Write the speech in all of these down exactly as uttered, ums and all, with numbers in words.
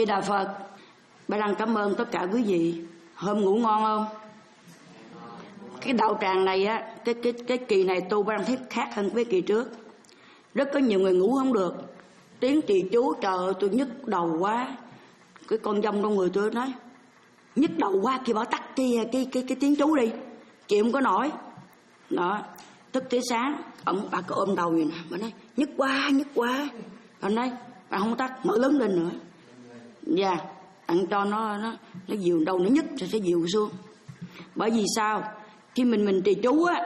Di Đà Phật. Bà Đăng cảm ơn tất cả quý vị. Hôm ngủ ngon không? Cái đạo tràng này á, cái cái cái kỳ này tu Bà Đăng thấy khác hơn với kỳ trước. Rất có nhiều người ngủ không được. Tiếng trì chú trời ơi tôi nhức đầu quá. Cái con dông trong người tôi nói nhức đầu quá, kêu bảo tắt cái cái cái cái tiếng chú đi. Chịu không có nổi. Đó, thức tới sáng, ông bà cứ ôm đầu vậy nè, bà nói nhức quá, nhức quá. Bà nói bà không tắt, mở lớn lên nữa. Dạ, yeah, tặng cho nó nó nó dịu đầu nó nhức rồi sẽ dịu xuống. Bởi vì sao? Khi mình mình trì chú á,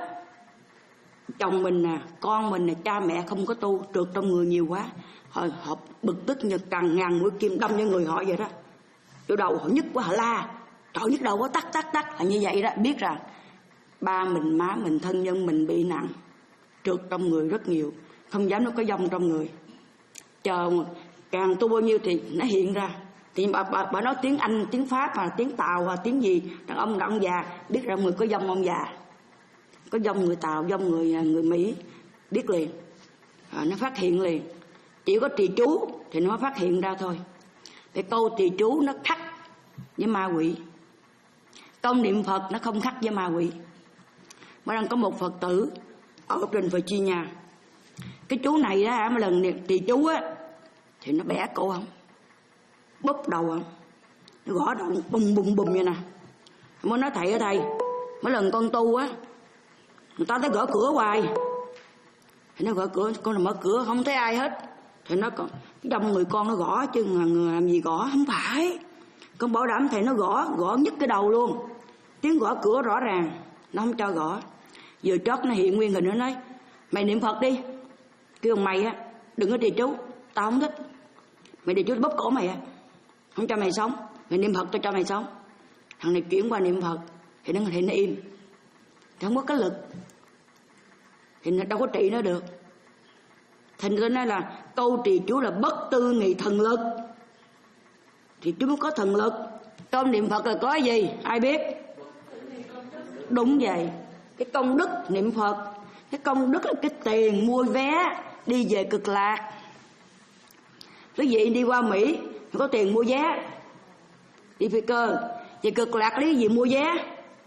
chồng mình nè, con mình nè, cha mẹ không có tu, trượt trong người nhiều quá, họ, họ bực tức như càng ngàn mũi kim đâm cho người họ vậy đó. Chỗ đầu họ nhức quá họ la, trời nhức đầu quá, tắt tắt tắt là như vậy đó. Biết rằng ba mình, má mình, thân nhân mình bị nặng, trượt trong người rất nhiều, không dám nó có dông trong người. Chờ càng tu bao nhiêu thì nó hiện ra. Thì bà, bà, bà nói tiếng Anh, tiếng Pháp, hoặc tiếng Tàu, hoặc tiếng gì, đàn ông đàn ông già biết rằng người có dông ông già, có dông người Tàu, dông người người Mỹ, biết liền, à, nó phát hiện liền. Chỉ có trì chú thì nó phát hiện ra thôi. Cái câu trì chú nó khắc với ma quỷ, câu niệm Phật nó không khắc với ma quỷ. Mới đang có một Phật tử ở trên Virginia, cái chú này á, mỗi lần niệm trì chú á thì nó bẻ cổ không, bóp đầu không, nó gõ đầu bùng bùng bùng vậy nè. Mới nói thầy ơi thầy, mỗi lần con tu á người ta tới gõ cửa hoài, thì nó gõ cửa, con là mở cửa không thấy ai hết, thì nó còn trong người con nó gõ chứ người làm gì gõ, không phải. Con bảo đảm thầy nó gõ, gõ nhức cái đầu luôn, tiếng gõ cửa rõ ràng, nó không cho gõ. Vừa chót nó hiện nguyên hình, nó nói mày niệm Phật đi, kêu mày á đừng có trì chú, tao không thích. Mày trì chú bóp cổ mày á, không cho mày sống. Mày niệm Phật tao cho mày sống. Thằng này chuyển qua niệm Phật thì nó thì nó im, thì không có cái lực thì nó đâu có trị nó được. Thành tôi nói là câu trì chú là bất tư nghị thần lực, thì chú mới có thần lực. Câu niệm Phật là có gì ai biết? Đúng vậy, cái công đức niệm Phật, cái công đức là cái tiền mua vé đi về Cực Lạc. Quý vị đi qua Mỹ có tiền mua vé đi phi cơ, về Cực Lạc lấy gì mua vé?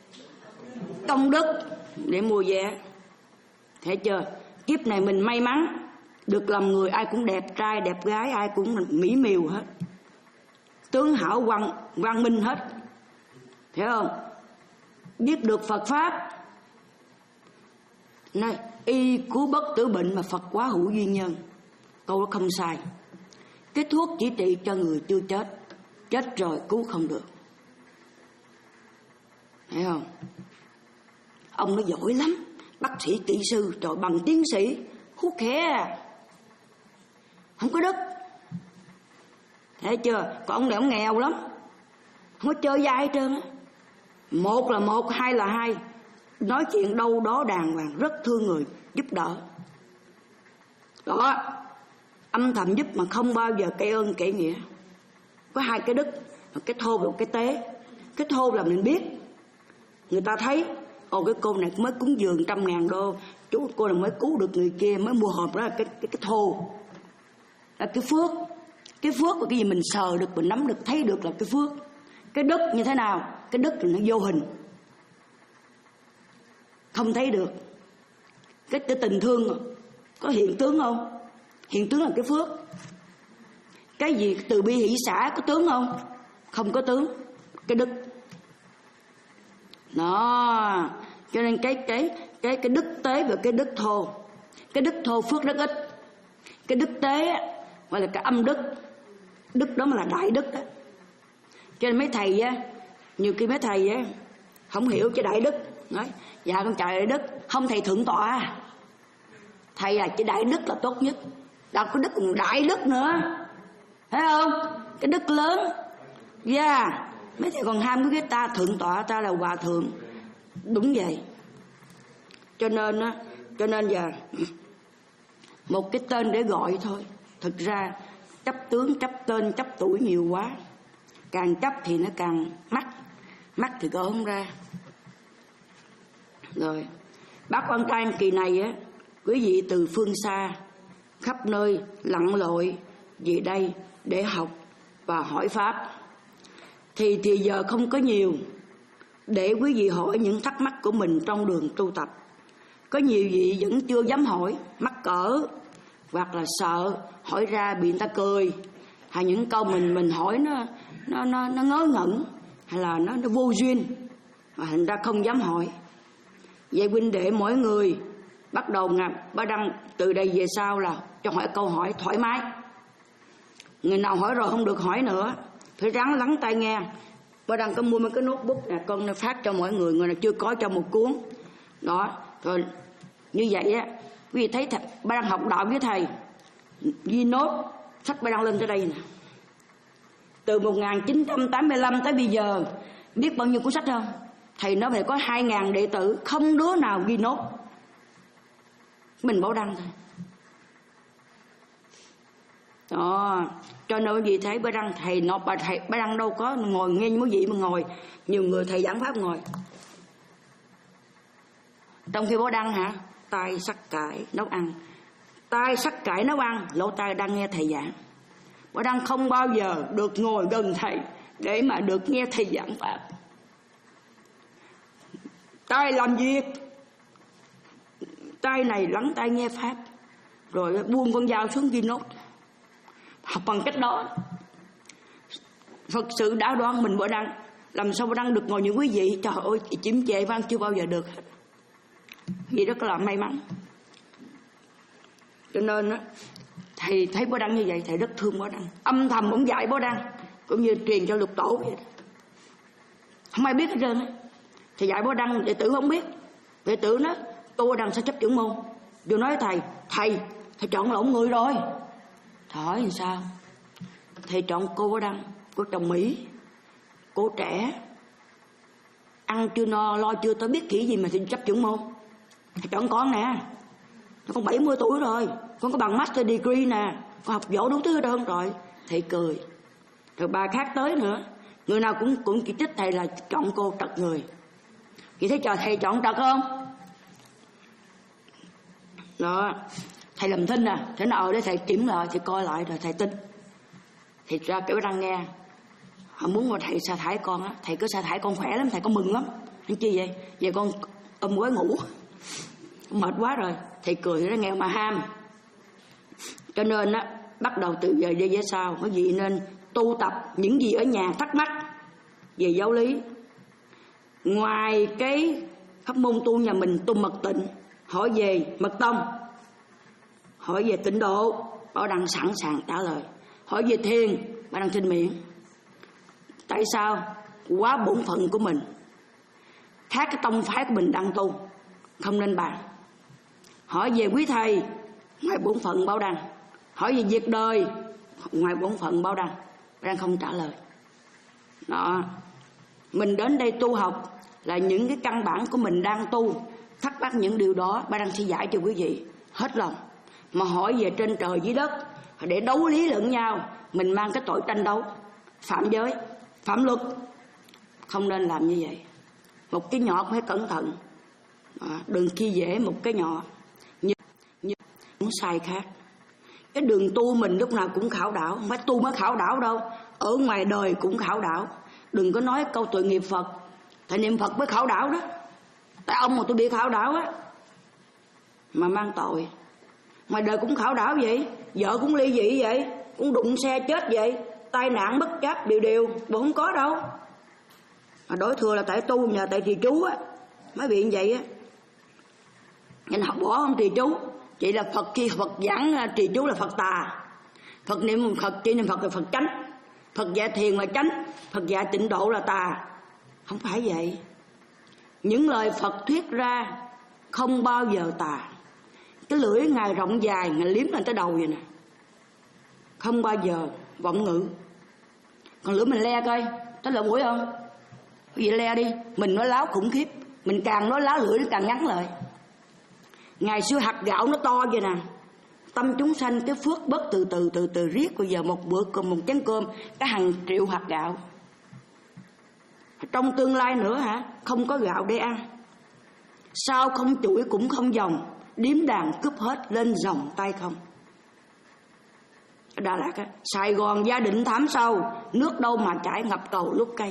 Công đức để mua vé. Thấy chưa? Kiếp này mình may mắn được làm người, ai cũng đẹp trai đẹp gái, ai cũng mỹ miều hết, tướng hảo văn văn minh hết, thấy không? Biết được Phật pháp, nói y cứu bất tử bệnh mà Phật quá hữu duyên nhân, câu đó không sai. Cái thuốc chỉ trị cho người chưa chết, chết rồi cứu không được, thấy không? Ông nó giỏi lắm, bác sĩ kỹ sư trời, bằng tiến sĩ, hút khé à, không có đức, thấy chưa? Còn ông này ông nghèo lắm, không có chơi vai hết trơn á. Một là một, hai là hai, nói chuyện đâu đó đàng hoàng, rất thương người, giúp đỡ. Đó, âm thầm giúp mà không bao giờ kể ơn kể nghĩa. Có hai cái đức, một cái thô và một cái tế. Cái thô là mình biết, người ta thấy ồ cái cô này mới cúng dường trăm ngàn đô, chú cô này mới cứu được người kia, mới mua hộp, đó là cái, cái, cái thô. Là cái phước. Cái phước là cái gì mình sờ được, mình nắm được, thấy được là cái phước. Cái đức như thế nào? Cái đức là nó vô hình, không thấy được. Cái, cái tình thương có hiện tướng không? Hiện tướng là cái phước. Cái gì từ bi hỷ xả có tướng không? Không có tướng. Cái đức đó. Cho nên cái cái cái cái đức tế và cái đức thô. Cái đức thô phước rất ít, cái đức tế gọi là cái âm đức. Đức đó mà là đại đức đó. Cho nên mấy thầy á, nhiều khi mấy thầy á không hiểu cái đại đức, nói dạ con chào đại đức, không thầy thượng tọa, thầy là cái đại đức là tốt nhất, đâu có đức còn đại đức nữa, thấy không? Cái đức lớn. Dạ yeah. Mấy thầy còn ham cái ta thượng tọa, ta là hòa thượng. Đúng vậy. Cho nên á, cho nên giờ một cái tên để gọi thôi. Thực ra chấp tướng, chấp tên, chấp tuổi nhiều quá, càng chấp thì nó càng mắc, mắc thì gọi không ra. Rồi bác Quan Trai kỳ này á, quý vị từ phương xa khắp nơi lặn lội về đây để học và hỏi Pháp. Thì thì giờ không có nhiều để quý vị hỏi những thắc mắc của mình trong đường tu tập. Có nhiều vị vẫn chưa dám hỏi, mắc cỡ hoặc là sợ hỏi ra bị người ta cười, hay những câu mình mình hỏi nó nó nó nó ngớ ngẩn, hay là nó, nó vô duyên, mà thành ra không dám hỏi. Vậy huynh đệ mỗi người bắt đầu ngập Bá Đăng từ đây về sau là cho hỏi câu hỏi thoải mái. Người nào hỏi rồi không được hỏi nữa, phải ráng lắng tai nghe. Bá Đăng có mua mấy cái notebook nè, con nó phát cho mọi người, người nào chưa có cho một cuốn. Đó, rồi như vậy á, quý vị thấy th- Bá Đăng học đạo với thầy, ghi nốt sách Bá Đăng lên tới đây nè. Từ một nghìn chín trăm tám mươi lăm tới bây giờ, biết bao nhiêu cuốn sách không? Thầy nói về có hai nghìn đệ tử, không đứa nào ghi nốt. Mình Bảo Đăng thôi. Đó, cho nên quý vị thấy Bá Đăng thầy nộp bà thầy Bá Đăng đâu có ngồi nghe như quý vị mà ngồi, nhiều người thầy giảng pháp ngồi. Trong khi Bá Đăng hả, tay sắc cải nấu ăn, tay sắc cải nấu ăn, lỗ tai đang nghe thầy giảng. Bá Đăng không bao giờ được ngồi gần thầy để mà được nghe thầy giảng pháp. Tay làm việc, tay này lắng tai nghe pháp, rồi buông con dao xuống ghi nốt. Học bằng cách đó. Phật sự đã đoan mình Bá Đăng, làm sao Bá Đăng được ngồi những quý vị trời ơi chiếm chệ Văn chưa bao giờ được hết. Vì rất là may mắn. Cho nên á, thầy thấy Bá Đăng như vậy, thầy rất thương Bá Đăng, âm thầm cũng dạy Bá Đăng, cũng như truyền cho Lục Tổ vậy đó. Không ai biết hết trơn á. Thầy dạy Bá Đăng, đệ tử không biết. Đệ tử nó tu Bá Đăng sẽ chấp chưởng môn. Vô nói thầy, thầy, thầy chọn lộn người rồi. Thầy hỏi làm sao? Thầy chọn cô Bá Đăng, cô chồng Mỹ, cô trẻ, ăn chưa no, lo chưa tới biết kỹ gì mà thầy chấp chưởng môn. Thầy chọn con nè, con bảy mươi tuổi rồi, con có bằng master degree nè, con học giỏi đủ thứ hết trơn rồi. Thầy cười. Rồi bà khác tới nữa, người nào cũng cũng chỉ trích thầy là chọn cô trật người. Chị thấy trời thầy chọn trật không? Đó, thầy làm thinh à, thế nào để thầy kiểm lại, thầy coi lại rồi thầy tin. Thì ra cái Bá Đăng nghe, họ muốn mà thầy sa thải con á, thầy cứ sa thải con khỏe lắm, thầy có mừng lắm. Anh chi vậy? Vậy con ôm gối ngủ, mệt quá rồi. Thầy cười nó nghe mà ham. Cho nên á, bắt đầu từ giờ đi về sau, quý vị nên tu tập những gì ở nhà thắc mắc về giáo lý. Ngoài cái pháp môn tu nhà mình, tu mật tịnh, hỏi về mật tông, hỏi về tịnh độ, Bá Đăng sẵn sàng trả lời. Hỏi về thiền, Bá Đăng xin miễn. Tại sao? Quá bổn phận của mình, khác cái tông phái của mình đang tu, không nên bàn. Hỏi về quý thầy, ngoài bổn phận Bá Đăng. Hỏi về việc đời, ngoài bổn phận Bá Đăng. Bá Đăng không trả lời. Đó, mình đến đây tu học là những cái căn bản của mình đang tu, thắc mắc những điều đó Bá Đăng sẽ giải cho quý vị hết lòng. Mà hỏi về trên trời dưới đất để đấu lý lẫn nhau, mình mang cái tội tranh đấu, phạm giới, phạm luật, không nên làm như vậy. Một cái nhỏ cũng phải cẩn thận. Đó, đừng khi dễ một cái nhỏ như, như cũng sai khác. Cái đường tu mình lúc nào cũng khảo đảo, không phải tu mới khảo đảo đâu, ở ngoài đời cũng khảo đảo. Đừng có nói câu tội nghiệp Phật, tại niệm Phật mới khảo đảo đó. Tại ông mà tôi bị khảo đảo á mà mang tội. Ngoài đời cũng khảo đảo vậy, vợ cũng ly dị vậy, cũng đụng xe chết vậy, tai nạn bất chấp điều điều, bộ không có đâu. Mà đối thừa là tại tu nhờ tại trì chú á mới bị như vậy á. Nên học bỏ không trì chú, chỉ là Phật khi Phật giảng trì chú là Phật tà, Phật niệm Phật chỉ niệm Phật là Phật chánh, Phật dạy thiền là chánh, Phật dạy tịnh độ là tà. Không phải vậy. Những lời Phật thuyết ra không bao giờ tà. Cái lưỡi Ngài rộng dài, Ngài liếm lên tới đầu vậy nè, không bao giờ vọng ngữ. Còn lưỡi mình le coi, tới lỗ mũi không? Vậy le đi, mình nói láo khủng khiếp, mình càng nói láo lưỡi nó càng ngắn lại. Ngày xưa hạt gạo nó to vậy nè, tâm chúng sanh cái phước bớt từ từ từ từ riết. Bây giờ một bữa cơm, một chén cơm, cái hàng triệu hạt gạo. Trong tương lai nữa hả, không có gạo để ăn. Sao không chuỗi cũng không dòng, điếm đàn cướp hết lên dòng tay không. ở Đà Lạt á, Sài Gòn gia đình thảm sâu, nước đâu mà chảy, ngập cầu lúc cây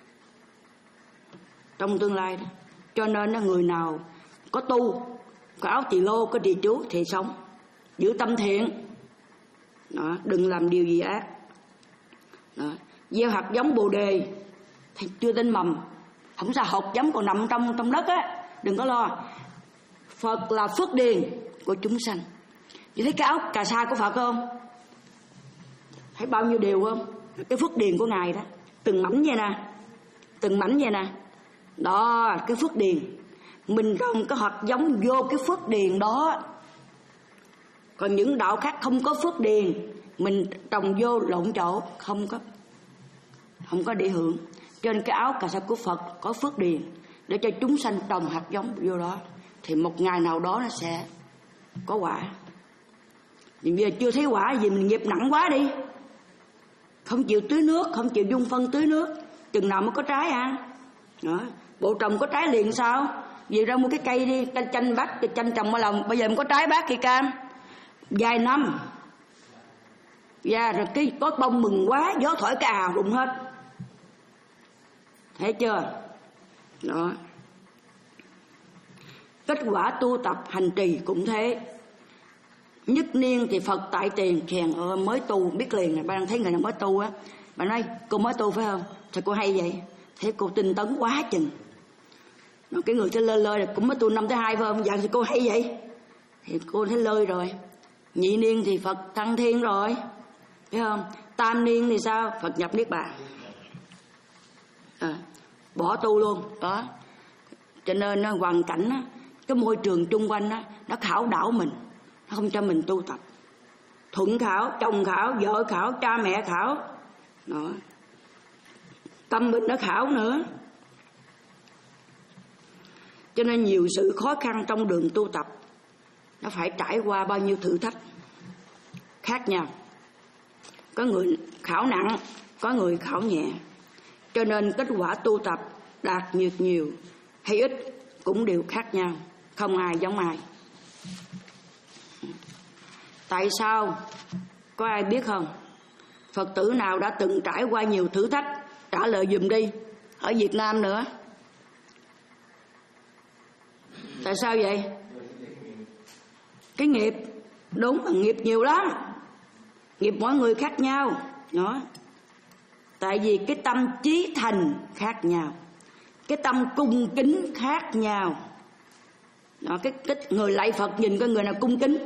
trong tương lai đó. Cho nên là người nào có tu, có áo tỳ lô, có trì chú thì sống, giữ tâm thiện đó, đừng làm điều gì ác đó. Gieo hạt giống Bồ Đề thì chưa tin mầm, không sao, hột giống còn nằm trong trong đất á, đừng có lo. Phật là phước điền của chúng sanh. Chị thấy cái áo cà sa của Phật không? Thấy bao nhiêu điều không? Cái phước điền của Ngài đó, từng mảnh vậy nè, từng mảnh vậy nè. Đó, cái phước điền. Mình trồng cái hạt giống vô cái phước điền đó. Còn những đạo khác không có phước điền, mình trồng vô lộn chỗ, không có không có để hưởng. Cho nên cái áo cà sa của Phật có phước điền để cho chúng sanh trồng hạt giống vô đó, thì một ngày nào đó nó sẽ có quả. Nhưng bây giờ chưa thấy quả gì, mình nghiệp nặng quá đi, không chịu tưới nước, không chịu dung phân tưới nước, chừng nào mới có trái ăn đó. Bộ trồng có trái liền sao? Về ra mua cái cây đi, cây chanh bát, cây chanh trồng ở lòng, bây giờ mình có trái bát cây cam vài năm, và rồi cái có bông mừng quá, gió thổi cái ào rụng hết, thấy chưa? Đó. Kết quả tu tập hành trì cũng thế. Nhất niên thì Phật tại tiền khen ơ mới tu biết liền này. Ba đang thấy người nào mới tu á, bà nói cô mới tu phải không? Sao cô hay vậy? Thế cô tinh tấn quá chừng. Nó cái người sẽ lơ lơi là cũng mới tu năm thứ hai phải không? Dạ thì cô hay vậy? Thì cô thấy lơi rồi. Nhị niên thì Phật thăng thiên rồi, phải không? Tam niên thì sao? Phật nhập niết bàn. À, bỏ tu luôn đó. Cho nên hoàn cảnh, cái môi trường chung quanh đó, nó khảo đảo mình, nó không cho mình tu tập. Thuận khảo, chồng khảo, vợ khảo, cha mẹ khảo đó. Tâm mình nó khảo nữa. Cho nên nhiều sự khó khăn trong đường tu tập, nó phải trải qua bao nhiêu thử thách khác nhau. Có người khảo nặng, có người khảo nhẹ. Cho nên kết quả tu tập đạt nhiều nhiều hay ít cũng đều khác nhau, không ai giống ai. Tại sao? Có ai biết không? Phật tử nào đã từng trải qua nhiều thử thách, trả lời giùm đi. Ở Việt Nam nữa. Tại sao vậy? Cái nghiệp, đúng là nghiệp nhiều lắm. Nghiệp mỗi người khác nhau đó. Tại vì cái tâm chí thành khác nhau, cái tâm cung kính khác nhau đó. Cái, cái người lạy Phật nhìn cái người nào cung kính,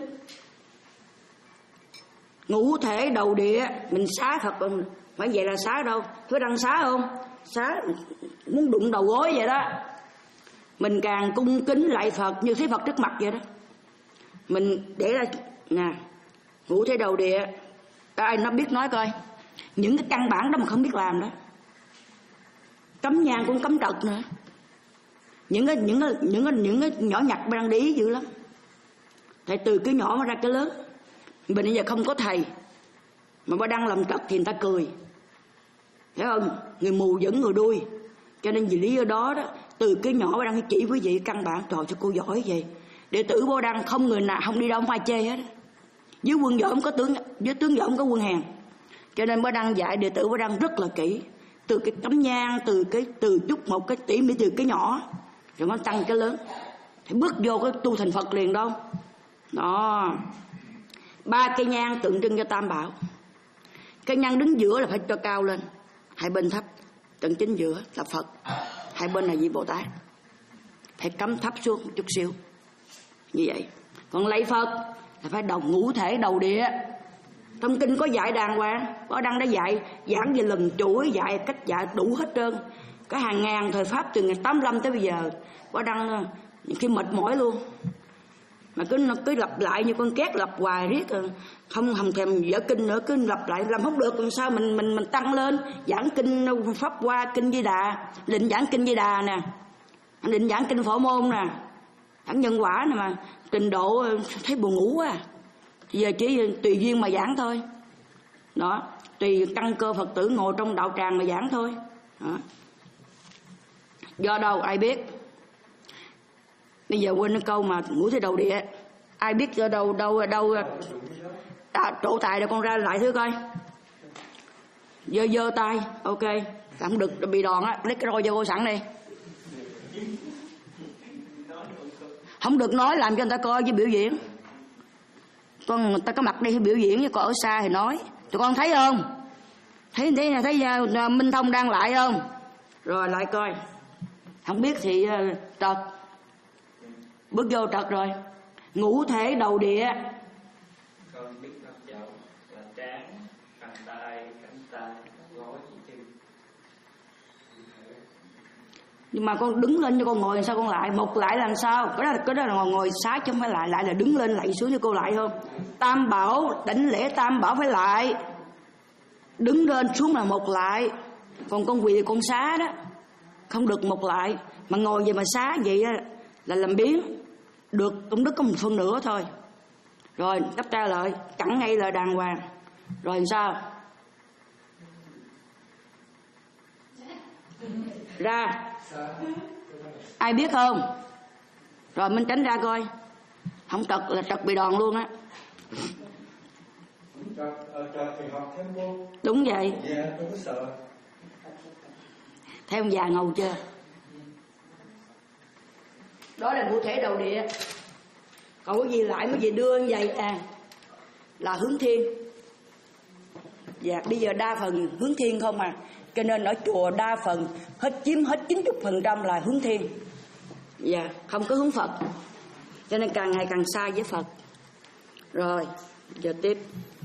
ngũ thể đầu địa, mình xá Phật phải vậy là xá đâu? Có đăng xá không? Xá muốn đụng đầu gối vậy đó. Mình càng cung kính lạy Phật như thấy Phật trước mặt vậy đó. Mình để ra nè, ngũ thể đầu địa, ai nó biết nói coi. Những cái căn bản đó mà không biết làm đó. Cấm nhang cũng cấm trật nữa. Những cái những cái những cái những cái nhỏ nhặt đang để ý dữ lắm. Tại từ cái nhỏ mà ra cái lớn. Mình bây giờ không có thầy mà ba đăng làm trật thì người ta cười, thấy không? Người mù dẫn người đuôi. Cho nên vì lý do đó đó, từ cái nhỏ ba đăng chỉ quý vị căn bản. Trời cho cô giỏi vậy. Đệ tử ba đăng không người nào không đi đâu không ai chê hết. Dưới quân võ không có tướng, dưới tướng võ không có quân hèn. Cho nên ba đăng dạy đệ tử ba đăng rất là kỹ. Từ cái cắm nhang, từ cái từ chút một cái tỉ mỉ, từ cái nhỏ rồi nó tăng cái lớn, thì bước vô cái tu thành Phật liền đâu. Đó. Ba cây nhang tượng trưng cho Tam Bảo. Cây nhang đứng giữa là phải cho cao lên, hai bên thấp. Tận chính giữa là Phật, hai bên là vị Bồ Tát, phải cắm thấp xuống một chút xíu như vậy. Còn lạy Phật là phải đồng ngũ thể đầu địa. Trong kinh có dạy đàng hoàng, có đăng đã dạy, giảng về lần chuỗi, dạy cách dạy đủ hết trơn. Có hàng ngàn thời pháp từ ngày tám mươi lăm tới bây giờ. Có đăng những khi mệt mỏi luôn, mà cứ cứ lặp lại như con két lặp hoài riết, không không thèm dở kinh nữa, cứ lặp lại làm không được. Làm sao mình mình mình tăng lên? Giảng kinh Pháp Hoa, kinh Di Đà, định giảng kinh Di Đà nè, định giảng kinh Phổ Môn nè, giảng nhân quả nè, mà trình độ thấy buồn ngủ quá. Thì giờ chỉ tùy duyên mà giảng thôi. Đó, tùy căn cơ Phật tử ngồi trong đạo tràng mà giảng thôi. Đó. Do đâu ai biết? Bây giờ quên cái câu mà ngũ thể đầu địa. Ai biết do đâu đâu đâu trổ tài rồi con ra lại thứ coi. Giơ giơ tay, ok. Không được bị đòn á, lấy cái roi cho cô sẵn đi. Không được nói làm cho người ta coi với biểu diễn. Con người ta có mặt đi biểu diễn, với con ở xa thì nói. Tụi con thấy không? Thấy thấy thấy, thấy Minh Thông đang lại không? Rồi lại coi. Không biết thì uh, trật. Bước vô trật rồi. Ngũ thể đầu địa. Con biết nó dạo là trán, cẳng tay, cánh tay, gối, chân. Nhưng mà con đứng lên cho con ngồi, sao con lại? Một lại làm sao? Cái đó là, cái đó là ngồi, ngồi xá chứ không phải lại. Lại là đứng lên lạy xuống cho cô lại không? Tam bảo, đảnh lễ tam bảo phải lại. Đứng lên xuống là một lại. Còn con quỳ con xá đó, không được một lại. Mà ngồi vậy mà xá vậy là làm biến. Được công đức có một phần nữa thôi. Rồi đáp trả lời, cẳng ngay lời đàng hoàng. Rồi làm sao? Ra. Ai biết không? Rồi mình tránh ra coi. Không trật là trật bị đòn luôn á. Đúng vậy. Thấy ông già ngầu chưa? Đó là ngũ thể đầu địa. Còn cái gì lại mới gì đưa như vậy à? Là hướng thiên. Dạ bây giờ đa phần hướng thiên không à. Cho nên ở chùa đa phần hết chiếm hết chín mươi phần trăm là hướng thiên. Dạ không có hướng Phật. Cho nên càng ngày càng xa với Phật. Rồi giờ tiếp.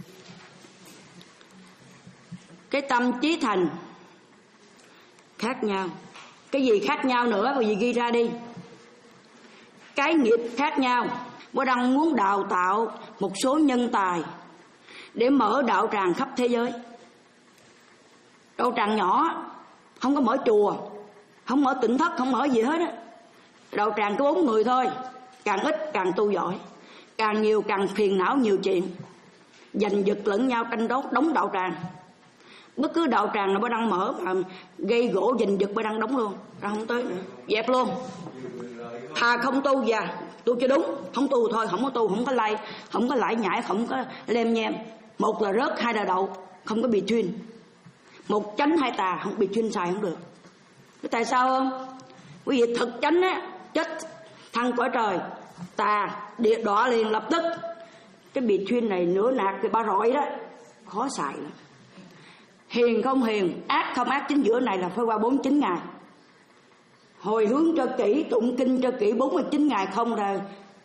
Cái tâm trí thành khác nhau. Cái gì khác nhau nữa? Cái gì ghi ra đi. Cái nghiệp khác nhau. Bố đang muốn đào tạo một số nhân tài để mở đạo tràng khắp thế giới. Đạo tràng nhỏ, không có mở chùa, không mở tỉnh thất, không mở gì hết á. Đạo tràng có bốn người thôi. Càng ít càng tu giỏi, càng nhiều càng phiền não nhiều chuyện, giành giật lẫn nhau tranh đốt đóng đạo tràng. Bất cứ đạo tràng nào bố đang mở mà gây gỗ giành giật bố đang đóng luôn, ra không tới nữa, dẹp luôn. Thà không tu già, tu cho đúng, không tu thôi, không có tu, không có lay, không có lải nhải, không có lem nhem. Một là rớt, hai là đậu, không có bị chuyên. Một chánh hai tà, không bị chuyên xài không được. Tại sao không? Quý vị thực chánh á, chết thăng cõi trời, tà địa đọa liền lập tức. Cái bị chuyên này nửa nạt cái ba rọi đó, khó xài lắm. Hiền không hiền, ác không ác, chính giữa này là phải qua bốn mươi chín ngày. Hồi hướng cho kỹ, tụng kinh cho kỹ bốn mươi chín ngày không rồi.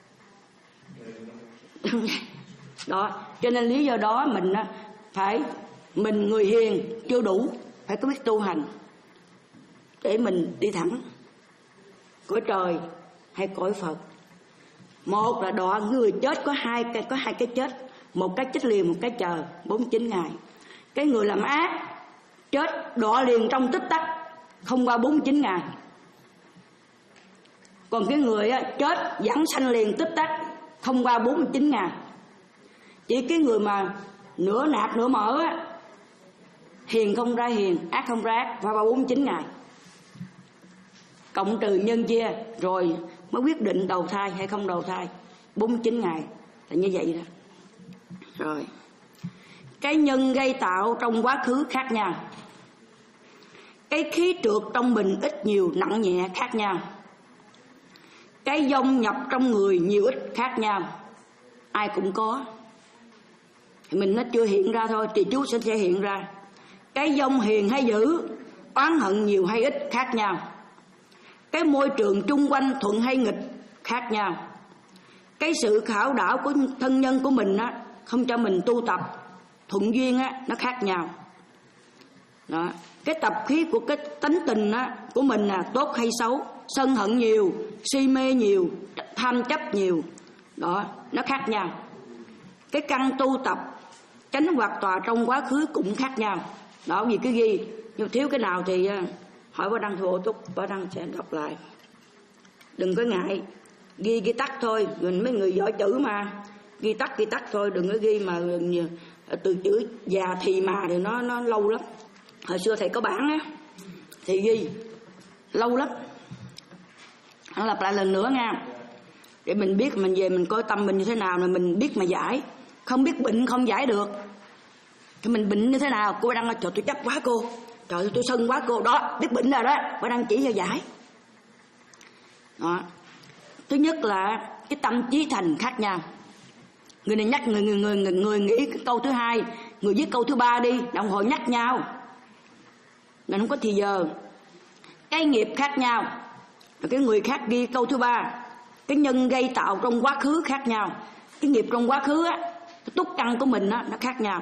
Đó, cho nên lý do đó mình phải, mình người hiền chưa đủ, phải có biết tu hành để mình đi thẳng cõi trời hay cõi Phật. Một là đọa người chết có hai cái, có hai cái chết, một cái chết liền, một cái chờ bốn mươi chín ngày. Cái người làm ác chết đọa liền trong tích tắc, không qua bốn mươi chín ngày. Còn cái người á, chết vãng sanh liền tích tắc, không qua bốn mươi chín ngày. Chỉ cái người mà nửa nạt nửa mở á, hiền không ra hiền, ác không ra ác, qua bốn mươi chín ngày. Cộng trừ nhân chia rồi mới quyết định đầu thai hay không đầu thai. bốn mươi chín ngày là như vậy đó. Rồi cái nhân gây tạo trong quá khứ khác nhau. Cái khí trượt trong mình ít nhiều nặng nhẹ khác nhau. Cái vong nhập trong người nhiều ít khác nhau. Ai cũng có, mình nó chưa hiện ra thôi, thì chú sẽ sẽ hiện ra. Cái vong hiền hay dữ, oán hận nhiều hay ít khác nhau. Cái môi trường chung quanh thuận hay nghịch khác nhau. Cái sự khảo đảo của thân nhân của mình á, không cho mình tu tập thuận duyên á, nó khác nhau. Đó. Cái tập khí của cái tánh tình á, của mình là tốt hay xấu, sân hận nhiều, si mê nhiều, tham chấp nhiều, đó, nó khác nhau. Cái căn tu tập tránh hoặc tòa trong quá khứ cũng khác nhau. Đó, vì cái ghi, nhưng thiếu cái nào thì hỏi Bá Đăng Thua Túc, Bá Đăng sẽ đọc lại. Đừng có ngại, ghi ghi tắt thôi, mình mấy người giỏi chữ mà, ghi tắt ghi tắt thôi, đừng có ghi mà từ chữ già thì mà thì nó nó lâu lắm. Hồi xưa thầy có bản á, thì ghi lâu lắm. Nó lặp lại lần nữa nha, để mình biết mình về mình coi tâm mình như thế nào, rồi mình biết mà giải. không biết bệnh không giải được. Thì mình bệnh như thế nào? Cô đang nói trời tôi chấp quá cô, trời ơi, tôi sân quá cô. Đó, biết bệnh rồi đó, bà đang chỉ cho giải. Đó. Thứ nhất là cái tâm trí thành khác nhau. Người này nhắc người người người người, người nghĩ cái câu thứ hai, người viết câu thứ ba đi, đồng hội nhắc nhau. Nên không có thì giờ. Cái nghiệp khác nhau, rồi cái người khác ghi câu thứ ba. Cái nhân gây tạo trong quá khứ khác nhau. Cái nghiệp trong quá khứ á, cái túc căn của mình á, nó khác nhau.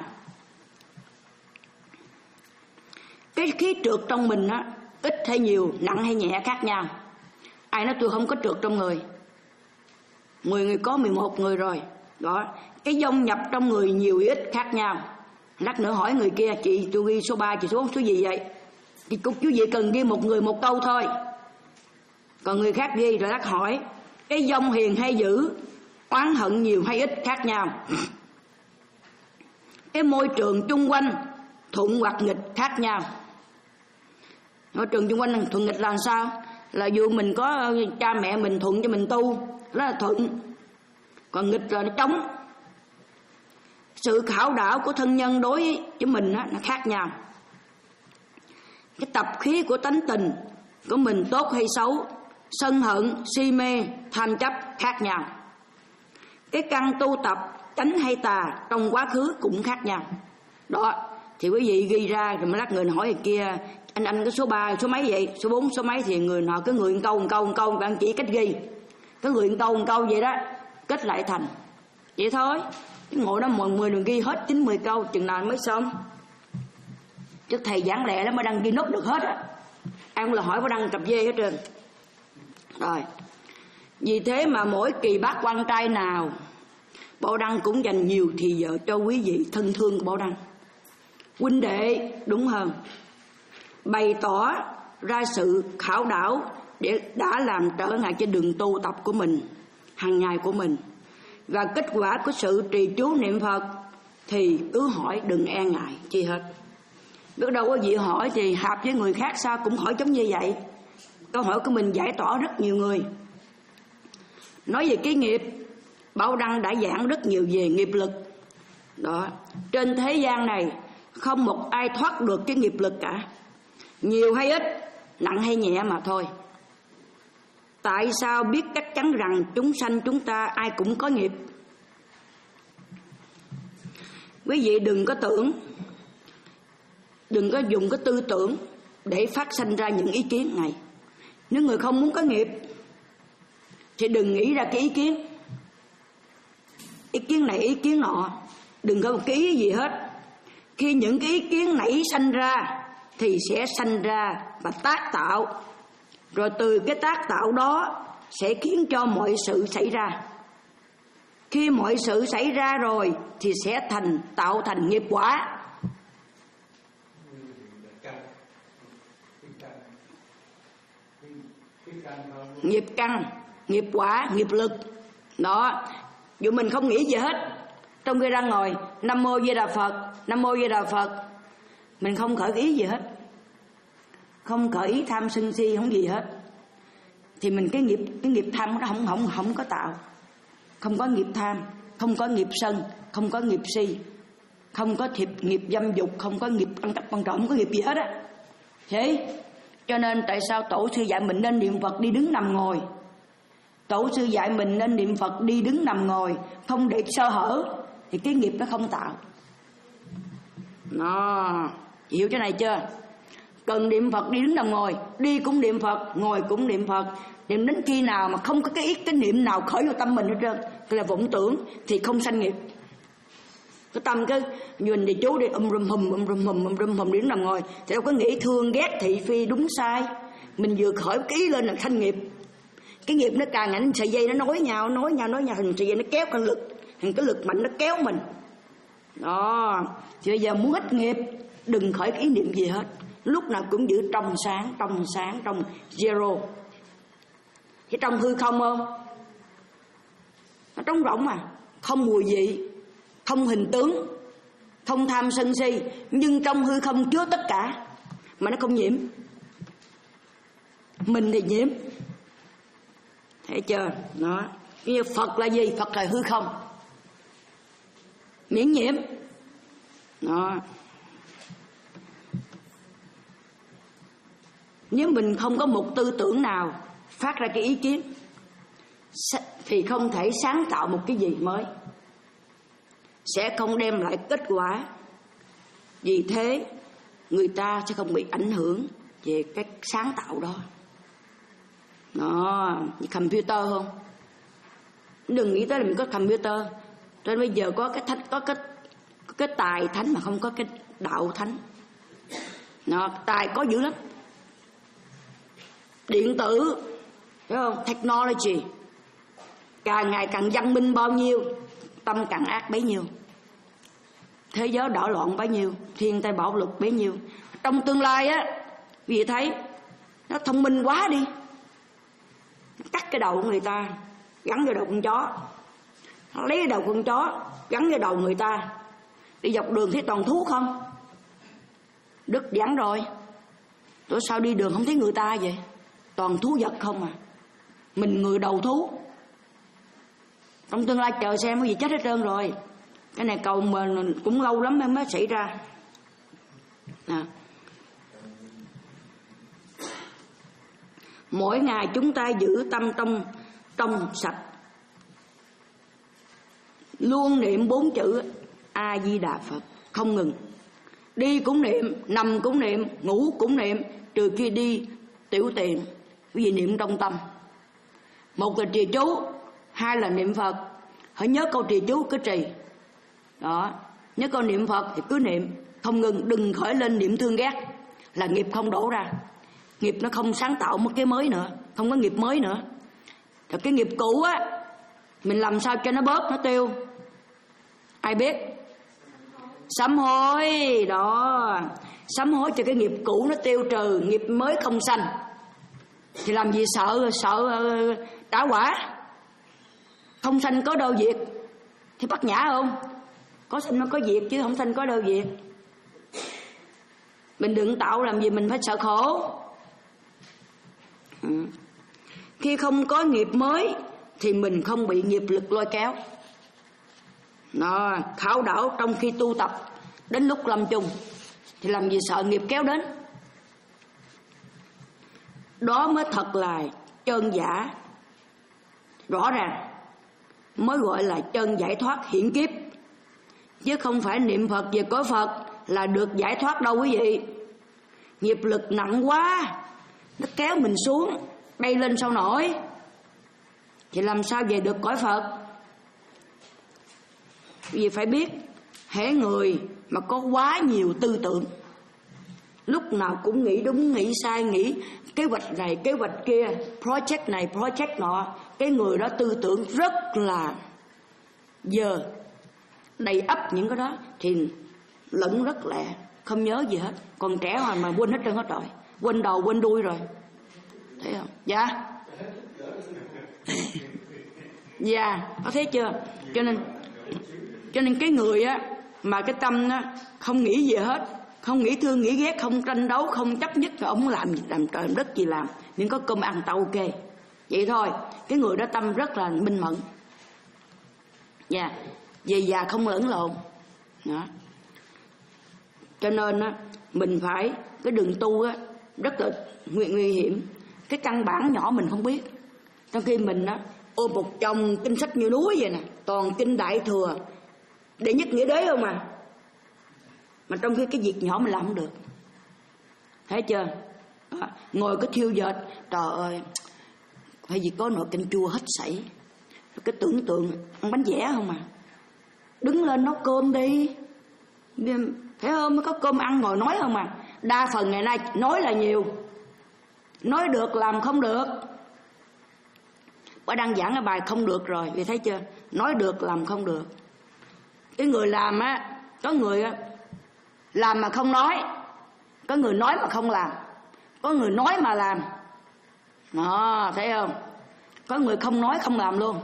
Cái khí trượt trong mình á, ít hay nhiều, nặng hay nhẹ khác nhau. Ai nói tôi không có trượt trong người, mười người có mười một người rồi. Đó, cái dông nhập trong người nhiều ít khác nhau. Lát nữa hỏi người kia, chị tôi ghi số ba, chị số số gì vậy? Thì cục chú vị cần ghi một người một câu thôi. Còn người khác ghi rồi lát hỏi cái dông hiền hay dữ, oán hận nhiều hay ít khác nhau. Cái môi trường chung quanh thuận hoặc nghịch khác nhau. Môi trường chung quanh thuận nghịch là sao? Là dù mình có cha mẹ mình thuận cho mình tu, đó là thuận. Còn nghịch là nó chống. Sự khảo đảo của thân nhân đối với mình đó, nó khác nhau. Cái tập khí của tánh tình của mình tốt hay xấu, sân hận, si mê, tham chấp khác nhau. Cái căn tu tập chánh hay tà trong quá khứ cũng khác nhau. Đó, thì quý vị ghi ra rồi mới lát người hỏi người kia, anh anh cái số ba, số mấy vậy, số bốn, số mấy, thì người nọ cứ người một câu một câu một câu, bạn chỉ cách ghi. Cái người một câu một câu vậy đó, kết lại thành. Vậy thôi, chứ ngồi đó mọi người đừng ghi hết chín mười câu, chừng nào mới xong. Chứ thầy giảng lẹ lắm mới đăng ghi nốt được hết á. Ai cũng là hỏi có đăng cặp dê hết trơn. Rồi, vì thế mà mỗi kỳ bác quan trai nào, Bảo Đăng cũng dành nhiều thì giờ cho quý vị thân thương của Bảo Đăng. Huynh đệ đúng hơn, bày tỏ ra sự khảo đảo để đã làm trở ngại trên đường tu tập của mình, hàng ngày của mình. Và kết quả của sự trì chú niệm Phật thì cứ hỏi, đừng e ngại chi hết. Biết đâu có gì hỏi thì hợp với người khác sao cũng hỏi giống như vậy. Câu hỏi của mình giải tỏa rất nhiều người. Nói về cái nghiệp, Bảo Đăng đã giảng rất nhiều về nghiệp lực. Đó, trên thế gian này không một ai thoát được cái nghiệp lực cả. Nhiều hay ít, nặng hay nhẹ mà thôi. Tại sao biết chắc chắn rằng chúng sanh chúng ta ai cũng có nghiệp? Quý vị đừng có tưởng, đừng có dùng cái tư tưởng để phát sinh ra những ý kiến này. Nếu người không muốn có nghiệp thì đừng nghĩ ra cái ý kiến, ý kiến này ý kiến nọ, đừng có một cái ý gì hết. Khi những cái ý kiến nảy sanh ra thì sẽ sanh ra và tác tạo, rồi từ cái tác tạo đó sẽ khiến cho mọi sự xảy ra. Khi mọi sự xảy ra rồi thì sẽ thành tạo thành nghiệp quả. Nghiệp căn, nghiệp quả, nghiệp lực. Đó, dù mình không nghĩ gì hết, trong khi đang ngồi Nam Mô Di Đà Phật, Nam Mô Di Đà Phật, mình không khởi ý gì hết, không khởi ý tham sân si, không gì hết, thì mình cái nghiệp cái nghiệp tham nó không không không có tạo, không có nghiệp tham, không có nghiệp sân, không có nghiệp si, không có thiệp nghiệp dâm dục, không có nghiệp ăn cắp ăn trộm, không có nghiệp gì hết á. Thế cho nên tại sao tổ sư dạy mình nên niệm Phật đi đứng nằm ngồi? Tổ sư dạy mình nên niệm Phật đi đứng nằm ngồi, không để sơ hở thì cái nghiệp nó không tạo. Nó hiểu cái này chưa? Cần niệm Phật đi đứng nằm ngồi, đi cũng niệm Phật, ngồi cũng niệm Phật. Niệm đến khi nào mà không có cái ý cái niệm nào khởi vô tâm mình hết trơn, cái là vọng tưởng thì không sanh nghiệp. Cái tâm cái nhìn thì chú đi um rum hum um rum hum um rum hum đi đứng nằm ngồi thì đâu có nghĩ thương ghét thị phi đúng sai. Mình vừa khởi cái ý lên là sanh nghiệp. Cái nghiệp nó càng ảnh sợi dây nó nối nhau, nối nhau, nối nhau, thành sợi dây nó kéo cái lực, thành cái lực mạnh nó kéo mình. Đó, thì bây giờ muốn hết nghiệp, đừng khởi cái ý niệm gì hết. Lúc nào cũng giữ trong sáng, trong sáng, trong zero. Thì trong hư không không? Nó trống rỗng mà, không mùi vị, không hình tướng, không tham sân si, nhưng trong hư không chứa tất cả, mà nó không nhiễm. Mình thì nhiễm. Thấy chưa? Đó. Như Phật là gì? Phật là hư không. miễn nhiễm. Đó. Nếu mình không có một tư tưởng nào phát ra cái ý kiến thì không thể sáng tạo một cái gì mới, sẽ không đem lại kết quả. Vì thế người ta sẽ không bị ảnh hưởng về cái sáng tạo đó. Đó, như computer không? Đừng nghĩ tới là mình có computer. Cho nên bây giờ có cái thánh, có cái có cái tài thánh mà không có cái đạo thánh. Nó tài có dữ lắm. Điện tử, hiểu không? Technology càng ngày càng văn minh bao nhiêu, tâm càng ác bấy nhiêu, thế giới đảo loạn bấy nhiêu, thiên tai bạo lực bấy nhiêu. Trong tương lai á, vì thấy nó thông minh quá đi, cắt cái đầu của người ta gắn vào đầu con chó, lấy cái đầu con chó gắn vào đầu người ta, đi dọc đường thấy toàn thú không? Đứt giảng rồi. Rồi sao đi đường không thấy người ta vậy? Toàn thú vật không à. Mình người đầu thú. Trong tương lai chờ xem có gì chết hết trơn rồi. Cái này cầu mà cũng lâu lắm mới xảy ra. À. Mỗi ngày chúng ta giữ tâm trong trong sạch, luôn niệm bốn chữ A Di Đà Phật không ngừng. Đi cũng niệm, nằm cũng niệm, ngủ cũng niệm, trừ khi đi tiểu tiện, vì niệm trong tâm. Một là trì chú, hai là niệm Phật. Hãy nhớ câu trì chú cứ trì. Đó, nhớ câu niệm Phật thì cứ niệm không ngừng, đừng khởi lên niệm thương ghét, là nghiệp không đổ ra. Nghiệp nó không sáng tạo một cái mới nữa, không có nghiệp mới nữa. Rồi cái nghiệp cũ á, mình làm sao cho nó bớt, nó tiêu? Ai biết? Sám hối. Đó, sám hối cho cái nghiệp cũ nó tiêu trừ, nghiệp mới không sanh. Thì làm gì sợ, sợ trả quả. Không sanh có đâu diệt thì bắt nhã không? Có sanh nó có diệt chứ không sanh có đâu diệt. Mình đừng tạo làm gì mình phải sợ khổ. Ừ. Khi không có nghiệp mới thì mình không bị nghiệp lực lôi kéo. Nó khảo đảo trong khi tu tập, đến lúc lâm chung thì làm gì sợ nghiệp kéo đến. Đó mới thật là chân giả, rõ ràng mới gọi là chân giải thoát hiển kiếp. Chứ không phải niệm Phật về cõi Phật là được giải thoát đâu quý vị. Nghiệp lực nặng quá, nó kéo mình xuống, bay lên sao nổi, thì làm sao về được cõi Phật? Vì phải biết, hễ người mà có quá nhiều tư tưởng, lúc nào cũng nghĩ đúng nghĩ sai, nghĩ kế hoạch này kế hoạch kia, project này project nọ, cái người đó tư tưởng rất là dơ, đầy ắp những cái đó thì lẫn rất lẹ, không nhớ gì hết. Còn trẻ mà mà quên hết trơn hết rồi, quên đầu quên đuôi rồi, thấy không? Dạ dạ, có thấy chưa? Cho nên cho nên cái người á mà cái tâm nó không nghĩ gì hết, không nghĩ thương nghĩ ghét, không tranh đấu, không chấp nhất, rồi ông làm gì làm trời làm đất gì làm, nhưng có cơm ăn tao ok vậy thôi. Cái người đó tâm rất là minh mẫn. Dạ yeah. Về già không lẫn lộn đó. Cho nên á mình phải cái đường tu á rất là nguy, nguy hiểm. Cái căn bản nhỏ mình không biết, trong khi mình á ôm một chồng kinh sách như núi vậy nè, toàn kinh Đại Thừa đệ nhất nghĩa đế không mà mà trong khi cái việc nhỏ mình làm không được. Thấy chưa? Đó. Ngồi cái thiêu dệt, trời ơi phải gì có nồi canh chua hết sảy, cái tưởng tượng ăn bánh vẽ không à. Đứng lên nấu cơm đi, thấy không? Mới có cơm ăn, ngồi nói không à. Đa phần ngày nay nói là nhiều, nói được làm không được. Bà đang giảng cái bài không được rồi, vì thấy chưa? Nói được làm không được. Cái người làm á, có người á làm mà không nói, có người nói mà không làm, có người nói mà làm. Đó, thấy không? Có người không nói không làm luôn.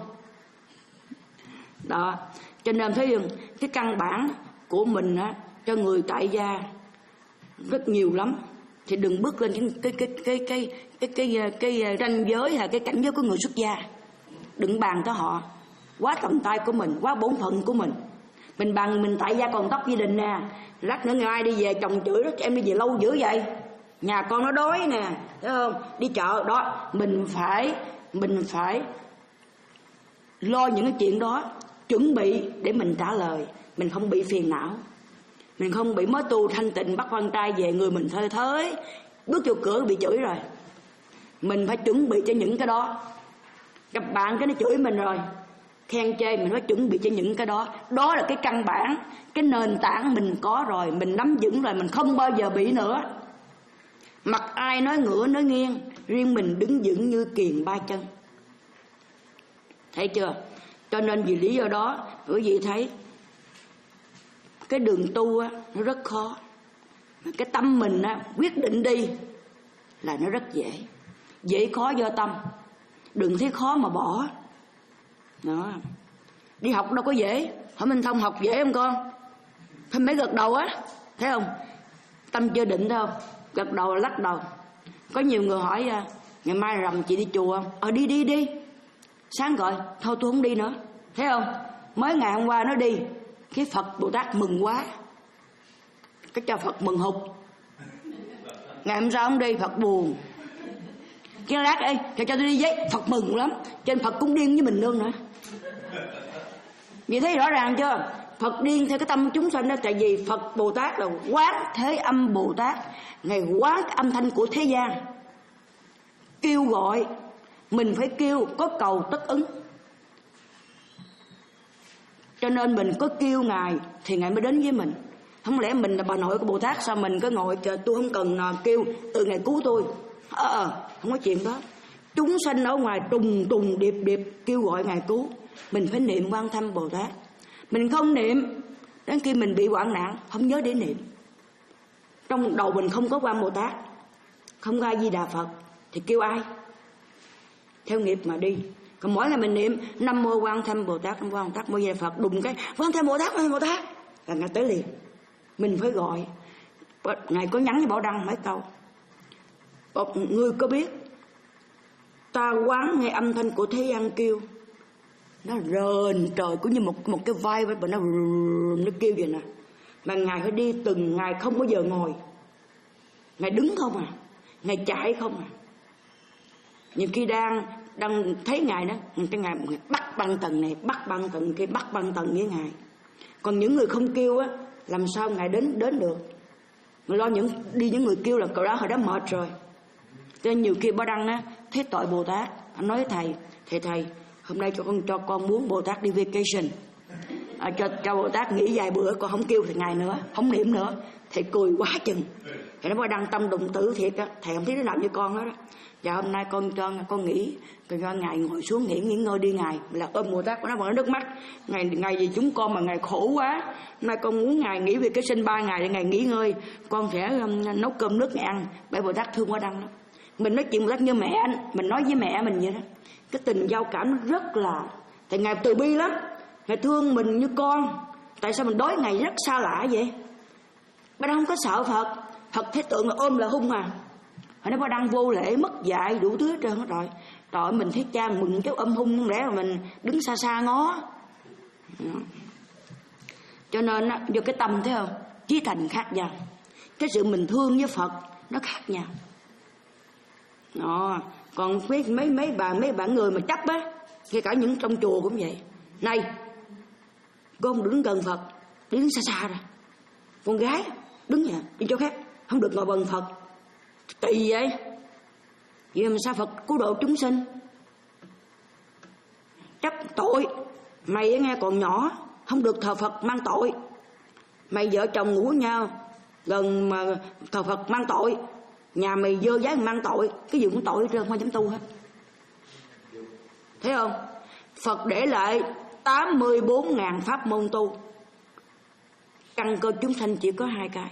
Đó, cho nên thấy không? Cái căn bản của mình á, cho người tại gia rất nhiều lắm. Thì đừng bước lên cái cái cái cái cái cái cái, cái ranh giới hay cái cảnh giới của người xuất gia. Đừng bàn tới họ, quá tầm tay của mình, quá bổn phận của mình. Mình bằng mình tại gia còn tóc gia đình nè, lát nữa ngày mai đi về chồng chửi đó, em đi về lâu dữ vậy, nhà con nó đói nè, thấy không? Đi chợ đó, mình phải mình phải lo những cái chuyện đó, chuẩn bị để mình trả lời, mình không bị phiền não, mình không bị mới tu thanh tịnh bắt quan trai về người mình thơi thới, bước vô cửa bị chửi rồi. Mình phải chuẩn bị cho những cái đó. Gặp bạn cái nó chửi mình rồi, khen chê, mình phải chuẩn bị cho những cái đó. Đó là cái căn bản, cái nền tảng mình có rồi, mình nắm vững rồi, mình không bao giờ bị nữa. Mặc ai nói ngửa nói nghiêng, riêng mình đứng vững như kiền ba chân. Thấy chưa? Cho nên vì lý do đó, quý vị thấy cái đường tu á, nó rất khó. Cái tâm mình á, quyết định đi là nó rất dễ. Dễ khó do tâm. Đừng thấy khó mà bỏ. Đó. Đi học đâu có dễ. Hỏi Minh Thông học dễ không con? Thôi mấy gật đầu á, thấy không? Tâm chưa định đâu, gật đầu là lắc đầu. Có nhiều người hỏi ngày mai rằm chị đi chùa không? Ờ đi đi đi. Sáng gọi, thôi tôi không đi nữa. Thấy không? Mới ngày hôm qua nó đi, cái Phật Bồ Tát mừng quá, cái cho Phật mừng hụt. Ngày hôm sau không đi, Phật buồn. Cái lát ê, cho tôi đi với, Phật mừng lắm. Trên Phật cũng điên với mình luôn nữa. Vì thấy rõ ràng chưa? Phật điên theo cái tâm chúng sanh đó. Tại vì Phật Bồ Tát là quán thế âm Bồ Tát, Ngài quán cái âm thanh của thế gian, kêu gọi. Mình phải kêu, có cầu tất ứng. Cho nên mình có kêu Ngài thì Ngài mới đến với mình. Không lẽ mình là bà nội của Bồ Tát, sao mình cứ ngồi chờ tôi không cần nào kêu từ Ngài cứu tôi? Ờ à, không có chuyện đó. Chúng sanh ở ngoài trùng trùng điệp điệp kêu gọi Ngài cứu. Mình phải niệm Quan Thâm Bồ Tát. Mình không niệm, đến khi mình bị hoạn nạn không nhớ để niệm. Trong đầu mình không có Quan Bồ Tát, không có A Di Đà Phật, thì kêu ai? Theo nghiệp mà đi. Còn mỗi ngày mình niệm Nam Mô Quan Thâm Bồ Tát, Nam Mô Quan Thâm Bồ Tát, Phật đùng cái Quan Thâm Bồ Tát, Quan Thâm Bồ Tát là Ngài tới liền. Mình phải gọi. Ngài có nhắn với Bảo Đăng mấy câu. Một người có biết ta quán nghe âm thanh của thế gian kêu, nó rền trời, cũng như một một cái vai với nó nó kêu vậy nè. Mà Ngài phải đi từng ngày, không bao giờ ngồi. Ngài đứng không à, Ngài chạy không à. Nhiều khi đang đang thấy Ngài đó, cái Ngài bắt băng tầng này, bắt băng tầng kia, bắt băng tầng với Ngài. Còn những người không kêu á, làm sao Ngài đến đến được? Mà lo những đi những người kêu là cậu đó hồi đó mệt rồi. Cho nên nhiều khi Bảo Đăng á thấy tội Bồ Tát, anh nói thầy, thầy thầy hôm nay cho con cho con muốn Bồ Tát đi vacation, à, cho cho Bồ Tát nghỉ vài bữa, con không kêu thầy Ngài nữa, không niệm nữa. Thầy cười quá chừng. Thầy nói Bảo Đăng tâm đụng tử thiệt á, thầy không thấy nó làm như con hết đó. Dạ hôm nay con cho con nghỉ, con cho Ngài ngồi xuống nghỉ nghỉ ngơi đi Ngài, là ôm Bồ Tát của nó bằng nước mắt. Ngày ngày gì chúng con mà Ngài khổ quá, hôm nay con muốn Ngài nghỉ về cái sinh ba ngày để Ngài nghỉ ngơi, con sẽ um, nấu cơm nước Ngài ăn. Bởi Bồ Tát thương Bảo Đăng lắm. Mình nói chuyện Bồ Tát như mẹ anh, mình nói với mẹ mình vậy đó. Cái tình giao cảm nó rất là, tại Ngài từ bi lắm, Ngài thương mình như con. Tại sao mình đối Ngài rất xa lạ vậy? Bảo Đăng không có sợ Phật, Phật thấy tượng là ôm là hung à. Hồi nói Bảo Đăng vô lễ mất dạy đủ thứ hết trơn hết rồi. Trời, mình thấy cha mừng cháu ôm hung, không lẽ mà mình đứng xa xa ngó. Cho nên vô cái tâm thấy không, chí thành khác nhau. Cái sự mình thương với Phật nó khác nhau. Đó. Còn mấy mấy mấy bà mấy bạn người mà chấp á, kể cả những trong chùa cũng vậy. Này, con đứng gần Phật, đứng xa xa rồi. Con gái đứng nhà đi chỗ khác, không được ngồi gần Phật. Kỳ vậy? Vậy mà sao Phật cứu độ chúng sinh? Chấp tội. Mày nghe còn nhỏ, không được thờ Phật mang tội. Mày vợ chồng ngủ nhau gần mà thờ Phật mang tội. Nhà mày dơ giấy mang tội. Cái gì cũng tội hết trơn, không ai dám tu hết. Thấy không? Phật để lại tám mươi bốn ngàn pháp môn tu. Căn cơ chúng sanh chỉ có hai cái,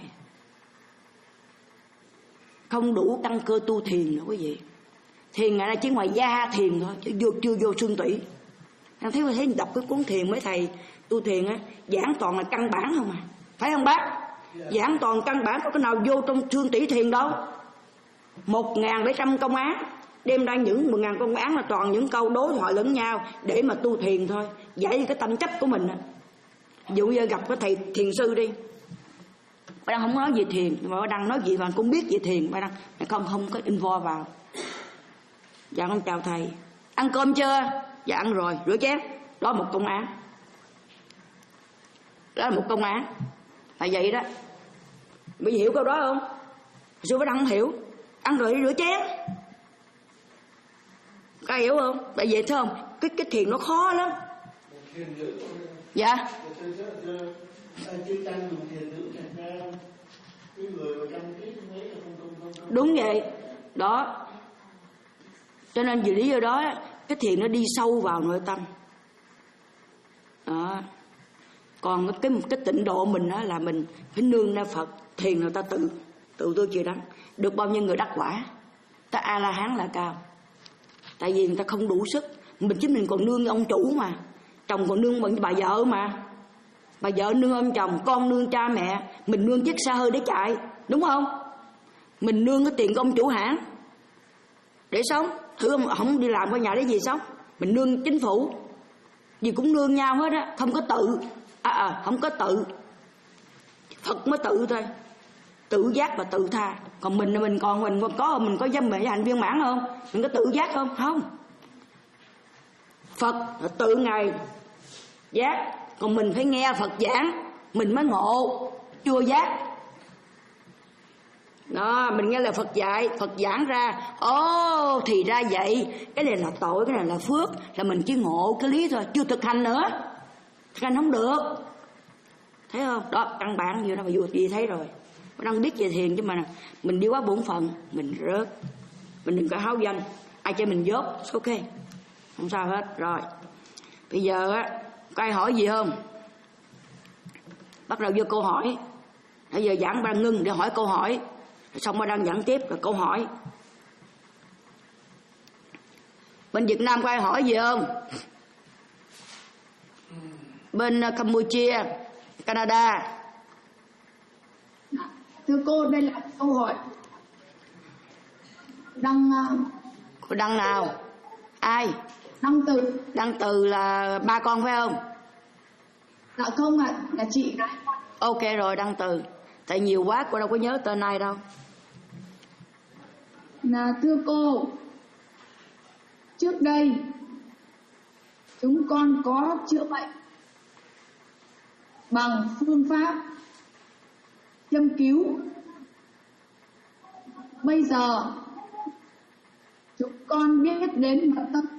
không đủ căn cơ tu thiền nữa quý vị. Thiền là chỉ ngoài da thiền thôi, chứ vô, chưa vô xương tủy. Em thấy thấy đọc cái cuốn thiền mấy thầy tu thiền á, giảng toàn là căn bản không à, phải không bác? Giảng toàn căn bản, có cái nào vô trong xương tủy thiền đâu. Một ngàn bảy trăm công án, đem ra những một ngàn công án là toàn những câu đối thoại lẫn nhau để mà tu thiền thôi, giải cái tâm chấp của mình. Ví dụ như gặp cái thầy thiền sư đi, bà đang không nói về thiền, mà bà đang nói gì mà cũng biết về thiền, bà đang không không có involve vào. Dạ con chào thầy, ăn cơm chưa? Dạ ăn rồi, rửa chén. Đó là một công án, đó là một công án là vậy đó. Bây giờ hiểu câu đó không? Hồi xưa bà đang không hiểu. Ăn rồi đi rửa chén, có hiểu không? Tại vì thấy không, cái cái thiền nó khó lắm. Dạ đúng vậy đó. Cho nên vì lý do đó cái thiền nó đi sâu vào nội tâm đó. Còn cái cái tịnh độ mình đó là mình phải nương ra Phật. Thiền người ta tự tự tôi chịu đắng. Được bao nhiêu người đắc quả, ta A La Hán là cao. Tại vì người ta không đủ sức. Mình chính mình còn nương ông chủ mà, chồng còn nương bằng bà vợ mà. Bà vợ nương ông chồng, con nương cha mẹ, mình nương chiếc xe hơi để chạy, đúng không? Mình nương cái tiền của ông chủ hãng để sống. Thử không, không đi làm qua nhà để gì sống. Mình nương chính phủ, gì cũng nương nhau hết á. Không có tự à, à không có tự. Phật mới tự thôi, tự giác và tự tha. Còn mình mình còn mình có mình có dâm mệ hành viên mãn không? Mình có tự giác không? Không. Phật là tự ngài giác, còn mình phải nghe Phật giảng mình mới ngộ, chưa giác. Đó, mình nghe lời Phật dạy, Phật giảng ra, ồ thì ra vậy, cái này là tội, cái này là phước, là mình chỉ ngộ cái lý thôi, chưa thực hành nữa. Thực hành không được. Thấy không? Đó, căn bản như đó mà gì thấy rồi. Mình đang biết về thiền chứ mà mình đi quá bổn phận, mình rớt. Mình đừng có háo danh, ai cho mình dốt, ok, không sao hết. Rồi, bây giờ á, có ai hỏi gì không? Bắt đầu vô câu hỏi. Bây giờ giảng ba ngưng để hỏi câu hỏi, xong ba đang giảng tiếp là câu hỏi. Bên Việt Nam có ai hỏi gì không? Bên Campuchia, Canada. Thưa cô, đây là câu hỏi Đăng. Cô Đăng nào? Ai? Đăng Từ. Đăng Từ là ba con phải không? Dạ không ạ, à, là chị đấy. Ok rồi, Đăng Từ. Tại nhiều quá cô đâu có nhớ tên ai đâu. Là thưa cô, trước đây chúng con có chữa bệnh bằng phương pháp châm cứu. Bây giờ chúng con biết đến mật tâm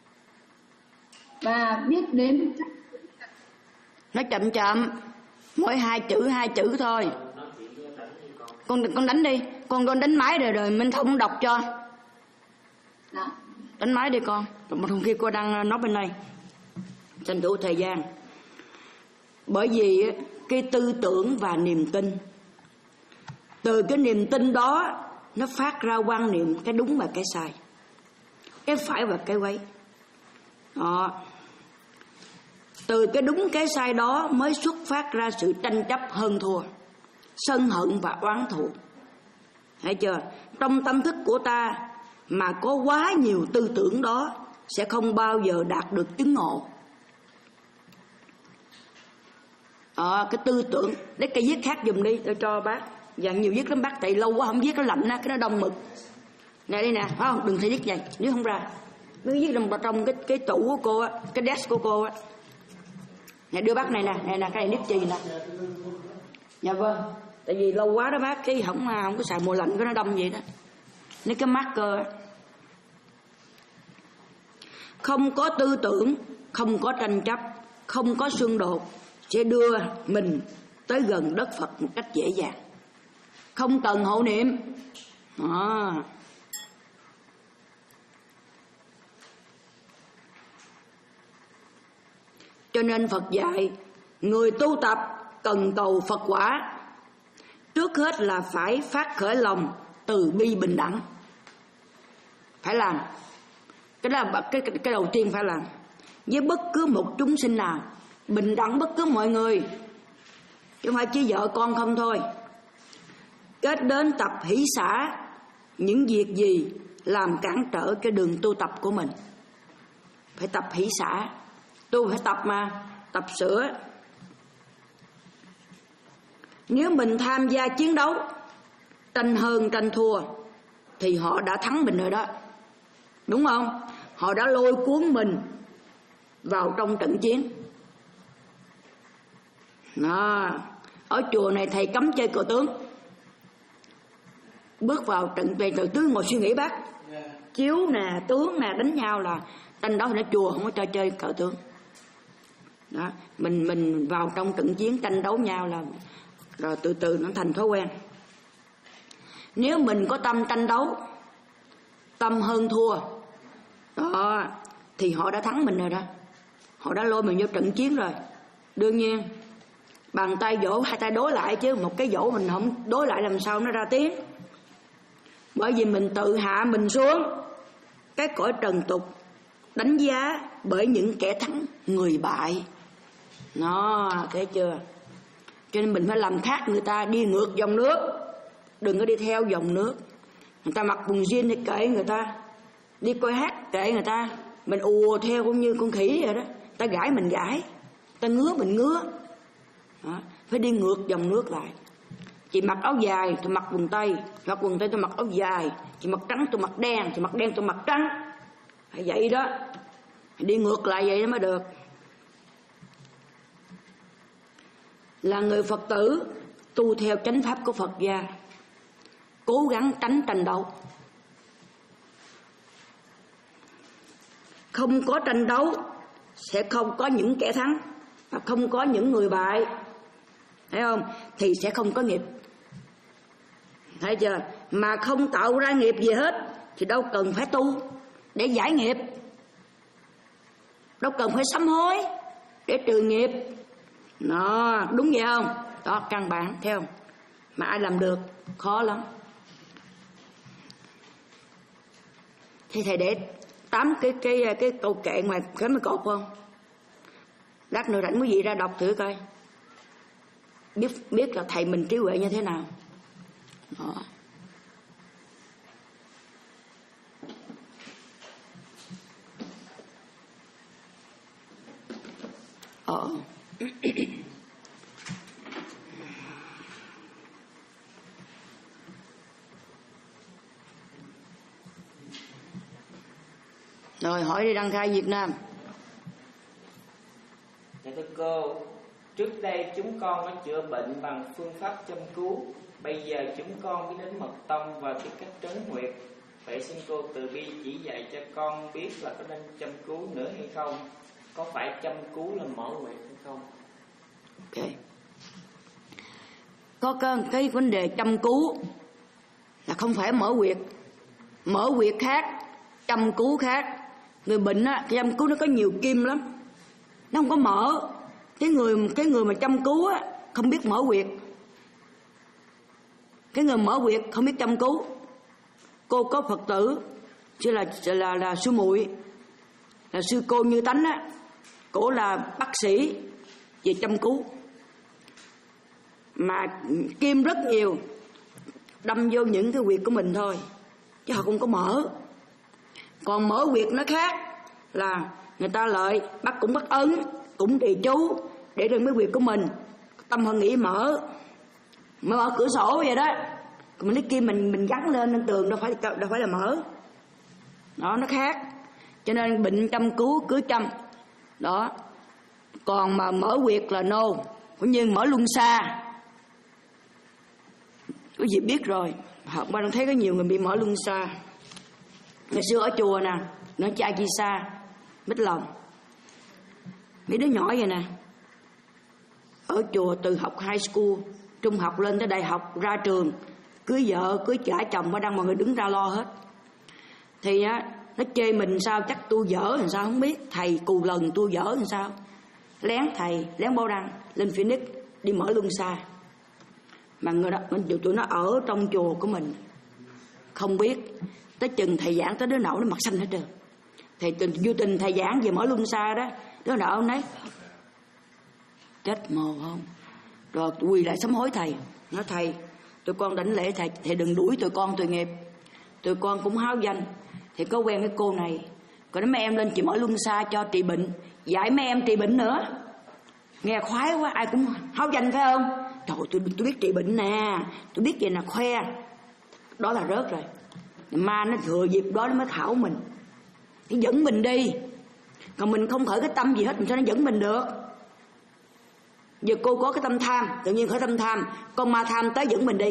và biết đến. Nói chậm chậm, mỗi hai chữ hai chữ thôi. Con con đánh đi, con con đánh máy rồi rồi Minh Thông đọc cho. Dạ. Đánh máy đi con. Một hôm khi cô đang nói bên này, tranh thủ thời gian. Bởi vì cái tư tưởng và niềm tin, từ cái niềm tin đó nó phát ra quan niệm cái đúng và cái sai, cái phải và cái quấy. Đó. Từ cái đúng cái sai đó mới xuất phát ra sự tranh chấp hơn thua, sân hận và oán thù. Thấy chưa? Trong tâm thức của ta mà có quá nhiều tư tưởng đó sẽ không bao giờ đạt được chứng ngộ. Ờ, cái tư tưởng, lấy cây viết khác dùm đi, tôi cho bác. Và nhiều viết lắm bác, tại lâu quá không viết nó lạnh á, cái nó đông mực. Nè đây nè, phải không? Đừng thể viết vậy, nếu không ra. Nó viết trong, trong cái cái tủ của cô á, cái desk của cô á. Nè đưa bác này nè, này nè, cái này nếp chì nè. Dạ vâng, tại vì lâu quá đó bác, cái không không có xài mùa lạnh, cái nó đông vậy đó. Nếu cái marker á. Không có tư tưởng, không có tranh chấp, không có xung đột sẽ đưa mình tới gần đất Phật một cách dễ dàng. Không cần hộ niệm. À. Cho nên Phật dạy người tu tập cần cầu Phật quả, trước hết là phải phát khởi lòng từ bi bình đẳng. Phải làm. Cái đó là cái, cái, cái đầu tiên phải làm. Với bất cứ một chúng sinh nào, bình đẳng bất cứ mọi người, chứ không phải chỉ vợ con không thôi. Kết đến tập hỷ xả những việc gì làm cản trở cái đường tu tập của mình. Phải tập hỷ xả. Tu phải tập mà, tập sửa. Nếu mình tham gia chiến đấu, tranh hơn tranh thua, thì họ đã thắng mình rồi đó. Đúng không? Họ đã lôi cuốn mình vào trong trận chiến. Đó. Ở chùa này thầy cấm chơi cờ tướng. Bước vào trận về cờ tướng ngồi suy nghĩ bác. Chiếu nè, tướng nè, đánh nhau là tranh đấu. Ở chùa không có cho chơi cờ tướng. Đó. Mình mình vào trong trận chiến tranh đấu nhau là rồi từ từ nó thành thói quen. Nếu mình có tâm tranh đấu, tâm hơn thua, đó, thì họ đã thắng mình rồi đó. Họ đã lôi mình vô trận chiến rồi. Đương nhiên bàn tay vỗ, hai tay đối lại, chứ một cái vỗ mình không đối lại làm sao nó ra tiếng. Bởi vì mình tự hạ mình xuống cái cõi trần tục, đánh giá bởi những kẻ thắng người bại. Nó thấy chưa? Cho nên mình phải làm khác người ta, đi ngược dòng nước, đừng có đi theo dòng nước. Người ta mặc quần jean thì kệ người ta, đi coi hát kệ người ta, mình ùa theo cũng như con khỉ vậy đó. Ta gãi mình gãi, ta ngứa mình ngứa. Đó. Phải đi ngược dòng nước lại. Chị mặc áo dài tôi mặc quần tây, mặc quần tây tôi mặc áo dài. Chị mặc trắng tôi mặc đen, chị mặc đen tôi mặc trắng. Phải vậy đó, đi ngược lại vậy đó mới được. Là người Phật tử tu theo chánh pháp của Phật gia, cố gắng tránh tranh đấu. Không có tranh đấu sẽ không có những kẻ thắng, và không có những người bại. Thấy không? Thì sẽ không có nghiệp. Thấy chưa? Mà không tạo ra nghiệp gì hết thì đâu cần phải tu để giải nghiệp, đâu cần phải sám hối để trừ nghiệp. Nó đúng vậy không? Đó, căn bản, thấy không? Mà ai làm được? Khó lắm. Thì thầy để tám cái cái cái câu kệ ngoài cái mới cột không? Lát nữa rảnh quý vị ra đọc thử coi, biết biết là thầy mình trí huệ như thế nào. Đó. Ờ. Rồi hỏi đi đăng khai Việt Nam. Dạ thưa cô, trước đây chúng con có chữa bệnh bằng phương pháp châm cứu. Bây giờ chúng con biết đến mật tông và biết cách trấn nguyệt. Vậy xin cô từ bi chỉ dạy cho con biết là có nên châm cứu nữa hay không? Có phải châm cứu là mở nguyệt hay không? Ok. Có cái, cái vấn đề châm cứu là không phải mở huyệt. Mở huyệt khác, châm cứu khác. Người bệnh á, châm cứu nó có nhiều kim lắm, nó không có mở. Cái người cái người mà châm cứu á, không biết mở huyệt. Cái người mở huyệt không biết châm cứu. Cô có Phật tử chứ là là là sư muội, là sư cô Như Tánh á, cổ là bác sĩ về châm cứu, mà kim rất nhiều, đâm vô những cái huyệt của mình thôi, chứ họ không có mở. Còn mở huyệt nó khác, là người ta lợi bắt cũng bắt ấn, cũng trì chú để trên mấy huyệt của mình, tâm họ nghĩ mở, mở cửa sổ vậy đó. Còn mình lấy kim mình mình gắn lên lên tường, đâu phải đâu phải là mở. Đó, nó khác. Cho nên bệnh châm cứu cứ châm. Đó. Còn mà mở huyệt là no, cũng như mở luân xa. Quý vị biết rồi, học ba đang thấy có nhiều người bị mở luân xa. Ngày xưa ở chùa nè, nó cha chi xa, Bích Lòng, mấy đứa nhỏ vậy nè, ở chùa từ học high school, trung học lên tới đại học, ra trường, cưới vợ, cưới trả chồng, mà đang mọi người đứng ra lo hết. Thì á, nó chê mình sao, chắc tôi dở làm sao không biết, thầy cù lần tôi dở làm sao. Lén thầy, lén bao đăng, lên Phoenix đi mở luân xa. Mà người đó, tụi nó ở trong chùa của mình, không biết. Tới chừng thầy giảng tới đứa nào nó mặt xanh hết trơn. Thầy tình vô tình thầy giảng về mở luân xa đó, đứa nào ông nấy chết mồ không. Rồi quỳ lại sám hối thầy, nói thầy, tụi con đảnh lễ thầy, thầy đừng đuổi tụi con tội nghiệp, tụi con cũng háo danh. Thì có quen cái cô này, còn nói mấy em lên chị mở luân xa cho trị bệnh, dạy mấy em trị bệnh nữa, nghe khoái quá, ai cũng háo danh phải không? Trời, tôi, tôi biết trị bệnh nè, tôi biết vậy nè, khoe. Đó là rớt rồi. Ma nó thừa dịp đó nó mới thảo mình, nó dẫn mình đi. Còn mình không khởi cái tâm gì hết, mình sao nó dẫn mình được? Giờ cô có cái tâm tham, tự nhiên khởi tâm tham, con ma tham tới dẫn mình đi.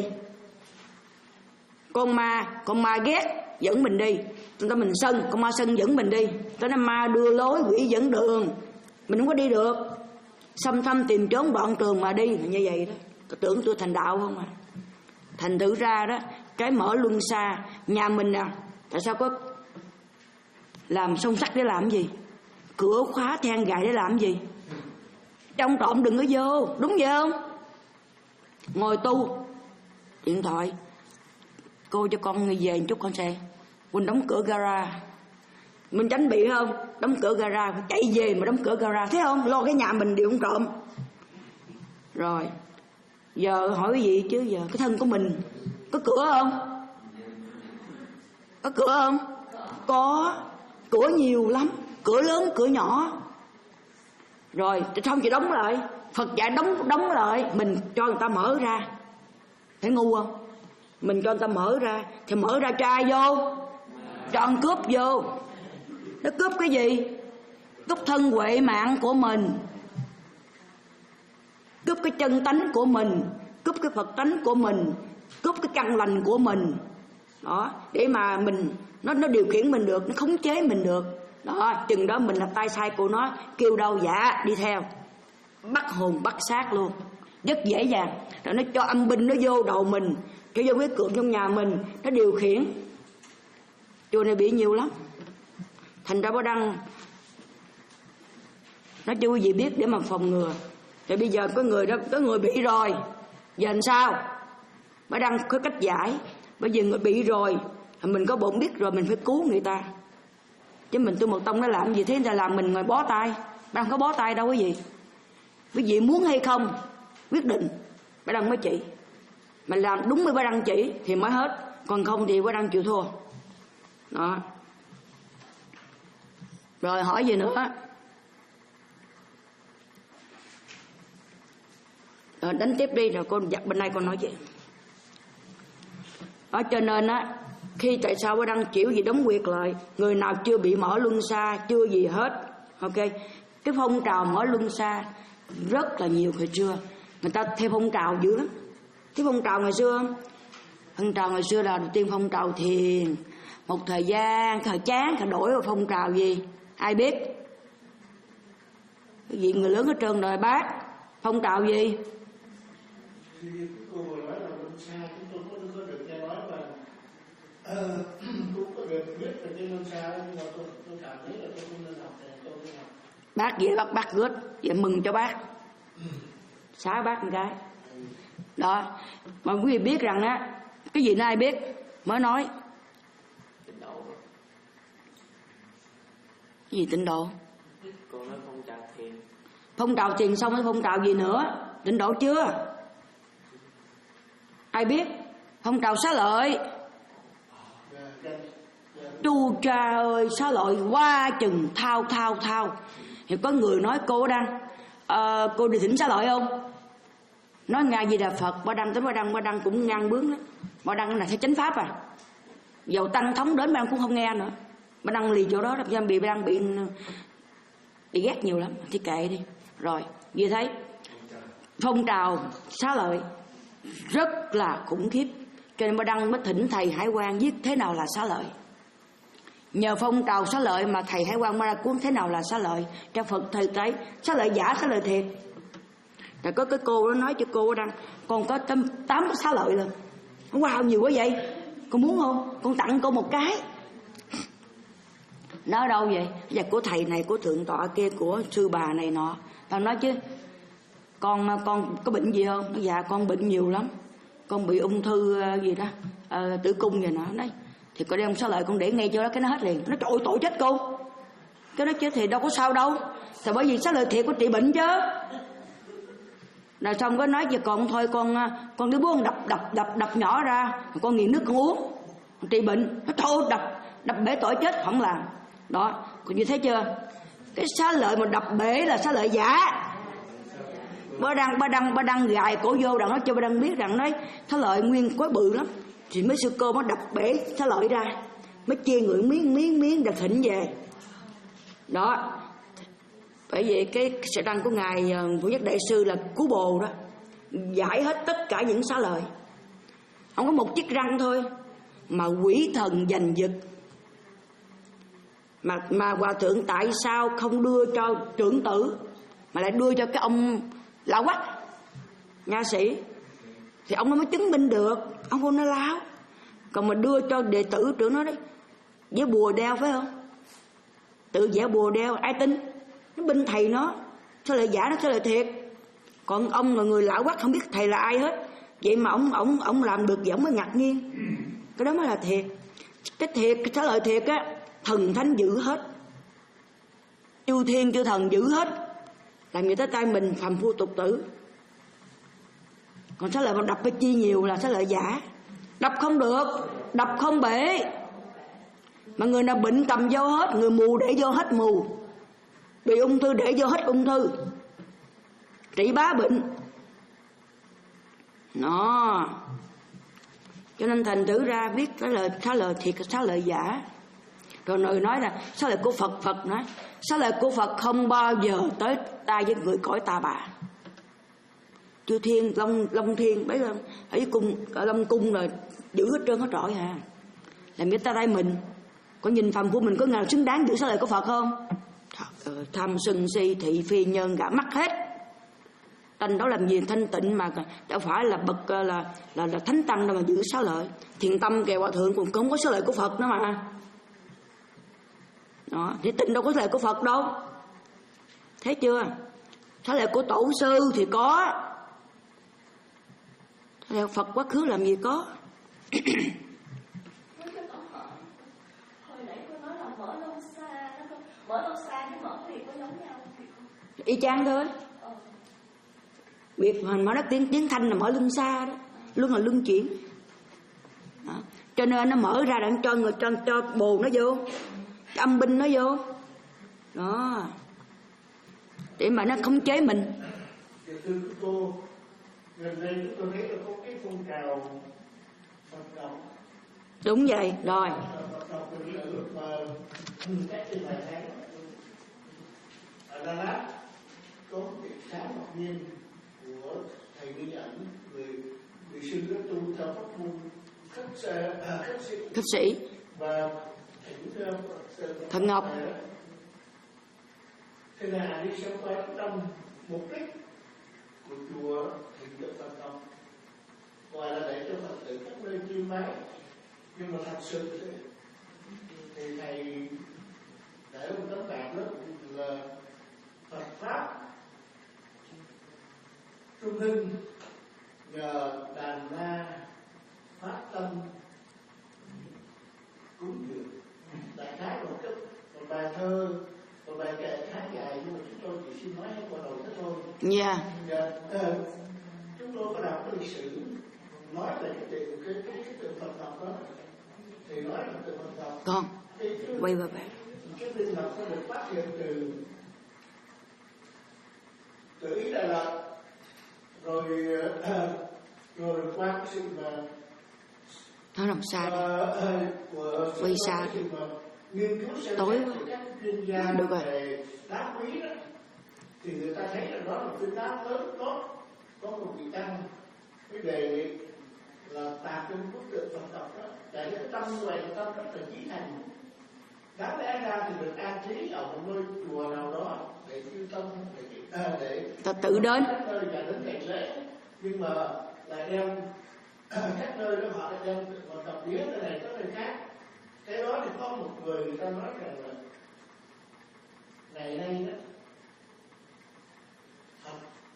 Con ma, con ma ghét dẫn mình đi. Chúng ta mình sân, con ma sân dẫn mình đi. Tới nó ma đưa lối, quỷ dẫn đường, mình không có đi được. Xâm thâm tìm trốn bọn trường mà đi như vậy đó. Tôi tưởng tôi thành đạo không à? Thành thử ra đó, cái mở luân xa nhà mình nè, tại sao có làm song sắt để làm gì? Cửa khóa then gài để làm gì? Trong trộm đừng có vô, đúng vậy không? Ngồi tu, điện thoại, cô cho con người về một chút con xe, Quỳnh đóng cửa gara. Mình tránh bị không? Đóng cửa gara, chạy về mà đóng cửa gara, thấy không? Lo cái nhà mình đều không trộm. Rồi, giờ hỏi cái gì chứ giờ cái thân của mình có cửa không? Có cửa không? Có, cửa nhiều lắm, cửa lớn, cửa nhỏ. Rồi, xong chị đóng lại, Phật dạy đóng đóng lại, mình cho người ta mở ra. Thấy ngu không? Mình cho người ta mở ra, thì mở ra trai vô, cho ăn cướp vô. Nó cướp cái gì? Cướp thân huệ mạng của mình, cướp cái chân tánh của mình, cướp cái Phật tánh của mình, cướp cái căn lành của mình. Đó, để mà mình nó nó điều khiển mình được, nó khống chế mình được. Đó, chừng đó mình là tay sai của nó, kêu đâu dạ đi theo, bắt hồn bắt xác luôn, rất dễ dàng. Rồi nó cho âm binh nó vô đầu mình, cho vô cái cửa trong nhà mình, nó điều khiển. Chùa này bị nhiều lắm. Thành ra Bá Đăng nói cho quý vị biết để mà phòng ngừa. Thì bây giờ có người đó, có người bị rồi, giờ làm sao? Bá Đăng có cách giải. Bây giờ người bị rồi, mình có bổn biết rồi, mình phải cứu người ta. Chứ mình tu Mật Tông nó làm gì thế, người ta làm mình ngồi bó tay. Bá Đăng có bó tay đâu quý vị. Quý vị muốn hay không quyết định, Bá Đăng mới chỉ. Mình làm đúng với Bá Đăng chỉ thì mới hết, còn không thì Bá Đăng chịu thua. Đó. Rồi hỏi gì nữa? Rồi đánh tiếp đi, rồi con giặt bên đây con nói chuyện. Đó, cho nên á, khi tại sao Bá Đăng chịu gì đóng quyệt lại, người nào chưa bị mở luân xa, chưa gì hết. Ok, cái phong trào mở luân xa rất là nhiều hồi xưa, người ta theo phong trào dữ lắm. Cái phong trào ngày xưa không? Phong trào ngày xưa là đầu tiên phong trào thiền, một thời gian thời chán thời đổi vào phong trào gì ai biết? Cái gì người lớn hết trơn đời bác. Phong trào gì? Bác về bác bác rớt, vậy mừng cho bác, xá bác một cái. Đó, mà quý vị biết rằng á, cái gì nó ai biết mới nói. Cái gì tịnh độ? Còn nói phong trào thiền. Phong trào thiền xong cái phong trào gì nữa? Tịnh độ chưa? Ai biết? Phong trào xá lợi. Chu cha ơi, xá lợi quá chừng thao thao thao. Thì có người nói cô Đăng, à, cô đi thỉnh xá lợi không? Nói Nga Di Đà Phật. Bá Đăng tới Bá Đăng, Bá Đăng cũng ngang bướng lắm. Bá Đăng là theo chánh pháp à, dầu tăng thống đến Bá Đăng cũng không nghe nữa. Bá Đăng lì chỗ đó, làm bị Bá Đăng bị bị ghét nhiều lắm, thì kệ đi. Rồi như thấy phong trào xá lợi rất là khủng khiếp, cho nên Bá Đăng mới thỉnh thầy Hải Quang viết thế nào là xá lợi. Nhờ phong trào xá lợi mà thầy Hải Quang mới ra cuốn thế nào là xá lợi cho Phật thầy thấy xá lợi giả xá lợi thiệt. Rồi có cái cô đó nói cho cô Đăng, con có tám cái xá lợi lần. Wow, nhiều quá vậy, con muốn không? Con tặng cô một cái. Nó đâu vậy? Dạ của thầy này, của thượng tọa kia, của sư bà này nọ. Tao nói chứ con con có bệnh gì không? Nó dạ con bệnh nhiều lắm, con bị ung thư gì đó, à, tử cung gì nọ. Đấy thì con đem xá lợi con để ngay chỗ đó, cái nó hết liền. Nó trời ơi, tội chết cô. Cái nó chết thì đâu có sao đâu, thì bởi vì xá lợi thiệt có trị bệnh chứ. Rồi xong có nói với con thôi, con con đứa bố đập đập đập đập nhỏ ra, con nghiền nước con uống trị bệnh. Nó thôi đập đập bể tội chết không làm. Đó, còn như thấy chưa? Cái xá lợi mà đập bể là xá lợi giả. Ba đăng ba đăng ba đăng gài cổ vô đặng nói cho ba đăng biết rằng nói Xá Lợi nguyên quá bự lắm, thì mấy sư cô mới đập bể Xá Lợi ra, mới chia người miếng miếng miếng đặt thịnh về đó. Bởi vậy cái sợi răng của ngài Phổ Nhất Đại Sư là Cứu Bồ đó, giải hết tất cả những xá lợi, không có một chiếc răng thôi mà quỷ thần giành giật. Mà mà hòa thượng tại sao không đưa cho trưởng tử mà lại đưa cho cái ông lão quách nha sĩ, thì ông nó mới chứng minh được ông không nó láo. Còn mà đưa cho đệ tử trưởng nó đấy, vẽ bùa đeo phải không, tự vẽ bùa đeo ai tin, nó binh thầy nó, Xá Lợi giả nó Xá Lợi thiệt. Còn ông là người lão quách không biết thầy là ai hết, vậy mà ông ông ông làm được vậy ông mới ngạc nhiên, cái đó mới là thiệt. Cái thiệt Xá Lợi thiệt á, thần thánh giữ hết, chư thiên chư thần giữ hết, làm gì tới tay mình phàm phu tục tử. Còn Xá Lợi mà đập cái chi nhiều là Xá Lợi giả, đập không được, đập không bể. Mà người nào bệnh cầm vô hết, người mù để vô hết mù, bị ung thư để vô hết ung thư, trị bá bệnh nó. Cho nên thành thử ra biết cái lời Xá Lợi thiệt, Xá Lợi giả. Rồi người nói là Xá Lợi của Phật, Phật nói Xá Lợi của Phật không bao giờ tới tay với người cõi ta bà. Chư thiên long long thiên bấy lần ở cung ở Long cung rồi giữ hết trơn hết trọi à, làm người ta tay mình. Có nhìn phàm của mình có nào xứng đáng giữ Xá Lợi của Phật không? Tham sân si thị phi nhân gã mắc hết. Tánh đó làm gì thanh tịnh mà đâu phải là bậc là là là thánh tăng đâu mà giữ Xá Lợi. Thiền tâm kìa hòa thượng cũng không có Xá Lợi của Phật nữa mà. Đó, thì tịnh đâu có Xá Lợi của Phật đâu. Thấy chưa? Xá Lợi của tổ sư thì có. Xá Lợi Phật quá khứ làm gì có. Y chang thôi. Biệt mà mở đất tiếng tiếng thanh là mở lưng xa đó, luân là luân chuyển đó. Cho nên nó mở ra để cho người cho cho bồ nó vô, âm binh nó vô đó, để mà nó khống chế mình. Thưa cô, gần đây chúng tôi thấy là có cái phong trào vận động. Đúng vậy rồi. Vận động từ nữ mà cách trên vài tháng ở Đà Lạt có cái sáng học viên của thầy Minh Ẩn, người người sư đó tu theo pháp môn khách à, khách sĩ, khách sĩ và thỉnh Thần Ngọc. Thế là đi xem qua trong mục đích của chùa Thịnh Đức Phật Ngọc, ngoài là để cho Phật tử các nơi chiêm bái, nhưng mà thật sự thì, thì thầy để một tấm bảng đó là Phật pháp trung hưng nhờ đàn ma phát tâm cúng dường. Đại khái một cái một bài thơ, một bài kệ khá dài, nhưng mà chúng tôi chỉ xin nói hết qua đầu thế thôi. Yeah. Dạ, ờ, chúng tôi có đọc cái lịch sử nói về cái tượng cái cái, cái tượng Phật Ngọc đó, thì nói là tượng Phật Ngọc. Con quay vào bạn. Cái tượng Ngọc nó được phát hiện từ từ Ý Đà Lạt, rồi rồi qua cái sự mà nó làm xa uh, của quay xa nghiên cứu xem tối xét của các chuyên gia được rồi. về đá quý đó, thì người ta thấy là đó là viên đá lớn tốt, có một vị tăng cái đề nghị là tạc trên bức tượng Phật Ngọc đó, tại cái tâm này tâm rất là chí thành, đáng lẽ ra thì được an trí ở một nơi chùa nào đó để chuyên tâm để à, để ta tự đến các nơi và đến ngày lễ, nhưng mà lại đem các nơi đó họ lại đem một tập đĩa nơi này tới nơi khác. Cái đó thì có một người người ta nói rằng là ngày nay đó thật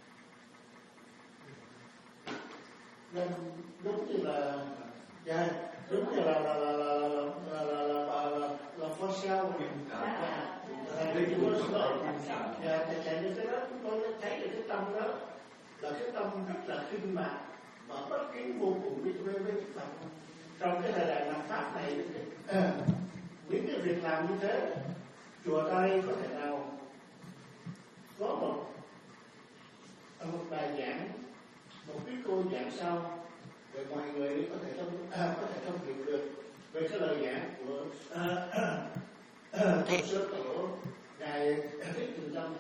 nên đúng như là dạ, đúng như là là là là là là là là là for sale mình là vì chúng tôi nói dạ thì chạy như thế đó chúng tôi thấy được cái tâm đó là cái tâm rất là kinh mạc và bất kính vô cùng với với với Phật. Trong cái thời đại làm pháp này, à, những cái việc làm như thế, chùa ta đây có thể nào có một một bài giảng, một cái cô giảng sau để mọi người có thể thông à, có thể thông hiểu được về cái lời giảng của sư tổ ngài Thích Từ Tâm,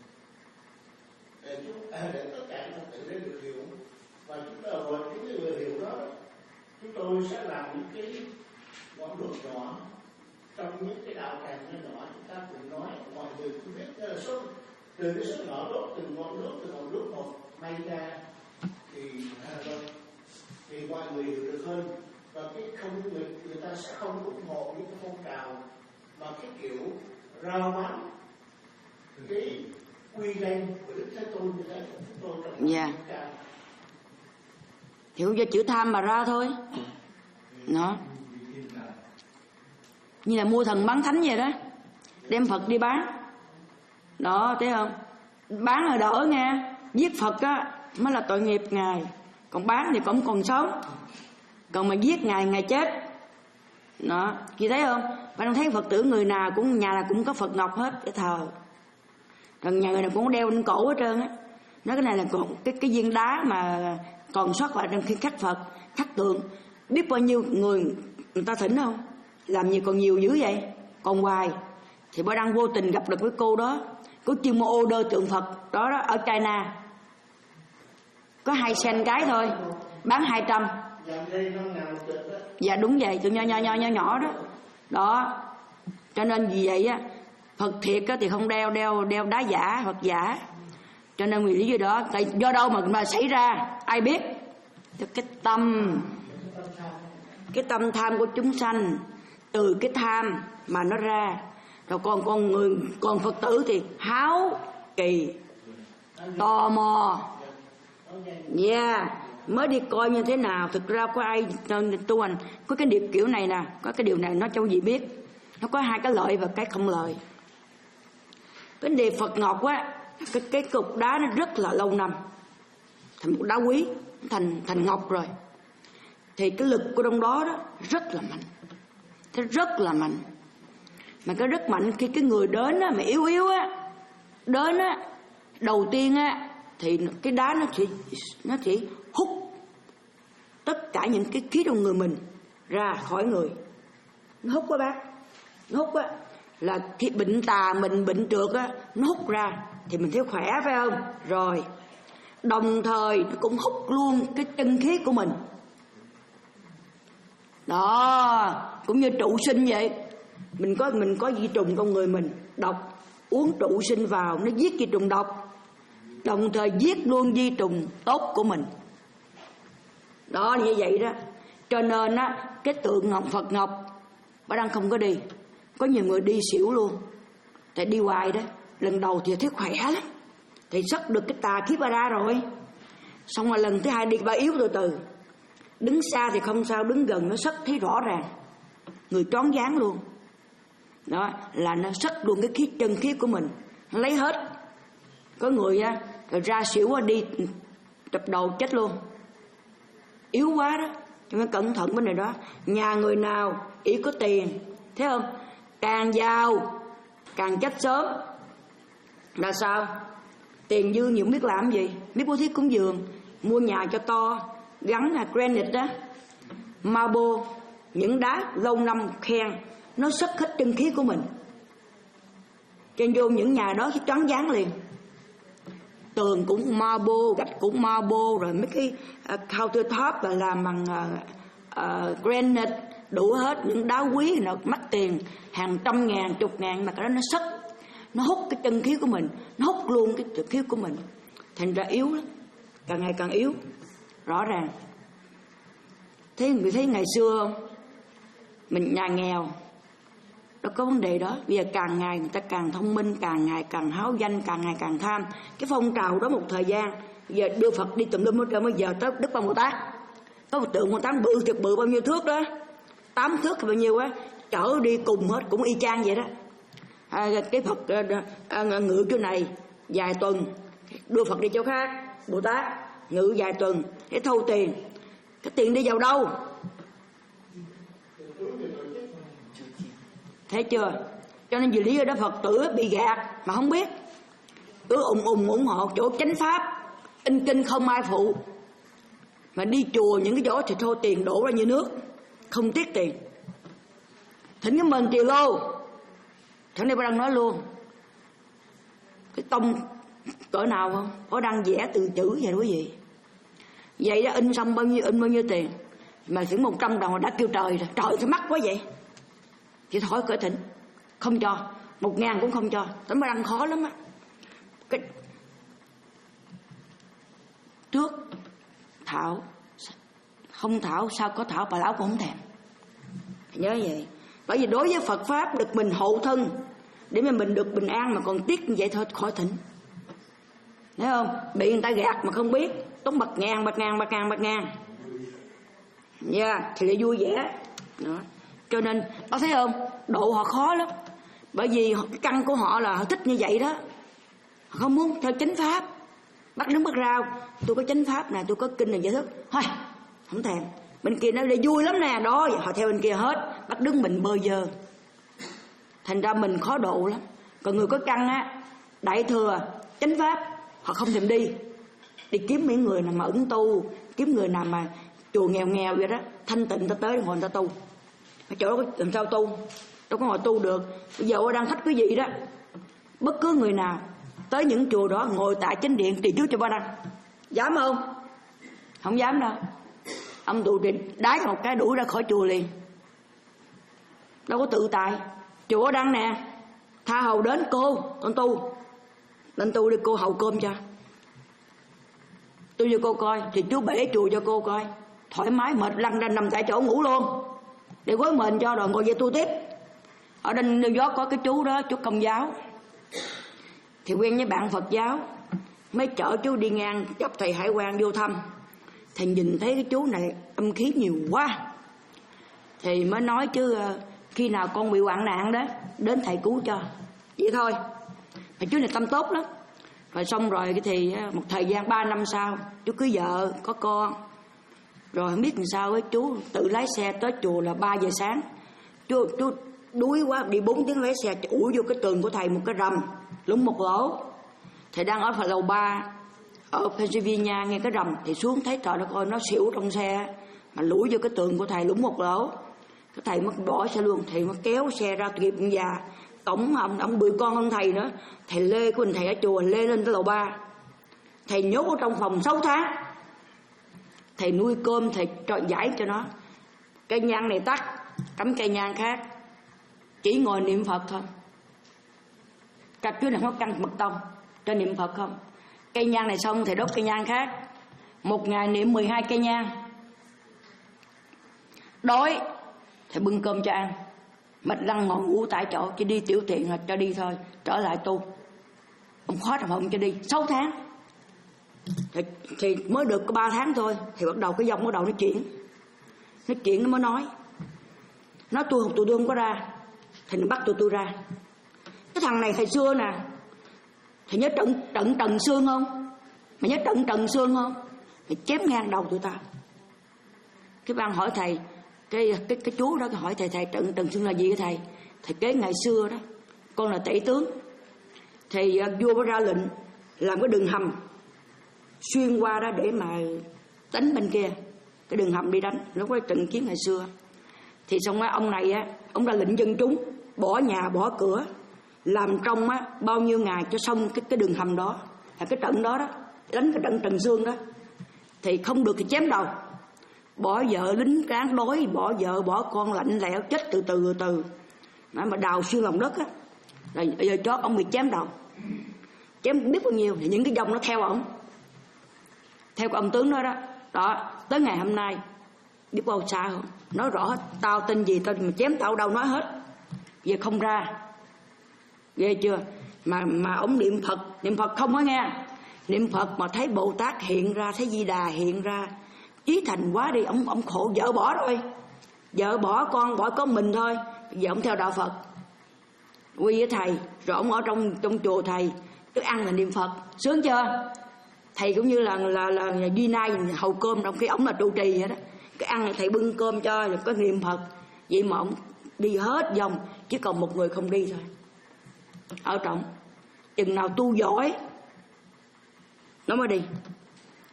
để chúng à, để tất cả các Phật tử được hiểu, và chúng ta và những người hiểu đó, chúng tôi sẽ làm những cái ngọn đuốc nhỏ trong những cái đạo tràng nhỏ, chúng ta cùng nói mọi người cũng biết đó là số từ cái số nhỏ đốt từng ngọn đuốc từ ngọn đuốc một may ra thì à, rồi, thì mọi người hiểu được hơn, và cái không người người ta sẽ không ủng hộ những cái phong trào mà cái kiểu rao bán cái quy danh của Đức Thế Tôn như thế của chúng tôi trong yeah. Hiểu cho chữ tham mà ra thôi. Nó như là mua thần bán thánh vậy đó, đem Phật đi bán. Đó, thấy không? Bán là đỡ nghe, giết Phật á mới là tội nghiệp Ngài. Còn bán thì cũng còn sống. Còn mà giết Ngài, Ngài chết. Đó, chị thấy không? Bạn thấy Phật tử người nào cũng, nhà nào cũng có Phật ngọc hết để thờ. Còn nhà người nào cũng đeo lên cổ hết trơn á. Nói cái này là còn cái, cái viên đá mà còn sót lại trong khi khắc Phật, khắc tượng. Biết bao nhiêu người người ta thỉnh không? Làm gì còn nhiều dữ vậy? Còn hoài. Thì bà đang vô tình gặp được với cô đó, cô chuyên mua order tượng Phật đó, đó ở China. Có hai sen cái thôi, bán hai trăm. Dạ đúng vậy, tụi nho nho nho nho nhỏ đó. Đó. Cho nên vì vậy á, Phật thiệt á thì không đeo đeo đeo đá giả, Phật giả. Cho nên vì lý do đó, tại do đâu mà mà xảy ra, ai biết? Cái tâm cái tâm tham của chúng sanh, từ cái tham mà nó ra. Rồi còn con người còn Phật tử thì háo kỳ, tò mò, yeah, mới đi coi như thế nào. Thực ra có ai tu hành có cái điều kiểu này nè, có cái điều này nó cho gì biết, nó có hai cái lợi và cái không lợi. Cái đề Phật ngọc á, cái cái cục đá nó rất là lâu năm, thành một đá quý, thành thành ngọc rồi, thì cái lực của trong đó đó rất là mạnh, thế rất là mạnh. Mà cái rất mạnh khi cái người đến á, mà yếu yếu á, đến á, đầu tiên á, thì cái đá nó chỉ nó chỉ hút tất cả những cái khí trong người mình ra khỏi người. Nó hút quá bác, nó hút á, là khi bệnh tà mình bệnh trượt á, nó hút ra thì mình thấy khỏe phải không? Rồi đồng thời nó cũng hút luôn cái chân khí của mình. Đó, cũng như trụ sinh vậy. Mình có mình có vi trùng trong người mình, độc, uống trụ sinh vào nó giết vi trùng độc, đồng thời giết luôn vi trùng tốt của mình. Đó, như vậy đó. Cho nên á, cái tượng ngọc Phật ngọc bà đang không có đi. Có nhiều người đi xỉu luôn. Tại đi hoài đó, lần đầu thì thấy khỏe lắm, thì sắp được cái tà khí bà ra rồi. Xong rồi lần thứ hai đi bà yếu từ từ. Đứng xa thì không sao, đứng gần nó sất thấy rõ ràng, người choáng váng luôn. Đó là nó sất luôn cái khí chân khí của mình, nó lấy hết. Có người á, rồi ra xỉu á, đi đập đầu chết luôn, yếu quá đó. Cho nên cẩn thận bên này đó. Nhà người nào ý có tiền, thấy không, càng giàu càng chết sớm. Là sao? Tiền dư nhiều biết làm gì, biết bố thí cúng dường, mua nhà cho to, gắn là granite đó, marble, những đá lâu năm khen, nó sất hết chân khí của mình. Trên vô những nhà đó khi choáng váng liền. Tường cũng marble, gạch cũng marble, rồi mấy cái uh, countertop là làm bằng uh, uh, granite, đủ hết những đá quý, nó mắc tiền hàng trăm ngàn, chục ngàn, mà cái đó nó sất, nó hút cái chân khí của mình, nó hút luôn cái chân khí của mình, thành ra yếu lắm, càng ngày càng yếu, rõ ràng. Thế người thấy ngày xưa không? Mình nhà nghèo, nó có vấn đề đó. Bây giờ càng ngày người ta càng thông minh, càng ngày càng háo danh, càng ngày càng tham. Cái phong trào đó một thời gian, bây giờ đưa Phật đi tùm lum hết trơn. Bây giờ tới Đức Bà Bồ Tát, có một tượng Bồ Tát bự thiệt bự, bao nhiêu thước đó, tám thước bao nhiêu á, chở đi cùng hết, cũng y chang vậy đó. À, cái Phật à, à, ngự chỗ này vài tuần, đưa Phật đi chỗ khác, Bồ Tát ngự vài tuần để thâu tiền. Cái tiền đi vào đâu? Thấy chưa? Cho nên vì lý do đó Phật tử bị gạt mà không biết, cứ ủng ủng ủng hộ chỗ chánh pháp, in kinh không ai phụ, mà đi chùa những cái chỗ thì thôi tiền đổ ra như nước, không tiếc tiền. Thỉnh cái mền Tỳ Lô, thằng này bà đang nói luôn, cái tông cỡ nào không? Có đang vẽ từ chữ vậy đó quý vị. Vậy đó in xong bao nhiêu, in bao nhiêu tiền? Màถึงmột trăm đồng đã kêu trời rồi. Trời sao mắc quá vậy? Thì thôi cỡ thỉnh, không cho, một ngàn cũng không cho. Tấm bà đang khó lắm á. Cái trước thảo, không thảo sao có thảo, bà lão cũng không thèm. Nhớ vậy. Bởi vì đối với Phật Pháp được mình hộ thân, để mà mình được bình an, mà còn tiếc như vậy thôi khỏi thỉnh. Thấy không? Bị người ta gạt mà không biết, tốn bạc ngàn, bạc ngàn, bạc ngàn, bạc ngàn. Nha, yeah, thì lại vui vẻ. Đó. Cho nên, bác thấy không? Độ họ khó lắm. Bởi vì cái căn của họ là họ thích như vậy đó. Họ không muốn theo chánh Pháp. Bắt đứng bắt rau, tôi có chánh Pháp nè, tôi có kinh này giải thức. Thôi, không thèm. Bên kia nó lại vui lắm nè, đó, họ theo bên kia hết. Bắt đứng mình bơ vơ. Thành ra mình khó độ lắm. Còn người có căn á, đại thừa, chánh Pháp, họ không thèm đi. Đi kiếm mấy người nào mà ẩn tu, kiếm người nào mà chùa nghèo nghèo vậy đó, thanh tịnh ta tới ngồi người ta tu. Ở chỗ đó làm sao tu? Đâu có ngồi tu được. Bây giờ tôi đang thách quý vị đó, bất cứ người nào tới những chùa đó ngồi tại chánh điện trì trước cho ba đăng, dám không? Không dám đâu. Ông tù trì đái một cái đuổi ra khỏi chùa liền. Đâu có tự tại. Chùa đăng nè, tha hầu đến cô, con tu, lên tu đi cô hầu cơm cho. Tôi cho cô coi, thì chú bể chùa cho cô coi. Thoải mái, mệt lăn ra nằm tại chỗ ngủ luôn. Để gối mền cho rồi ngồi về tu tiếp. Ở đây New York có cái chú đó, chú Công giáo. Thì quen với bạn Phật giáo. Mới chở chú đi ngang, gặp thầy hải quan vô thăm. Thầy nhìn thấy cái chú này âm khí nhiều quá. Thì mới nói chứ khi nào con bị hoạn nạn đó, đến thầy cứu cho. Vậy thôi. Mà chú này tâm tốt lắm. Rồi xong rồi thì một thời gian ba năm sau, chú cưới vợ, có con. Rồi không biết làm sao ấy, chú tự lái xe tới chùa là ba giờ sáng. Chú, chú đuối quá, đi bốn tiếng lái xe, ủi vô cái tường của thầy một cái rầm, lúng một lỗ. Thầy đang ở phần lầu ba, ở Pennsylvania nghe cái rầm, thì xuống thấy trời đất ơi, nó xỉu trong xe. Mà lủi vô cái tường của thầy lúng một lỗ. Cái thầy mất bỏ xe luôn, thầy mất kéo xe ra kịp già. Tổng ông, ông bự con hơn thầy nữa. Thầy lê của mình thầy ở chùa lê lên tới lầu ba. Thầy nhốt ở trong phòng sáu tháng. Thầy nuôi cơm, thầy cho giải cho nó. Cây nhang này tắt, cắm cây nhang khác. Chỉ ngồi niệm Phật thôi. Các chú này có căn mật tông cho niệm Phật không. Cây nhang này xong thầy đốt cây nhang khác. Một ngày niệm mười hai cây nhang. Đói thầy bưng cơm cho ăn. Mệt lăn ngồi ngủ tại chỗ, chỉ đi tiểu tiện là cho đi thôi, trở lại tu. Ông khóa trong phòng cho đi sáu tháng. Thì, thì mới được có ba tháng thôi, thì bắt đầu cái dòng bắt đầu nó chuyển. Nó chuyển nó mới nói. Nói tôi học tụi tôi không có ra, thì nó bắt tụi tôi ra. Cái thằng này thầy xưa nè, thầy nhớ trận trận Trần Sương không? Mày nhớ trận Trần Sương không? Mày chém ngang đầu tụi tao. Cái ban hỏi thầy, cái cái cái chú đó hỏi thầy, thầy trận Trần Sương là gì cái thầy? Thầy kế ngày xưa đó, con là tể tướng. Thì uh, vua có ra lệnh làm cái đường hầm xuyên qua đó để mà đánh bên kia, cái đường hầm đi đánh. Nó có trận chiến ngày xưa. Thì xong á, ông này á, ông ra lệnh dân chúng bỏ nhà bỏ cửa, làm trong á bao nhiêu ngày cho xong cái cái đường hầm đó, là cái trận đó đó, đánh cái trận Trần Sương đó. Thì không được thì chém đầu, bỏ vợ lính cán đói, bỏ vợ bỏ con lạnh lẽo chết từ từ từ từ. Mà đào xuyên lòng đất á, rồi giờ chót ông bị chém đầu, chém biết bao nhiêu. Thì những cái dòng nó theo ổng, theo cái ông tướng đó đó. Đó, tới ngày hôm nay biết bao xa không? Nói rõ hết, tao tên gì, tao mà chém tao đâu nói hết. Giờ không ra, ghê chưa? Mà mà ông niệm Phật, niệm Phật không có nghe. Niệm Phật mà thấy Bồ Tát hiện ra, thấy Di Đà hiện ra, chí thành quá đi. Ông ông khổ, vợ bỏ rồi, vợ bỏ con, bỏ có mình thôi. Giờ ông theo đạo Phật, quy với thầy. Rồi ông ở trong trong chùa thầy, cứ ăn là niệm Phật, sướng chưa? Thầy cũng như là là là, là Duy Nai hầu cơm, trong khi ổng là trụ trì vậy đó. Cái ăn là thầy bưng cơm cho, rồi có niệm Phật. Vậy mà ổng đi hết vòng, chỉ còn một người không đi thôi. Ở trong chừng nào tu giỏi nó mới đi.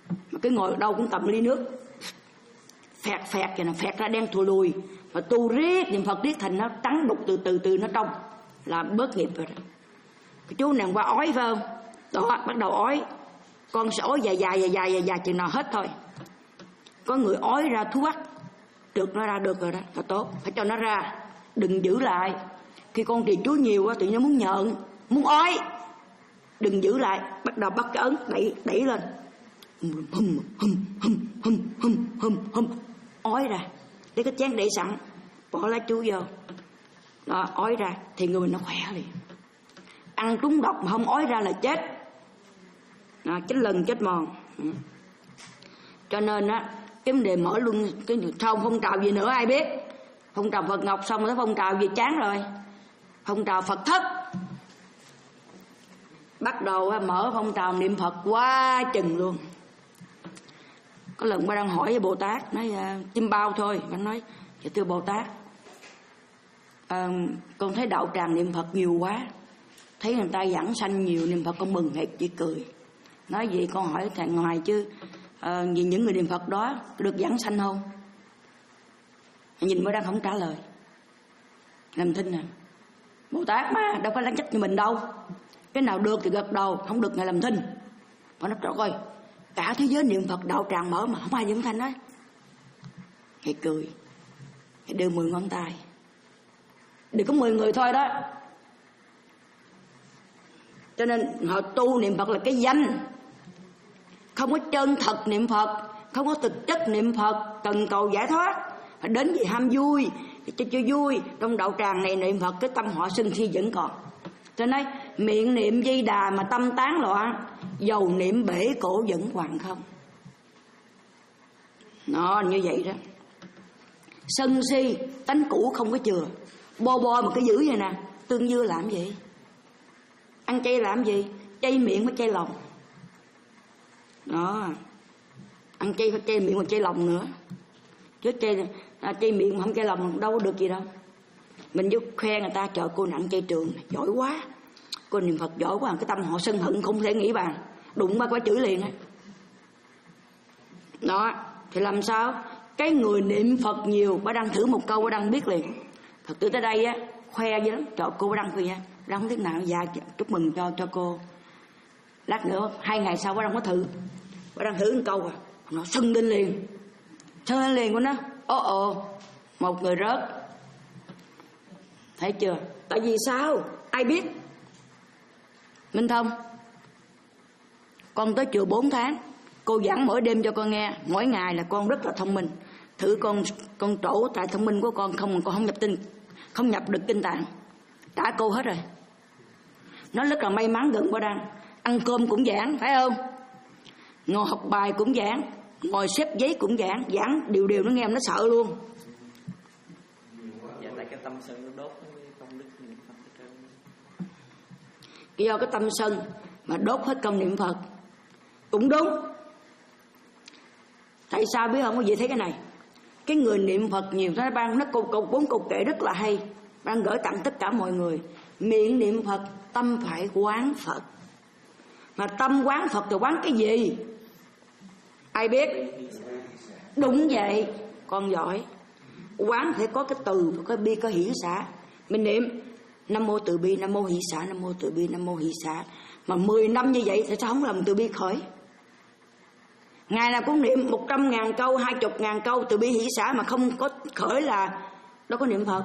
mà cái ngồi ở đâu cũng cầm ly nước phẹt phẹt vậy nè, phẹt ra đen thù lùi, mà tu riết niệm Phật riết thành nó trắng đục từ từ từ nó trong, là bớt nghiệp rồi đó. Cái chú nàng qua ói phải không? Đó, bắt đầu ói, con sẽ ói dài dài dài dài dài, dài chừng nào hết thôi. Có người ói ra thuốc bắc, được nó ra được rồi đó, là tốt, phải cho nó ra, đừng giữ lại. Khi con trì chú nhiều quá tự nhiên nó muốn nhợn, muốn ói, đừng giữ lại, bắt đầu bắt cái ấn đẩy đẩy lên, hum hum hum hum hum hum hum hum, ói ra, lấy cái chén để sẵn, bỏ lá chú vô, đó, ói ra thì người mình nó khỏe liền. Ăn trúng độc mà không ói ra là chết, đó, chết lần chết mòn. Cho nên á, cái vấn đề mở luôn cái sau phong trào gì nữa ai biết. Phong trào Phật Ngọc xong rồi phong trào gì chán rồi, phong trào Phật thất. Bắt đầu mở phong trào niệm Phật quá chừng luôn. Có lần ba đang hỏi với Bồ Tát, nói chim bao thôi, ba nói dạ thưa Bồ Tát, à, con thấy đạo tràng niệm Phật nhiều quá, thấy người ta giảng sanh nhiều niệm Phật con mừng hết, chỉ cười. Nói gì con hỏi thằng ngoài chứ, à, vì những người niệm Phật đó được giảng sanh không? Nhìn mới đang không trả lời, làm thinh à. Bồ Tát mà đâu có lắng trách như mình đâu, cái nào được thì gật đầu, không được ngày làm thinh. Mà nó trời ơi, cả thế giới niệm Phật đạo tràng mở mà không ai giảng sanh đó. Thì cười, thì đưa mười ngón tay, đừng có mười người thôi đó. Cho nên họ tu niệm Phật là cái danh, không có chân thật niệm Phật, không có thực chất niệm Phật, cần cầu giải thoát. Họ đến vì ham vui, cho cho vui. Trong đạo tràng này niệm Phật cái tâm họ sân si vẫn còn. Cho nên miệng niệm Di Đà mà tâm tán loạn, dầu niệm bể cổ vẫn hoàng không. Nó như vậy đó. Sân si tánh cũ không có chừa, bo bo mà cái giữ vậy nè. Tương dưa làm gì? Ăn chay làm gì? Chay miệng mới chay lòng. Đó, ăn chay phải chay miệng mà chay lòng nữa. Chứ chay, à, chay miệng mà không chay lòng đâu có được gì đâu. Mình giúp khoe người ta, trời cô nặng chay trường này, giỏi quá, cô niệm Phật giỏi quá. Cái tâm họ sân hận không thể nghĩ bàn, đụng ba quả chửi liền á. Đó, thì làm sao? Cái người niệm Phật nhiều, bà đang thử một câu bà đang biết liền. Phật tử tới đây á, khoe dữ lắm, trời cô bà đang khuya, đang không biết nào, dạ chúc mừng cho cho cô. Lát nữa hai ngày sau bà đang có thử, bà đang thử một câu à, nó sưng lên liền, sưng lên liền của nó. Ồ ồ, một người rớt. Thấy chưa? Tại vì sao? Ai biết? Minh Thông, con tới chùa bốn tháng, cô giảng mỗi đêm cho con nghe, mỗi ngày là con rất là thông minh. Thử con con trổ tại thông minh của con không, con không nhập tinh, không nhập được kinh tạng, trả cô hết rồi. Nó rất là may mắn gần qua đang ăn cơm cũng giảng, phải không? Ngồi học bài cũng giảng, ngồi xếp giấy cũng giảng, giảng điều điều nó nghe nó sợ luôn. Dạ, tại cái tâm sân nó đốt công đức niệm Phật hết trơn. Do cái tâm sân mà đốt hết công niệm Phật cũng đúng. Tại sao biết không? Có gì thấy cái này? Cái người niệm Phật nhiều, nó ban nó câu câu bốn câu kệ rất là hay, ban gửi tặng tất cả mọi người. Miệng niệm Phật, tâm phải quán Phật. Mà tâm quán Phật thì quán cái gì? Ai biết? Đúng vậy, con giỏi. Quán phải có cái từ, có bi, có hỷ xả. Mình niệm Nam mô từ bi, Nam mô hỷ xả, Nam mô từ bi, Nam mô hỷ xả. Mà mười năm như vậy thì sao không làm từ bi khởi? Ngày nào cũng niệm một trăm ngàn câu, hai chục ngàn câu từ bi hỷ xả mà không có khởi là đâu có niệm Phật.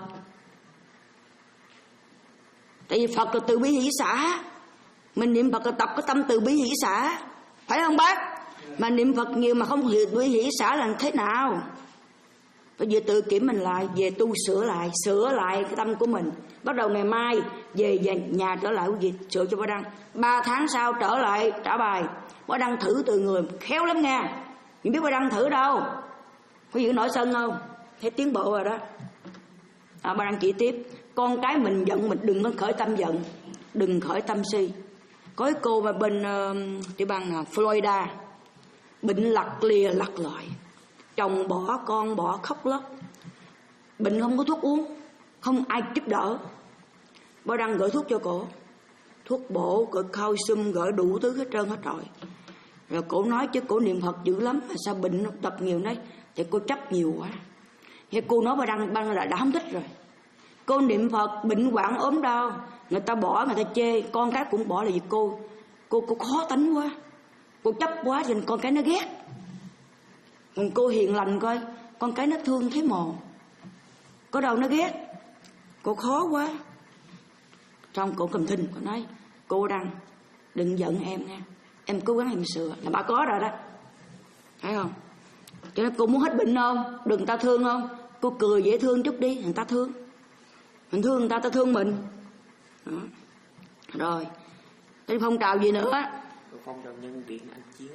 Tại vì Phật là từ bi hỷ xả, mình niệm Phật là tập cái tâm từ bi hỷ xả, phải không bác? Mà niệm Phật nhiều mà không từ bi hỷ xả là thế nào? Bây giờ tự kiểm mình lại, về tu sửa lại, sửa lại cái tâm của mình. Bắt đầu ngày mai về, về nhà trở lại cái gì sửa cho bác Đăng. Ba tháng sau trở lại trả bài, bác Đăng thử từ người khéo lắm nha. Nhưng biết bác Đăng thử đâu, có gì nổi sân không? Thấy tiến bộ rồi đó. À, bác Đăng chỉ tiếp, con cái mình giận mình đừng có khởi tâm giận, đừng khởi tâm si. Có cái cô mà bên uh, tiểu bang nào Florida, bệnh lặt lìa lặt lọi, chồng bỏ, con bỏ, khóc lóc, bệnh không có thuốc uống, không ai giúp đỡ. Bác Đăng gửi thuốc cho cổ, thuốc bổ, gửi calcium, gửi đủ thứ hết trơn hết rồi. Rồi cổ nói chứ cổ niệm Phật dữ lắm, mà sao bệnh nó tập nhiều đấy, thì cô chấp nhiều quá. Thì cô nói bà Đăng, Đăng là đã không thích rồi. Cô niệm Phật bệnh hoạn ốm đau, người ta bỏ, người ta chê, con cái cũng bỏ là vì cô cô cô khó tánh quá, cô chấp quá cho nên con cái nó ghét. Còn cô hiền lành coi, con cái nó thương thấy mồ, có đâu nó ghét. Cô khó quá. Xong cô cầm thinh, cô nói cô Đăng đừng giận em nha, em cố gắng em sửa, là bà có rồi đó, thấy không? Cho nên cô muốn hết bệnh không, đừng ta thương không, cô cười dễ thương chút đi, người ta thương, mình thương người ta, ta thương mình đó. Rồi cái phong trào gì nữa? Phong trào nhân điện anh Chiến.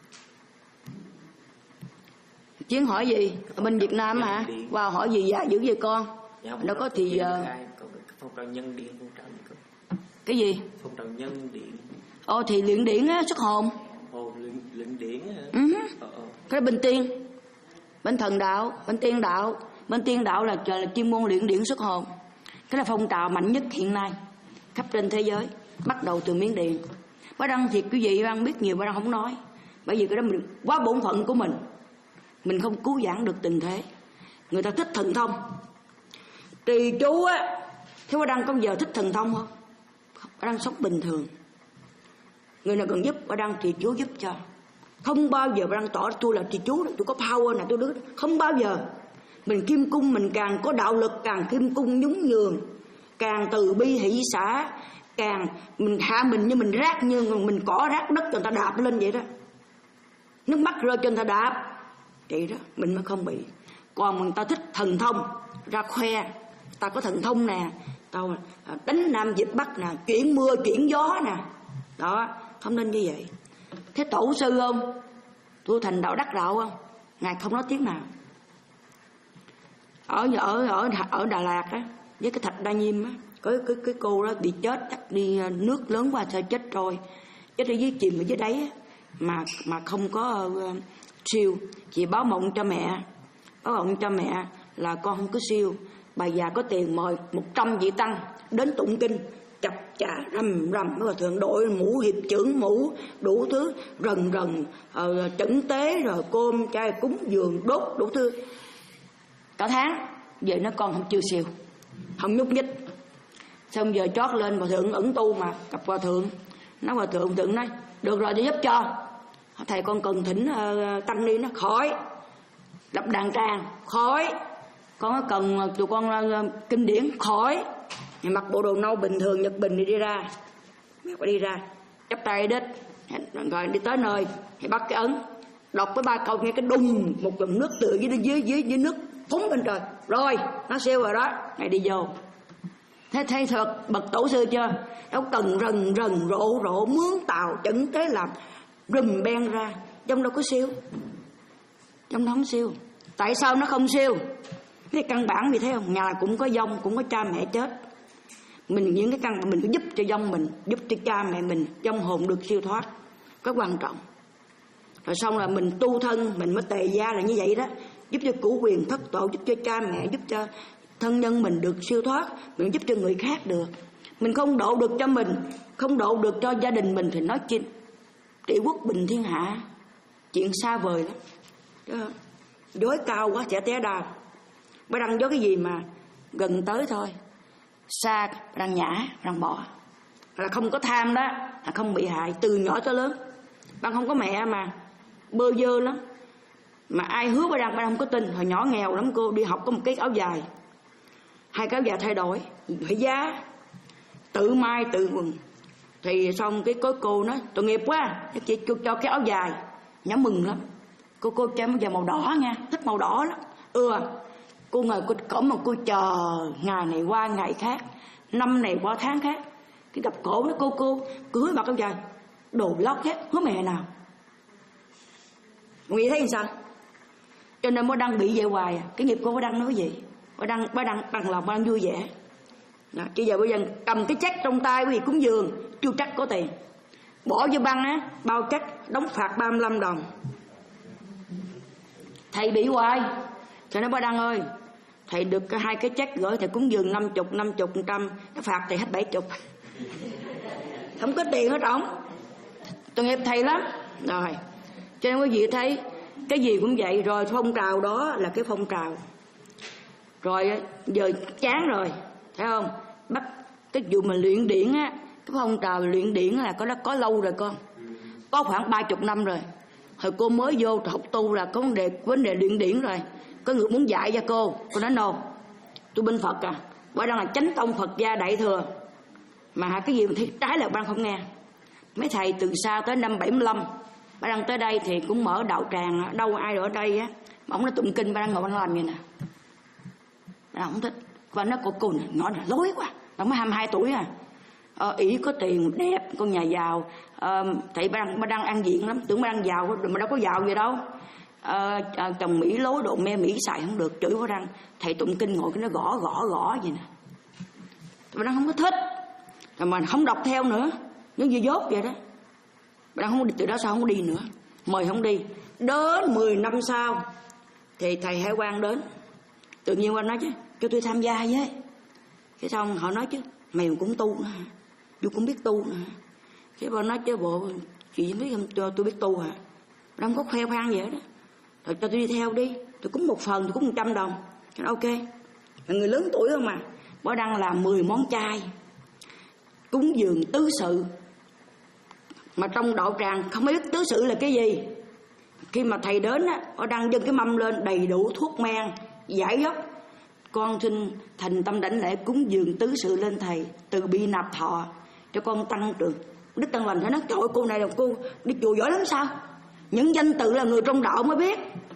Chiến hỏi gì? Ở bên Việt Nam hả? Vào wow, hỏi gì dạ dữ vậy con? Dạ, đâu có thì uh... phong trào nhân điện, phong trào gì cơ? Cái gì? Phong trào nhân điện. Ồ thì luyện điển á, xuất hồn. Ồ luyện, luyện điển hả? Ừ. Ờ, ờ. Cái bên tiên, bên thần đạo, bên tiên đạo, bên tiên đạo là là chuyên môn luyện điển xuất hồn. Cái là phong trào mạnh nhất hiện nay khắp trên thế giới, bắt đầu từ Miến Điện. Bá Đăng thiệt quý vị, Bá Đăng biết nhiều, Bá Đăng không nói, bởi vì cái đó mình quá bổn phận của mình, mình không cứu vãn được tình thế. Người ta thích thần thông, trì chú á. Thế Bá Đăng có giờ thích thần thông không? Bá Đăng sống bình thường. Người nào cần giúp Bá Đăng trì chú giúp cho. Không bao giờ Bá Đăng tỏ tôi là trì chú, tôi có power nè, tôi đứng. Không bao giờ. Mình kim cung, mình càng có đạo lực, càng kim cung nhún nhường, càng từ bi hỷ xả, càng mình hạ mình như mình rác, như mình cỏ rác đất người ta đạp lên vậy đó, nước mắt rơi cho người ta đạp vậy đó, mình mới không bị. Còn người ta thích thần thông ra khoe, ta có thần thông nè, tao đánh Nam Dịch Bắc nè, chuyển mưa chuyển gió nè, đó không nên như vậy. Thế tổ sư không? Tôi thành đạo đắc đạo không? Ngài không nói tiếng nào. Ở ở ở ở Đà Lạt á, với cái Thạch Đa Nhiêm á, cái cái cái cô đó bị chết, chắc đi nước lớn qua sao chết rồi, chết ở dưới, chìm ở dưới đáy á, mà mà không có uh, siêu. Chị báo mộng cho mẹ, báo mộng cho mẹ là con không có siêu. Bà già có tiền mời một trăm vị tăng đến tụng kinh, chập chà rầm rầm, rồi thường đội mũ hiệp trưởng, mũ đủ thứ, rần rần uh, chẩn tế, rồi cơm chay cúng dường đốt đủ thứ. Cả tháng về nó con không chưa siêu, không nhúc nhích. Xong giờ chót lên hòa thượng ẩn tu mà gặp hòa thượng, nói hòa thượng, thượng nói được rồi tôi giúp cho thầy, con cần thỉnh uh, tăng ni. Nó khỏi đập đàn tràng, khỏi con cần uh, tụi con uh, kinh điển, khỏi. Mặc bộ đồ nâu bình thường Nhật Bình thì đi ra, mẹ phải đi ra chắp tay đít, rồi đi tới nơi thì bắt cái ấn, đọc với ba câu, nghe cái đùng một dòng nước từ dưới dưới dưới dưới nước phúng bên trời, rồi nó siêu rồi đó, ngày đi vô. Thế thấy thật bậc tổ sư chưa? Đâu cần rần rần rộ rộ mướn tàu chẩn tế làm rùm ben ra, trong đâu có siêu, trong đó không siêu. Tại sao nó không siêu? Cái căn bản vì thế không, nhà cũng có vong, cũng có cha mẹ chết. Mình những cái căn mình phải giúp cho vong mình, giúp cho cha mẹ mình, vong hồn được siêu thoát, có quan trọng. Rồi xong là mình tu thân, mình mới tề gia là như vậy đó, giúp cho cửu quyền thất tổ, giúp cho cha mẹ, giúp cho thân nhân mình được siêu thoát, mình giúp cho người khác được. Mình không độ được cho mình, không độ được cho gia đình mình thì nói chi trị quốc bình thiên hạ, chuyện xa vời lắm. Dối cao quá sẽ té đau. Bà Đăng dối cái gì mà gần tới thôi, xa bà Đăng nhã, bà Đăng bỏ. Là không có tham đó, là không bị hại từ nhỏ tới lớn. Bà không có mẹ mà bơ vơ lắm, mà ai hứa bà Đăng, bà Đăng không có tin. Hồi nhỏ nghèo lắm, cô đi học có một cái áo dài, hai cái áo dài thay đổi, phải giá, tự mai tự quần. Thì xong cái có cô nói tội nghiệp quá, chị cho cái áo dài. Nhã mừng lắm, cô cô cho áo dài màu đỏ nha, thích màu đỏ lắm. Ừ, cô ngồi cô cổng mà cô chờ ngày này qua ngày khác, năm này qua tháng khác. Cái gặp cổ nó cô cô cứ hứa mặc áo dài, đồ lót hết, hứa mẹ nào. Nghĩ thấy sao? Cho nên mới Đăng bị vậy hoài à. Cái nghiệp cô mới Đăng nói gì? Bà Đăng, bà Đăng bằng lòng, bà Đăng vui vẻ. Đó, chỉ giờ bây giờ cầm cái check trong tay quý vị cúng dường, chưa chắc có tiền, bỏ vô băng á, bao check đóng phạt ba mươi lăm đồng. Thầy bị hoài, cho nên bà Đăng ơi, thầy được hai cái check gửi thầy cúng dường năm chục, năm chục, trăm, cái phạt thầy hết bảy chục. Không có tiền hết ổng. Tội nghiệp thầy lắm. Rồi, cho nên quý vị thấy cái gì cũng vậy. Rồi phong trào đó là cái phong trào. Rồi giờ chán rồi, thấy không? Bắt cái vụ mà luyện điển á, cái phong trào luyện điển là có có lâu rồi con, có khoảng ba chục năm rồi. Hồi cô mới vô học tu là có vấn đề vấn đề luyện điển rồi. Có người muốn dạy cho cô, cô nói no, tôi bên Phật à, bà đang là chánh tông Phật gia đại thừa, mà cái gì mà thấy trái là bà không nghe. Mấy thầy từ xa tới năm bảy mươi lăm, bà đang tới đây thì cũng mở đạo tràng, đâu ai ở đây á, mà ông nói tụng kinh, bà đang ngồi bà làm vậy nè, bà không thích. Và nó cô cô này, nhỏ này lối quá, bà mới hai mươi hai tuổi à, ờ, ỷ có tiền đẹp, con nhà giàu, ờ, thầy bà đang, bà đang ăn diện lắm, tưởng bà đang giàu mà đâu có giàu gì đâu. Ờ, chồng Mỹ lối độ me Mỹ xài không được, chửi bà đang. Thầy tụng kinh ngồi cái nó gõ gõ gõ vậy nè, bà đang không có thích, rồi mà không đọc theo nữa, giống như dốt vậy đó. Bà đang không đi, từ đó sao không đi nữa, mời không đi. Đến mười năm sau thì thầy Hải Quang đến, tự nhiên qua nói chứ cho tôi tham gia với. Cái xong họ nói chứ mày cũng tu nữa hả, tôi cũng biết tu nữa. Cái bà nói chứ bộ chị biết không, cho tôi biết tu hả, bà không có khoe khoang vậy đó. Rồi cho tôi đi theo đi, tôi cúng một phần, tôi cúng một trăm đồng. Cái ok, là người lớn tuổi không mà. Bà đang làm mười món chay, cúng dường tứ sự. Mà trong đạo tràng không biết tứ sự là cái gì. Khi mà thầy đến á, bà đang dâng cái mâm lên đầy đủ thuốc men, giải dốc. Con xin thành tâm đảnh lễ cúng dường tứ sự lên thầy, từ bi nạp thọ cho con tăng trưởng. Đức Tăng Lành phải nói trời ơi, cô này là cô đi chùa giỏi lắm sao. Những danh tự là người trong đạo mới biết,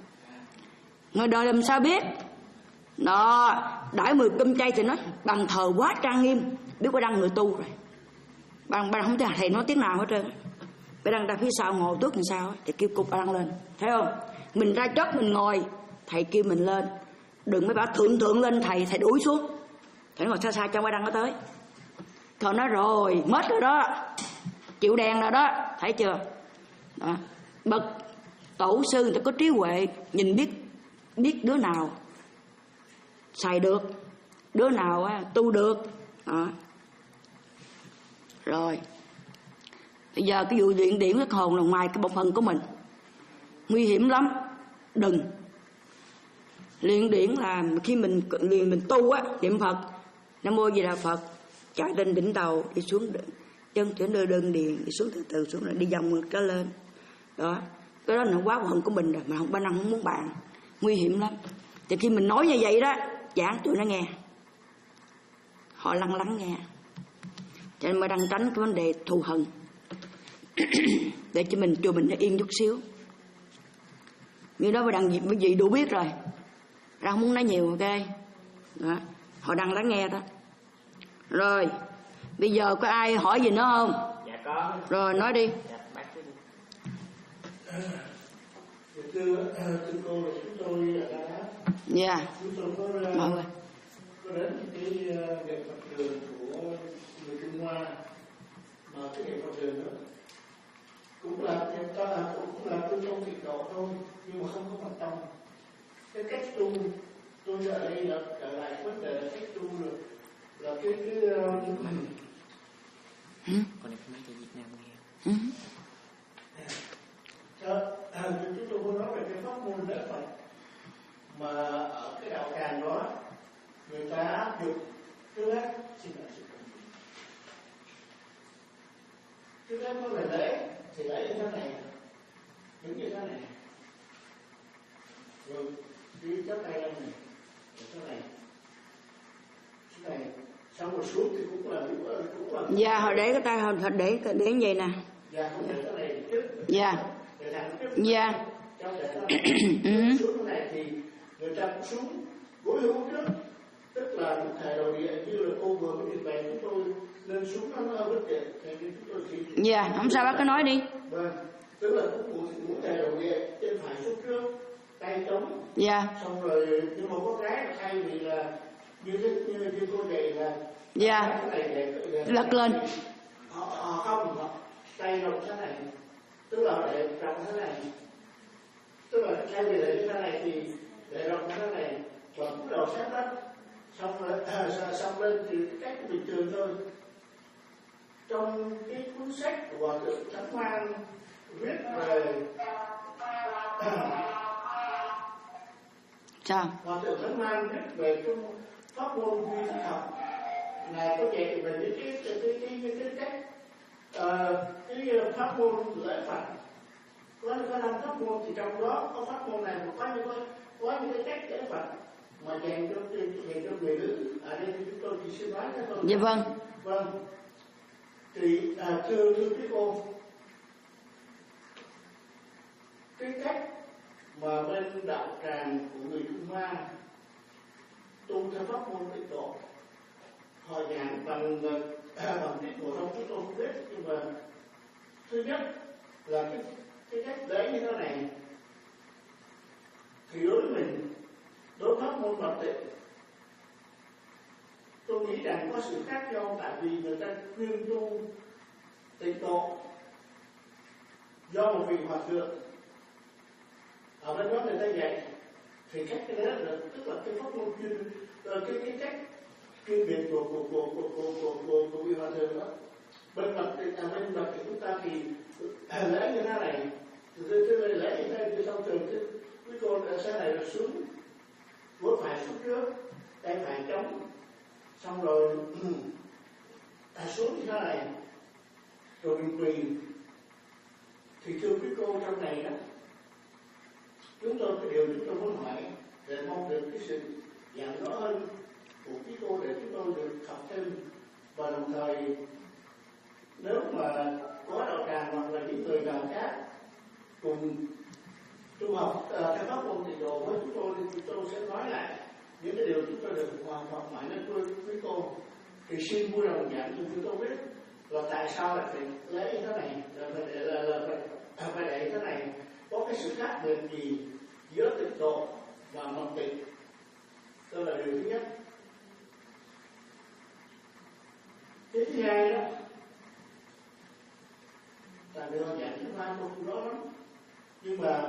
người đời làm sao biết. Đó, đãi mười cơm chay thì nói bằng thờ quá trang nghiêm, biết bà đang người tu rồi. Bà đang không thấy thầy nói tiếng nào hết trơn. Bà đang ra phía sau ngồi tước làm sao thì kêu cô bà đang lên, thấy không? Mình ra chót mình ngồi, thầy kêu mình lên, đừng mấy bảo thượng thượng lên thầy, thầy đuổi xuống. Thầy ngồi xa xa cho bà đang có tới. Thôi nói rồi, mất rồi đó, chịu đèn rồi đó, thấy chưa? Đó. Bậc tổ sư người ta có trí huệ, nhìn biết biết đứa nào xài được, đứa nào á, tu được. Đó. Rồi bây giờ cái vụ luyện điểm cái hồn là ngoài cái bộ phận của mình, nguy hiểm lắm. Đừng luyện điển là khi mình liền mình tu á, niệm Phật Nam Mô Di Đà Phật, chạy lên đỉnh đầu, đi xuống chân chuyển đơn đơn điền, đi xuống từ từ xuống rồi đi vòng ngược trở lên. Đó, cái đó là quá phận của mình rồi, mà không ba năng không muốn bạn, nguy hiểm lắm. Thì khi mình nói như vậy đó, giảng tụi nó nghe, họ lắng lắng nghe, cho nên mới đang tránh cái vấn đề thù hận để cho mình cho mình nó yên chút xíu. Như đó mà đằng gì cái gì đủ biết rồi, ra không muốn nói nhiều. Ok đó, họ đang lắng nghe đó. Rồi bây giờ có ai hỏi gì nữa không? Dạ có. Rồi nói đi. Dạ, bác cứ đi. Thưa, thưa cô là chúng tôi ở Đà Nẵng. Dạ. Chúng tôi có, Mọi người. có đến cái nghệ thuật đường của người Trung Hoa, mà cái nghệ thuật đường đó cũng là ta là cũng là tu trong tịnh độ thôi, nhưng mà không có mật tông. Cái cách tu tôi ở đây là trở lại vấn đề là cách tu được là cái cái Ừ. Con này nói cho Việt Nam nghe. Ừ. À, chúng tôi muốn nói về cái pháp môn đạo Phật mà ở cái đạo tràng đó người ta áp dụng. Trước hết xin lỗi sự công phu. Trước hết có về lễ thì lễ như thế này, đứng như thế này, rồi đi chắp tay lên này, thế này, thế này, xong rồi xuống thì cũng là cũng là. Dạ, họ để cái tay họ để để như vậy nè. Dạ, không để cái này trước. Dạ. Dạ. Ừ. Xuống cái này thì người ta cũng xuống gối hữu trước, tức là một thầy đầu địa như là cô vừa mới trình bày chúng tôi lên xuống nó nó bất tiện thì chúng tôi chỉ. Dạ, không sao bác cứ nói đi. Vâng, tức là cũng một một thầy đầu địa trên phải xuống trước, tay trống. Dạ. Xong rồi nhưng mà có cái là thay vì là như như như cô dạy là. Dạ. Cái này để, để lật lên. Họ, họ không họ tay rộng thế này, tức là để rộng thế này, tức là thay vì để như thế này thì để rộng thế này và cúi đầu sát đất, xong rồi à, xong lên thì cách bình thường thôi. Trong cái cuốn sách của Hòa Thượng Trấn Hoan viết về Sao? Hòa thượng Thánh Man viết về cái pháp môn duy thức học này, có dạy về cái cái cái cái cái, cái cách uh, cái pháp môn lễ Phật. Có có năm pháp môn thì trong đó có pháp môn này, có những có, có những cái cách lễ Phật mà dành cho dành cho người nữ. Ở đây chúng tôi chỉ xin nói cái thôi. Dạ vâng. Vâng. Thì à, thưa thưa quý cô, cái cách mà bên đạo tràng của người Trung Hoa tu theo pháp môn tịnh độ, họ giảng bằng à, bằng cách của thông chúng tôi không biết, nhưng mà thứ nhất là cái cái cách lễ như thế này thì đối với mình, đối với pháp môn Phật tịnh, tôi nghĩ rằng có sự khác nhau, tại vì người ta khuyên tu tịnh độ do một vị hòa thượng ở bên đó người ta dạy, thì cách cái đó là tức là cái pháp môn chuyên cái cái cách chuyên biệt của của của của của của, của, của vị hòa thượng đó. Bên mặt à, bên mặt của chúng ta thì à, lễ như thế này, từ từ lễ như thế này, từ sau trường quý cô sẽ này là xuống, gối phải xuống trước, tay phải trống, xong rồi ta xuống như thế này, rồi mình quỳ. Thì thưa quý cô, trong này đó, chúng tôi cái điều chúng tôi muốn hỏi để mong được cái sự giảng rõ hơn của quý cô để chúng tôi được học thêm, và đồng thời nếu mà có đạo tràng hoặc là những người nào khác cùng tu học uh, theo pháp môn tịnh độ với chúng tôi, thì chúng tôi sẽ nói lại những cái điều chúng tôi được hoàn toàn mãi nên tôi với cô. Thì xin vui lòng giảng cho chúng tôi biết là tại sao lại phải lấy như thế này, là phải để là, là phải, phải để thế này, có cái sự khác biệt gì giữa tịnh độ và mật tịnh. Đó là điều thứ nhất. Cái thứ hai đó, tại vì họ giảng chúng ta tôi không rõ lắm, nhưng mà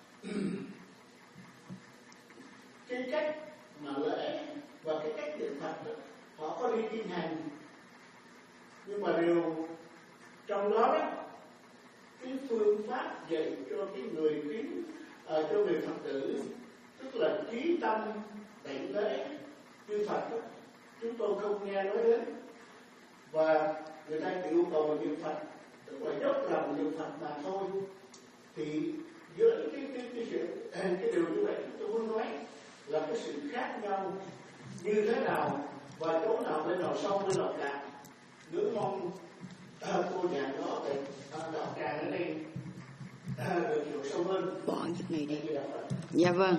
cái cách mà lễ và cái cách niệm Phật đó, họ có đi kinh hành, nhưng mà điều trong đó đó, cái phương pháp dạy cho cái người tín, uh, cho người Phật tử, tức là trí tâm đảnh lễ như Phật đó, chúng tôi không nghe nói đến. Và người ta chỉ yêu cầu niệm Phật, tức là dốc lòng niệm Phật mà thôi. Thì giữa cái cái cái sự cái điều như vậy tôi muốn nói là cái sự khác nhau như thế nào, và chỗ nào bên nào sâu bên nào cạn. Ngưỡng mong à, cô giảng đó về à, đạo tràng ở đây à, được hiểu sâu hơn. Bỏ việc này đi. Dạ vâng.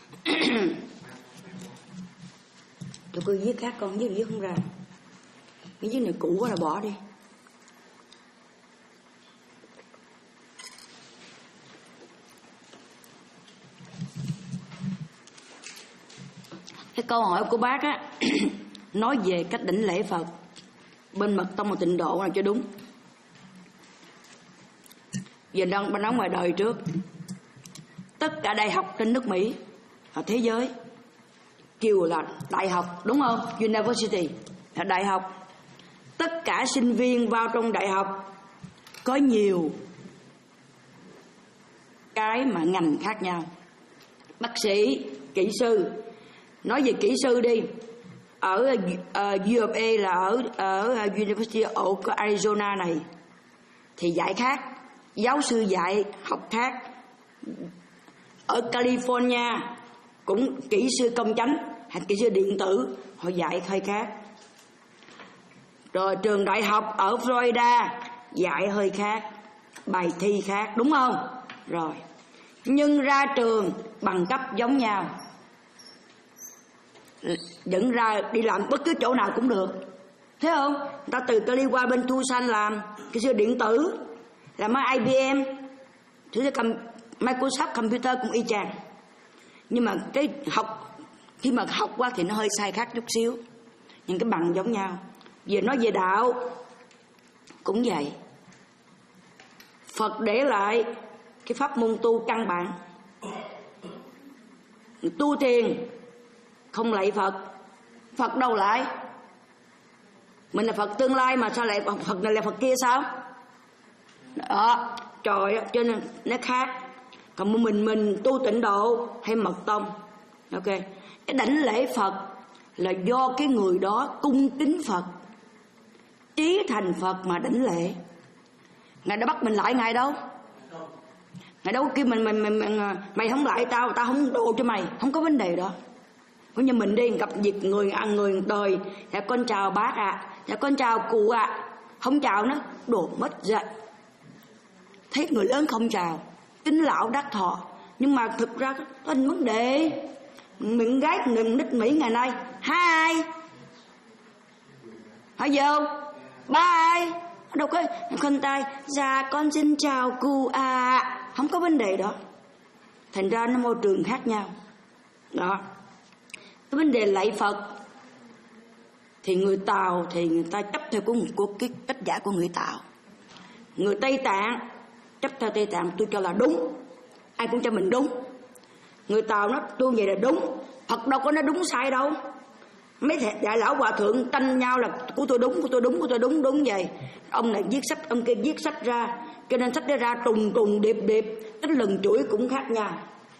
Tôi cứ viết khác, con viết viết không ra. Cái viết này cũ quá là bỏ đi. Cái câu hỏi của bác á nói về cách đảnh lễ Phật bên mật tông và tịnh độ là cho đúng. Giờ đang ban nói ngoài đời trước, tất cả đại học trên nước Mỹ ở thế giới kêu là đại học, đúng không? University là đại học. Tất cả sinh viên vào trong đại học có nhiều cái mà ngành khác nhau. Bác sĩ, kỹ sư. Nói về kỹ sư đi, ở uh, U of A là ở ở University of Arizona này thì dạy khác, giáo sư dạy học khác. Ở California cũng kỹ sư công chánh hay kỹ sư điện tử họ dạy hơi khác. Rồi trường đại học ở Florida dạy hơi khác, bài thi khác, đúng không? Rồi nhưng ra trường bằng cấp giống nhau, dẫn ra đi làm bất cứ chỗ nào cũng được, thấy không? Người ta từ Cali qua bên Tucson làm kỹ sư điện tử, làm ở I B M, kỹ sư Microsoft Computer cũng y chang. Nhưng mà cái học khi mà học qua thì nó hơi sai khác chút xíu, những cái bằng giống nhau. Về nói về đạo cũng vậy. Phật để lại cái pháp môn tu căn bản, tu thiền không lạy Phật. Phật đâu lại? Mình là Phật tương lai mà sao lại Phật này là Phật kia sao? Đó, trò đó, cho nên nó khác. Còn mình mình tu tịnh độ hay mật tông, ok, cái đảnh lễ Phật là do cái người đó cung kính Phật, trí thành Phật mà đảnh lễ. Ngài đã bắt mình lại Ngài đâu? Ngài đâu kêu mình, mình, mình, mình mày không lại tao, tao không độ cho mày, không có vấn đề đó. Có như mình đi gặp việc người ăn người đời, dạ con chào bác ạ, à, dạ con chào cụ ạ, à. Không chào nó đổ mất dạy. Thấy người lớn không chào, kính lão đắc thọ, nhưng mà thực ra có vấn đề. Mình gái đừng nít Mỹ ngày nay hai hỏi vô ba ai đâu có khân tay dạ con xin chào cụ à, không có vấn đề đó. Thành ra nó môi trường khác nhau đó. Cái vấn đề lạy Phật thì người Tàu thì người ta chấp theo của, của cái cách giải của người Tàu. Người Tây Tạng chấp theo Tây Tạng, tôi cho là đúng, ai cũng cho mình đúng. Người Tàu nó tôi vậy là đúng, Phật đâu có nói đúng sai đâu. Mấy thầy đại lão hòa thượng tranh nhau là của tôi đúng, của tôi đúng, của tôi đúng, đúng vậy. Ông này viết sách, ông kia viết sách ra, cho nên sách đó ra trùng trùng điệp điệp, cái lần chuỗi cũng khác nhau.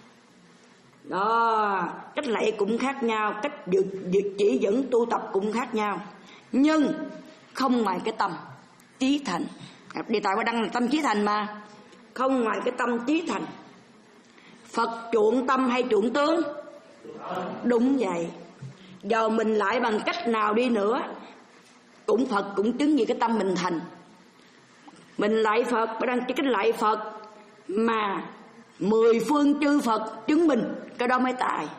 Đó, cách lạy cũng khác nhau, cách việc chỉ dẫn tu tập cũng khác nhau. Nhưng không ngoài cái tâm trí thành. Đề tài qua đăng là tâm trí thành mà. Không ngoài cái tâm trí thành. Phật chuộng tâm hay chuộng tướng? Đúng vậy. Giờ mình lại bằng cách nào đi nữa, cũng Phật cũng chứng gì cái tâm mình thành. Mình lạy Phật, đang cái lạy Phật mà mười phương chư Phật chứng minh, cái đó mới tài.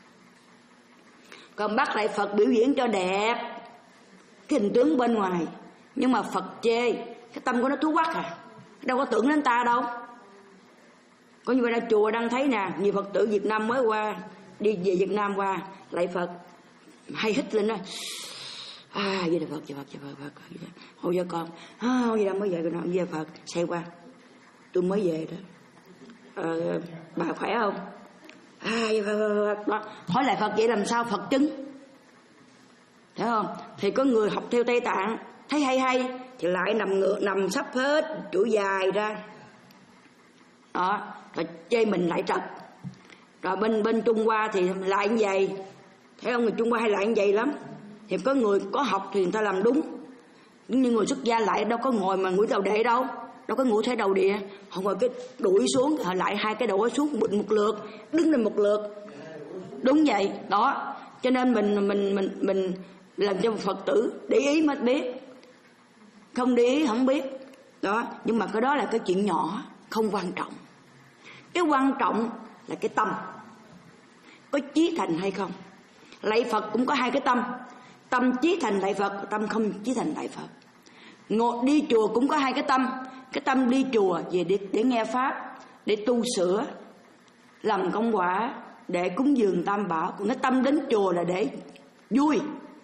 Còn bắt lại Phật biểu diễn cho đẹp cái hình tướng bên ngoài, nhưng mà Phật chê cái tâm của nó thú quắc à, đâu có tưởng đến ta đâu. Có như vậy là chùa đang thấy nè, nhiều Phật tử Việt Nam mới qua, đi về Việt Nam qua lạy Phật hay hít lên đó, à vậy là Phật, vậy Phật, vậy Phật, Phật. Hồi giờ con, à, hồi giờ mới về con nói về Phật, xe qua, tôi mới về đó. Ờ, bà khỏe không? À, vậy Phật, đó. Hỏi lại Phật vậy làm sao Phật chứng? Thấy không? Thì có người học theo Tây Tạng thấy hay hay thì lại nằm ngựa, nằm sắp hết chuỗi dài ra, đó, rồi chê mình lại trật. Rồi bên bên Trung Hoa thì lại như vậy. Thấy không, người Trung Hoa hay lại như vậy lắm. Thì có người có học thì người ta làm đúng, nhưng người xuất gia lại đâu có ngồi mà ngửi đầu đệ đâu, đâu có ngủ thế đầu địa, họ ngồi cái đuổi xuống, họ lại hai cái đầu xuống một, một lượt, đứng lên một lượt. Đúng vậy đó. Cho nên mình mình mình mình làm cho Phật tử để ý mới biết, không để ý không biết đó. Nhưng mà cái đó là cái chuyện nhỏ, không quan trọng. Cái quan trọng là cái tâm có chí thành hay không. Lạy Phật cũng có hai cái tâm, tâm chí thành lạy Phật, tâm không chí thành lạy Phật. Ngồi đi chùa cũng có hai cái tâm, cái tâm đi chùa về để, để nghe pháp, để tu sửa, làm công quả, để cúng dường tam bảo. Còn cái tâm đến chùa là để vui,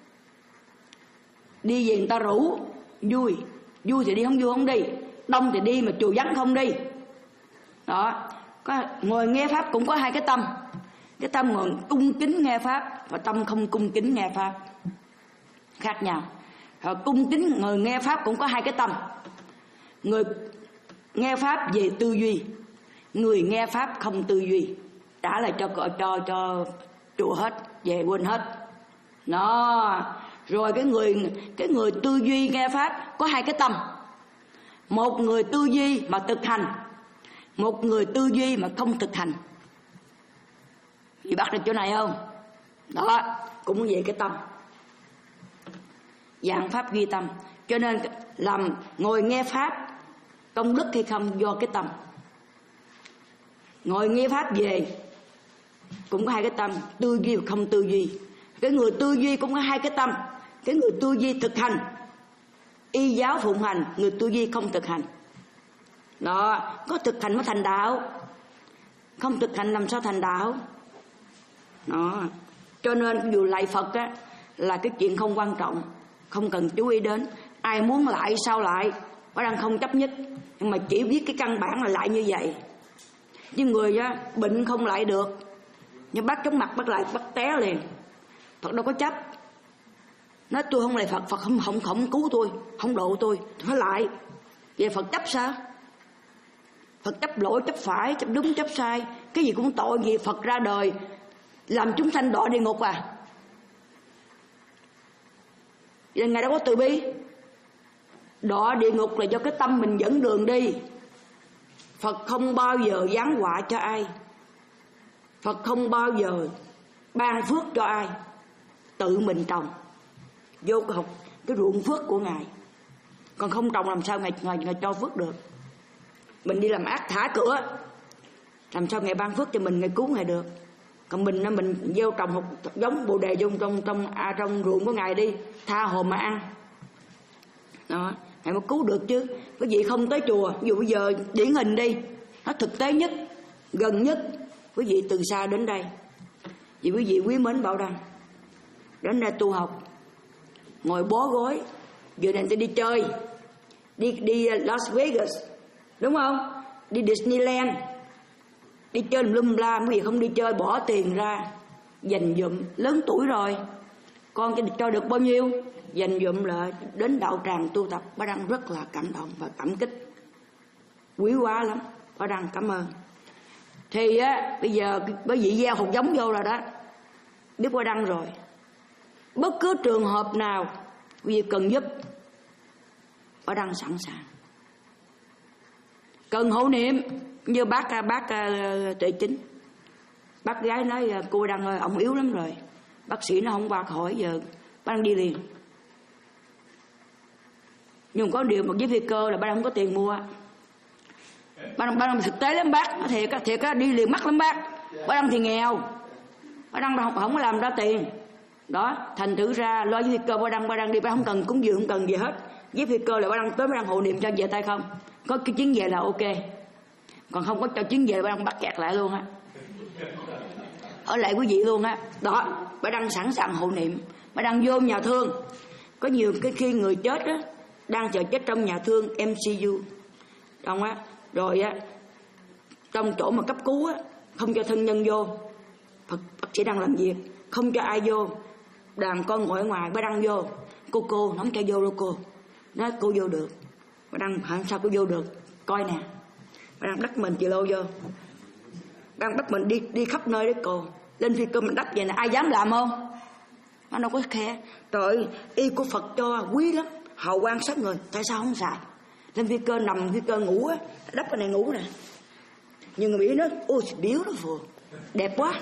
đi về người ta rủ vui, vui thì đi, không vui không đi, đông thì đi mà chùa vắng không đi. Đó, có ngồi nghe pháp cũng có hai cái tâm, cái tâm ngồi cung kính nghe pháp và tâm không cung kính nghe pháp, khác nhau. Rồi cung kính người nghe pháp cũng có hai cái tâm, người nghe pháp về tư duy, người nghe pháp không tư duy, trả lại cho cho cho chùa hết, về quên hết. Nó rồi cái người cái người tư duy nghe pháp có hai cái tâm, một người tư duy mà thực hành, một người tư duy mà không thực hành. Chị bắt được chỗ này không? Đó, cũng vậy cái tâm. Dạng pháp duy tâm. Cho nên làm ngồi nghe pháp công đức hay không do cái tâm. Ngồi nghe pháp về cũng có hai cái tâm, tư duy và không tư duy. Cái người tư duy cũng có hai cái tâm, cái người tư duy thực hành, y giáo phụng hành, người tư duy không thực hành. Đó, có thực hành mới thành đạo, không thực hành làm sao thành đạo. Đó, cho nên dù lạy Phật á là cái chuyện không quan trọng, không cần chú ý đến. Ai muốn lại sao lại, có đang không chấp nhất, nhưng mà chỉ biết cái căn bản là lại như vậy. Nhưng người á bệnh không lại được, nhưng bắt chóng mặt bắt lại bắt té liền. Phật đâu có chấp. Nói tôi không lạy Phật, Phật không không không cứu tôi, không độ tôi, tôi phải lại. Vậy Phật chấp sao? Phật chấp lỗi, chấp phải, chấp đúng, chấp sai, cái gì cũng tội gì. Phật ra đời làm chúng sanh đọa địa ngục à? Vậy Ngài đâu có từ bi. Đọa địa ngục là do cái tâm mình dẫn đường đi. Phật không bao giờ giáng họa cho ai. Phật không bao giờ ban phước cho ai. Tự mình trồng vô cái học cái ruộng phước của Ngài. Còn không trồng làm sao Ngài, Ngài, Ngài cho phước được. Mình đi làm ác thả cửa, làm sao Ngài ban phước cho mình, Ngài cứu Ngài được. Còn mình mình gieo trồng một giống bồ đề trong trong trong à, trong ruộng của Ngài đi, tha hồ mà ăn. Đó, Ngài mới cứu được chứ. Quý vị không tới chùa, ví dụ bây giờ điển hình đi, nó thực tế nhất, gần nhất, quý vị từ xa đến đây. Vì quý vị quý mến Bảo Đăng, đến đây tu học, ngồi bó gối, giờ này tôi đi chơi, đi đi Las Vegas, đúng không? Đi Disneyland, đi chơi lum la, quý vị không đi chơi bỏ tiền ra, dành dụm, lớn tuổi rồi, con cho được bao nhiêu, dành dụm lại đến đạo tràng tu tập. Bảo Đăng rất là cảm động và cảm kích, quý hóa lắm. Bảo Đăng cảm ơn. Thì á, bây giờ bởi vì gieo hột giống vô rồi đó, biết Bảo Đăng rồi. Bất cứ trường hợp nào quý vị cần giúp, Bảo Đăng sẵn sàng. Cần hộ niệm như bác bác Tuệ Chính, bác gái nói cô Đăng ơi, ông yếu lắm rồi, bác sĩ nó không qua khỏi, giờ Bảo Đăng đi liền. Nhưng có điều một với phi cơ là Bảo Đăng không có tiền mua. Bảo Đăng, Bảo Đăng thực tế lắm bác, nó thiệt thiệt á, đi liền mắc lắm bác. Bảo Đăng thì nghèo, Bảo Đăng không, không có làm ra tiền đó, thành thử ra lo với phi cơ. Bảo Đăng Bảo Đăng đi, Bảo Đăng không cần cúng dường, không cần gì hết. Với phi cơ là Bảo Đăng tới, Bảo Đăng hộ niệm cho về tay không, có cái chuyến về là ok, còn không có cho chuyến về Bảo Đăng bắt kẹt lại luôn á, ở lại quý vị luôn á. Đó, Bảo Đăng sẵn sàng hộ niệm. Bảo Đăng vô nhà thương, có nhiều cái khi người chết á, đang chờ chết trong nhà thương em xê u, đúng á, rồi á trong chỗ mà cấp cứu á, không cho thân nhân vô, Phật bác sĩ đang làm việc, không cho ai vô, đàn con ngồi ở ngoài, Bảo Đăng vô, cô cô nó không cho vô đâu cô, nói cô vô được. Bảo Đăng hả, sao cô vô được, coi nè. Bảo Đăng đắp mình chị lô vô, Bảo Đăng đắp mình đi đi khắp nơi đấy cô, lên phi cơ mình đắp vậy nè, ai dám làm không? Nó đâu có khe. Trời, y của Phật cho quý lắm, hào quang sát người, tại sao không xài? Lên phi cơ nằm phi cơ ngủ á, đắp cái này ngủ nè. Nhưng người Mỹ nói, ôi biếu nó phù, đẹp quá.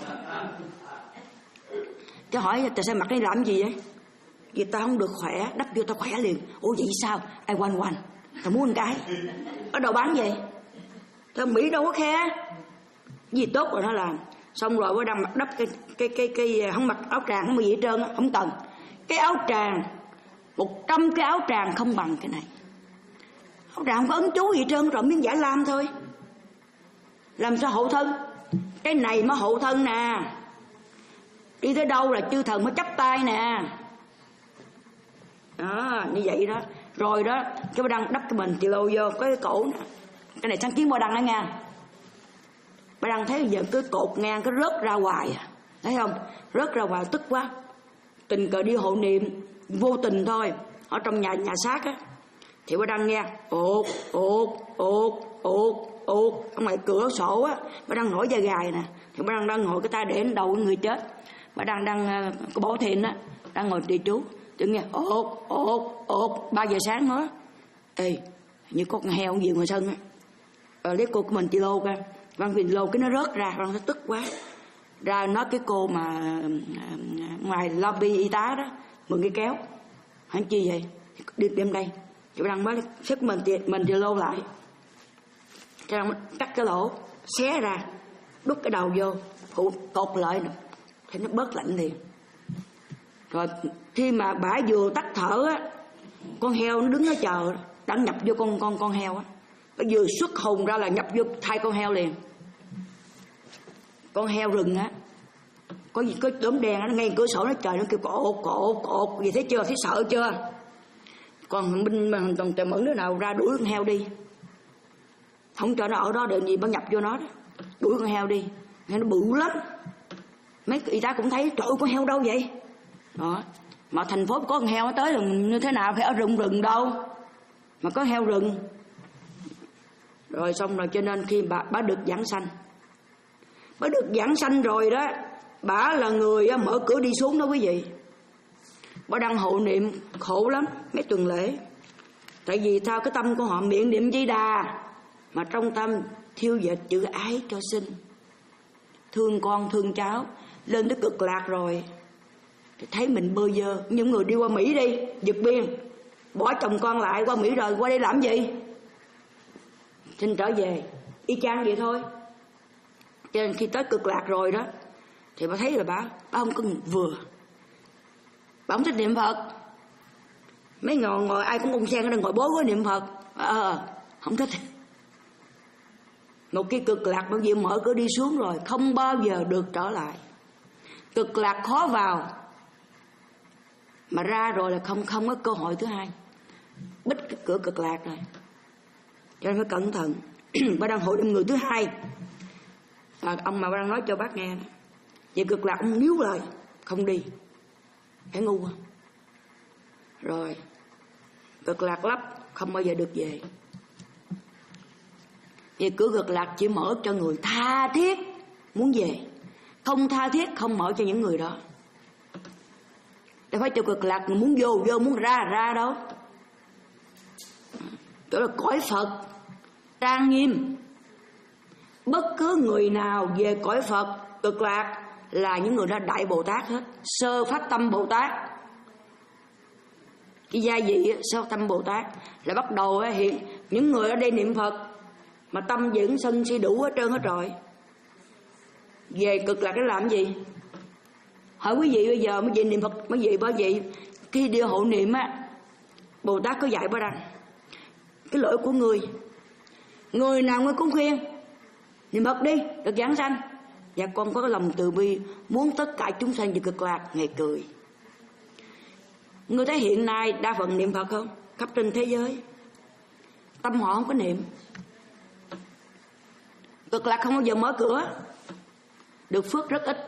Cho hỏi tại sao mặc cái làm gì vậy? Vì tao không được khỏe, đắp vô tao khỏe liền. Ủa vậy sao? Ai quanh quanh, tao muốn một cái. Ở đâu bán vậy? Tao Mỹ đâu có khe. Gì tốt rồi nó làm. Xong rồi mới đang mặc đắp cái cái cái cái không mặc áo tràng không có gì hết trơn á, không cần. Cái áo tràng một trăm cái áo tràng không bằng cái này. Áo tràng không có ấn chú gì hết trơn, rồi miếng vải lam thôi. Làm sao hộ thân? Cái này mới hộ thân nè. Đi tới đâu là chư thần mới chắp tay nè. Đó, như vậy đó. Rồi đó, cái Bảo Đăng đắp cái bình tì lô vô, có cái cổ nè. Cái này sáng kiến Bảo Đăng đó nha. Bảo Đăng thấy giờ cứ cột ngang cái rớt ra hoài à. Thấy không? Rớt ra hoài tức quá. Tình cờ đi hộ niệm, vô tình thôi, ở trong nhà nhà xác á. Thì Bảo Đăng nghe ột, ột, ột, ột, ột. Ở ngoài cửa sổ á, Bảo Đăng nổi da gài nè. Thì Bảo Đăng đang ngồi cái tay để lên đầu người chết. Bảo Đăng đang có bảo thiền á, đang ngồi trì chú. Tự nghe ột, ột, ột, ba giờ sáng nữa. Ê, như có con heo gì ngoài sân á. Ờ, lấy cô của mình chị lô ca. Văn Vinh lô cái nó rớt ra, Văn nó tức quá. Ra nói cái cô mà ngoài lobby y tá đó, mượn cái kéo. Hẳn chi vậy? Đi đêm đây. Chị Đăng mới sức mình mình chị lô lại. Chị Đăng cắt cái lỗ, xé ra, đút cái đầu vô, phụ cột lại nữa. Thì nó bớt lạnh liền. Rồi khi mà bả vừa tắt thở á, con heo nó đứng nó chờ, đang nhập vô con con con heo á. Nó vừa xuất hồn ra là nhập vô thay con heo liền. Con heo rừng á, có gì có đốm đen nó ngay cửa sổ nó trời, nó kêu cột cột cột gì thấy chưa, thấy sợ chưa? Còn bên mà toàn trời mẫn đứa nào ra đuổi con heo đi, không cho nó ở đó được gì, bắt nhập vô nó đó, đuổi con heo đi. Nó bự lắm, mấy y tá cũng thấy trời ơi, con heo đâu vậy đó. Mà thành phố có con heo nó tới là như thế nào, phải ở rừng rừng đâu mà có heo rừng. Rồi xong rồi cho nên khi bà, bà được giảng sanh, bà được giảng sanh rồi đó, bà là người mở cửa đi xuống đó quý vị. Bà đang hộ niệm khổ lắm mấy tuần lễ. Tại vì sao? Cái tâm của họ miệng niệm Di Đà mà trong tâm thiêu dệt chữ ái cho sinh, thương con thương cháu. Lên tới cực lạc rồi thì thấy mình bơ vơ. Những người đi qua Mỹ đi, vượt biên, bỏ chồng con lại qua Mỹ rồi, qua đây làm gì? Xin trở về, y chang vậy thôi. Cho nên khi tới cực lạc rồi đó thì bà thấy là bà, bà không có vừa. Bà không thích niệm Phật. Mấy ngồi ngồi ai cũng ung sen ở đây ngồi bố có niệm Phật. Ờ, à, không thích. Một cái cực lạc bao giờ mở cửa đi xuống rồi, không bao giờ được trở lại. Cực lạc khó vào, mà ra rồi là không không có cơ hội thứ hai. Bích cái cửa cực lạc rồi. Cho nên phải cẩn thận. Bà đang hội định người thứ hai. Và ông mà bà đang nói cho bác nghe, về cực lạc ông níu lời không đi, phải ngu không? Rồi cực lạc lấp, không bao giờ được về. Về cửa cực lạc chỉ mở cho người tha thiết muốn về, không tha thiết không mở cho những người đó. Đâu phải cho cực lạc muốn vô vô, muốn ra ra đâu. Đó là cõi Phật trang nghiêm. Bất cứ người nào về cõi Phật cực lạc là những người đó Đại Bồ Tát hết, sơ phát tâm Bồ Tát. Cái gia vị sơ phát tâm Bồ Tát là bắt đầu hiện những người ở đây niệm Phật mà tâm dưỡng sân si đủ hết trơn hết rồi. Về cực lạc để làm gì? Hỏi quý vị bây giờ mới về niệm Phật, mới về bởi vậy khi đi hộ niệm á, Bồ Tát có dạy bà rằng cái lỗi của người, người nào người cũng khuyên niệm Phật đi được giảng sanh. Và con có cái lòng từ bi muốn tất cả chúng sanh về cực lạc. Ngài cười. Người thấy hiện nay đa phần niệm Phật không? Khắp trên thế giới tâm họ không có niệm. Cực lạc không bao giờ mở cửa, được phước rất ít.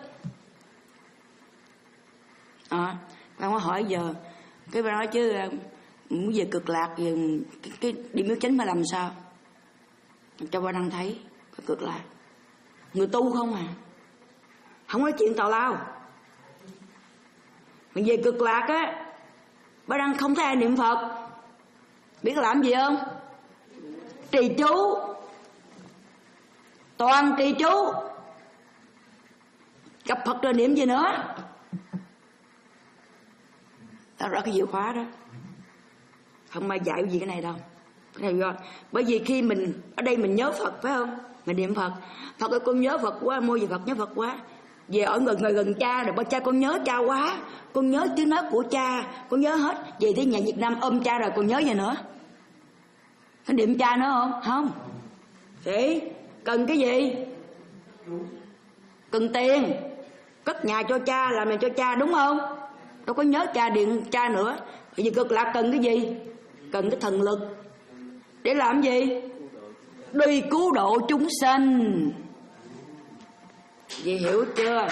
À, bạn có hỏi giờ cái bà nói chứ muốn về cực lạc thì cái, cái điểm yếu chính phải làm sao? Cho bà đang thấy cái cực lạc người tu không à, không nói chuyện tào lao. Mà về cực lạc á, bà đang không thấy ai niệm Phật, biết làm gì không? Trì chú, toàn trì chú. Gặp Phật rồi niệm gì nữa? Đó là cái chìa khóa đó. Không ai dạy gì cái này đâu. Cái này rồi. Bởi vì khi mình ở đây mình nhớ Phật phải không? Mình niệm Phật. Phật ơi con nhớ Phật quá, mua gì Phật nhớ Phật quá. Về ở gần gần, gần cha rồi ba cha con nhớ cha quá, con nhớ tiếng nói của cha, con nhớ hết. Về tới nhà Việt Nam ôm cha rồi còn nhớ gì nữa? Có niệm cha nữa không? Không. Thì cần cái gì? Cần tiền, cất nhà cho cha, làm này cho cha đúng không? Đâu có nhớ cha điện cha nữa. Bởi vì cực lạc cần cái gì? Cần cái thần lực. Để làm gì? Đi cứu độ chúng sanh. Vậy hiểu chưa?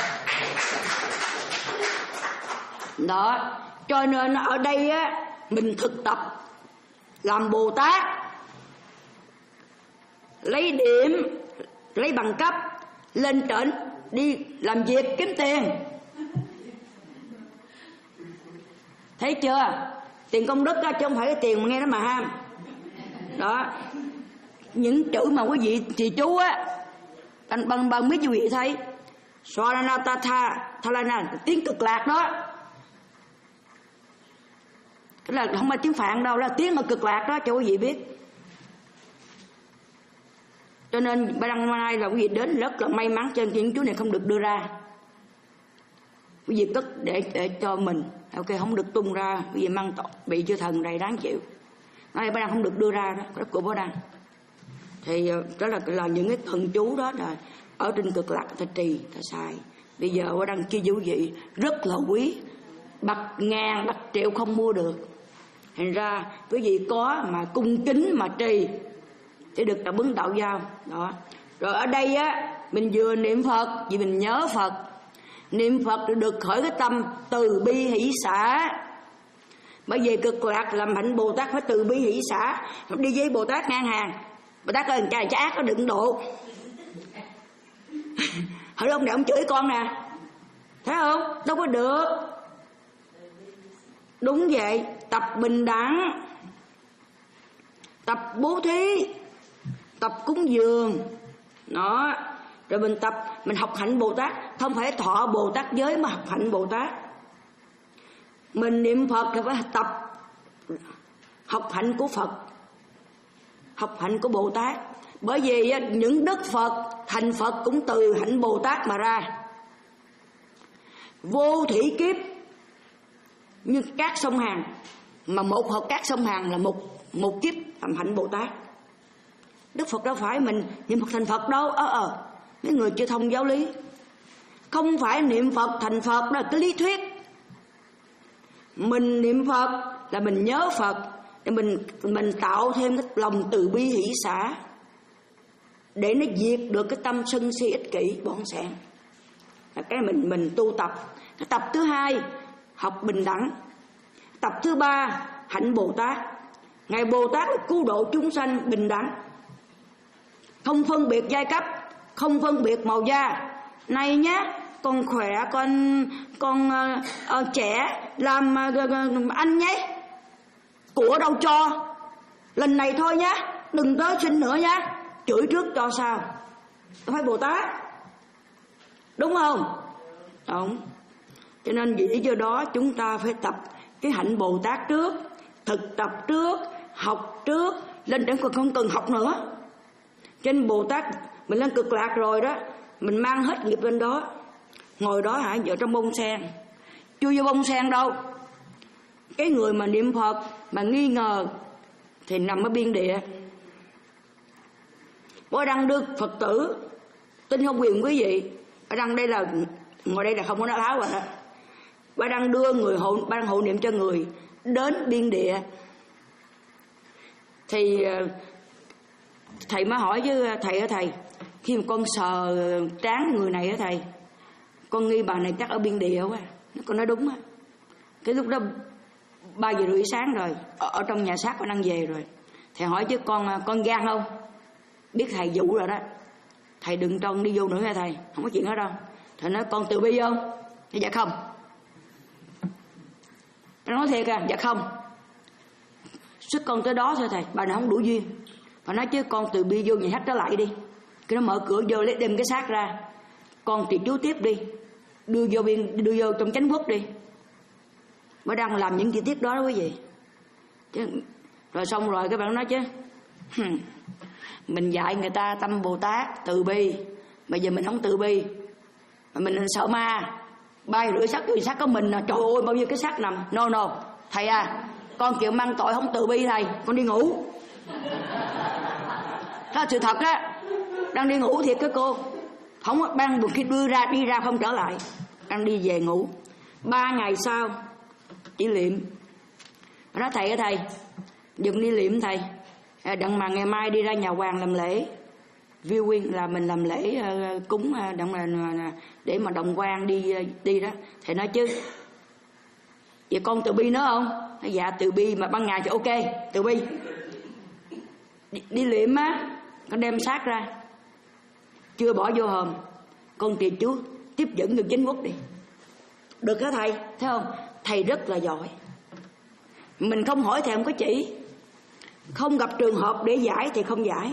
Đó. Cho nên ở đây á, mình thực tập làm Bồ Tát, lấy điểm, lấy bằng cấp, lên trển đi làm việc kiếm tiền. Thấy chưa? Tiền công đức á, chứ không phải cái tiền mà nghe nó mà ham. Đó. Những chữ mà quý vị thì chú á, bằng bằng bằng biết quý vị thấy Swaranatha Thalana, tiếng cực lạc đó. Cái là không phải tiếng Phạn đâu, là tiếng mà cực lạc đó cho quý vị biết. Cho nên ba đăng mai là quý vị đến rất là may mắn, cho nên những chú này không được đưa ra. Quý vị cất để để cho mình. Ok, không được tung ra, quý vị mang tội bị chư thần này đáng chịu. Nói ba đăng không được đưa ra đó, đó của ba đăng. Thì đó là là những cái thần chú đó là ở trên cực lạc ta trì, ta xài. Bây giờ ba đăng kia quý vị rất là quý, bạc ngàn bạc triệu không mua được. Thành ra quý vị có mà cung kính mà trì sẽ được đạo bứng đạo giao đó. Rồi ở đây á, mình vừa niệm Phật vì mình nhớ Phật, niệm Phật để được khởi cái tâm từ bi hỷ xả. Bởi vì cực lạc làm hạnh Bồ Tát phải từ bi hỷ xả, đi với Bồ Tát ngang hàng. Bồ Tát ơi, cha cha ác nó đừng độ. Hồi ông này ông chửi con nè, thấy không? Đâu có được. Đúng vậy, tập bình đẳng, tập bố thí, tập cúng dường. Đó, rồi mình tập, mình học hạnh Bồ Tát. Không phải thọ Bồ Tát giới mà học hạnh Bồ Tát. Mình niệm Phật thì phải tập học hạnh của Phật, học hạnh của Bồ Tát. Bởi vì những đức Phật thành Phật cũng từ hạnh Bồ Tát mà ra. Vô thủy kiếp như các sông Hàn, mà một hợp các sông Hàn là một một kiếp làm hạnh Bồ Tát. Đức Phật đâu phải mình niệm Phật thành Phật đâu. Ờ ờ mấy người chưa thông giáo lý, không phải niệm Phật thành Phật, đó là cái lý thuyết. Mình niệm Phật là mình nhớ Phật, để mình mình tạo thêm cái lòng từ bi hỷ xả, để nó diệt được cái tâm sân si ích kỷ bỏng sẻn. Là cái mình mình tu tập. Cái tập thứ hai học bình đẳng. Tập thứ ba hạnh Bồ Tát. Ngài Bồ Tát là cứu độ chúng sanh bình đẳng, không phân biệt giai cấp, không phân biệt màu da. Này nhá, con khỏe, con con uh, uh, trẻ, làm uh, anh nhé, của đâu cho, lần này thôi nhá, đừng tới xin nữa nhá, chửi trước cho sao? Đâu phải Bồ Tát, đúng không? Đúng. Cho nên vì do đó chúng ta phải tập cái hạnh Bồ Tát trước, thực tập trước, học trước, lên đến còn không cần học nữa. Trên Bồ Tát mình lên cực lạc rồi đó, mình mang hết nghiệp lên đó, ngồi đó hả, ở trong bông sen, chưa vô bông sen đâu. Cái người mà niệm Phật mà nghi ngờ thì nằm ở biên địa. Bố đăng đưa Phật tử, tin không quyền quý vị, ở đăng đây là ngồi đây là không có nói láo rồi đó. Ba đang đưa người hộ, ba đang hộ niệm cho người đến biên địa. Thì thầy mới hỏi với thầy, ở thầy, khi mà con sờ trán người này á thầy, con nghi bà này chắc ở biên địa quá. Con nói đúng á. Cái lúc đó ba giờ rưỡi sáng rồi, ở, ở trong nhà xác con đang về rồi. Thầy hỏi chứ con con gan không? Biết thầy dụ rồi đó. Thầy đừng cho con đi vô nữa nha thầy, không có chuyện đó đâu. Thầy nói con từ bi không? Dạ không. Nó nói thiệt à? Dạ không. Sức con tới đó thôi thầy, bà này không đủ duyên. Bà nói chứ con từ bi vô nhà hát trở lại đi. Cái nó mở cửa vô lấy đem cái xác ra, con trì chú tiếp đi, đưa vô biên, đưa vô trong chánh quốc đi. Bà đang làm những chi tiết đó đó quý vị. Chứ, rồi xong rồi các bạn nói chứ mình dạy người ta tâm Bồ Tát từ bi, bây giờ mình không từ bi mà mình sợ ma. Ba rưỡi xác rưỡi xác có mình à, trời ơi bao nhiêu cái xác nằm. No no thầy à, con chịu mang tội không từ bi thầy, con đi ngủ. Đó là sự thật á, đang đi ngủ thiệt cái cô, không ban buồn khi đưa ra đi ra không trở lại, đang đi về ngủ. Ba ngày sau chỉ liệm. Nói thầy á thầy, đừng đi liệm thầy, đặng mà ngày mai đi ra nhà hoàng làm lễ viêu quyên, là mình làm lễ uh, cúng uh, đặng mà uh, để mà đồng quan đi uh, đi đó. Thầy nói chứ vậy con từ bi nữa không? Nói, dạ từ bi mà ban ngày thì ok, từ bi. Đi, đi liệm á, con đem xác ra, chưa bỏ vô hòm, con trì chú tiếp dẫn được chính quốc đi. Được hả thầy? Thấy không? Thầy rất là giỏi. Mình không hỏi thầy không có chỉ, không gặp trường hợp để giải thì không giải.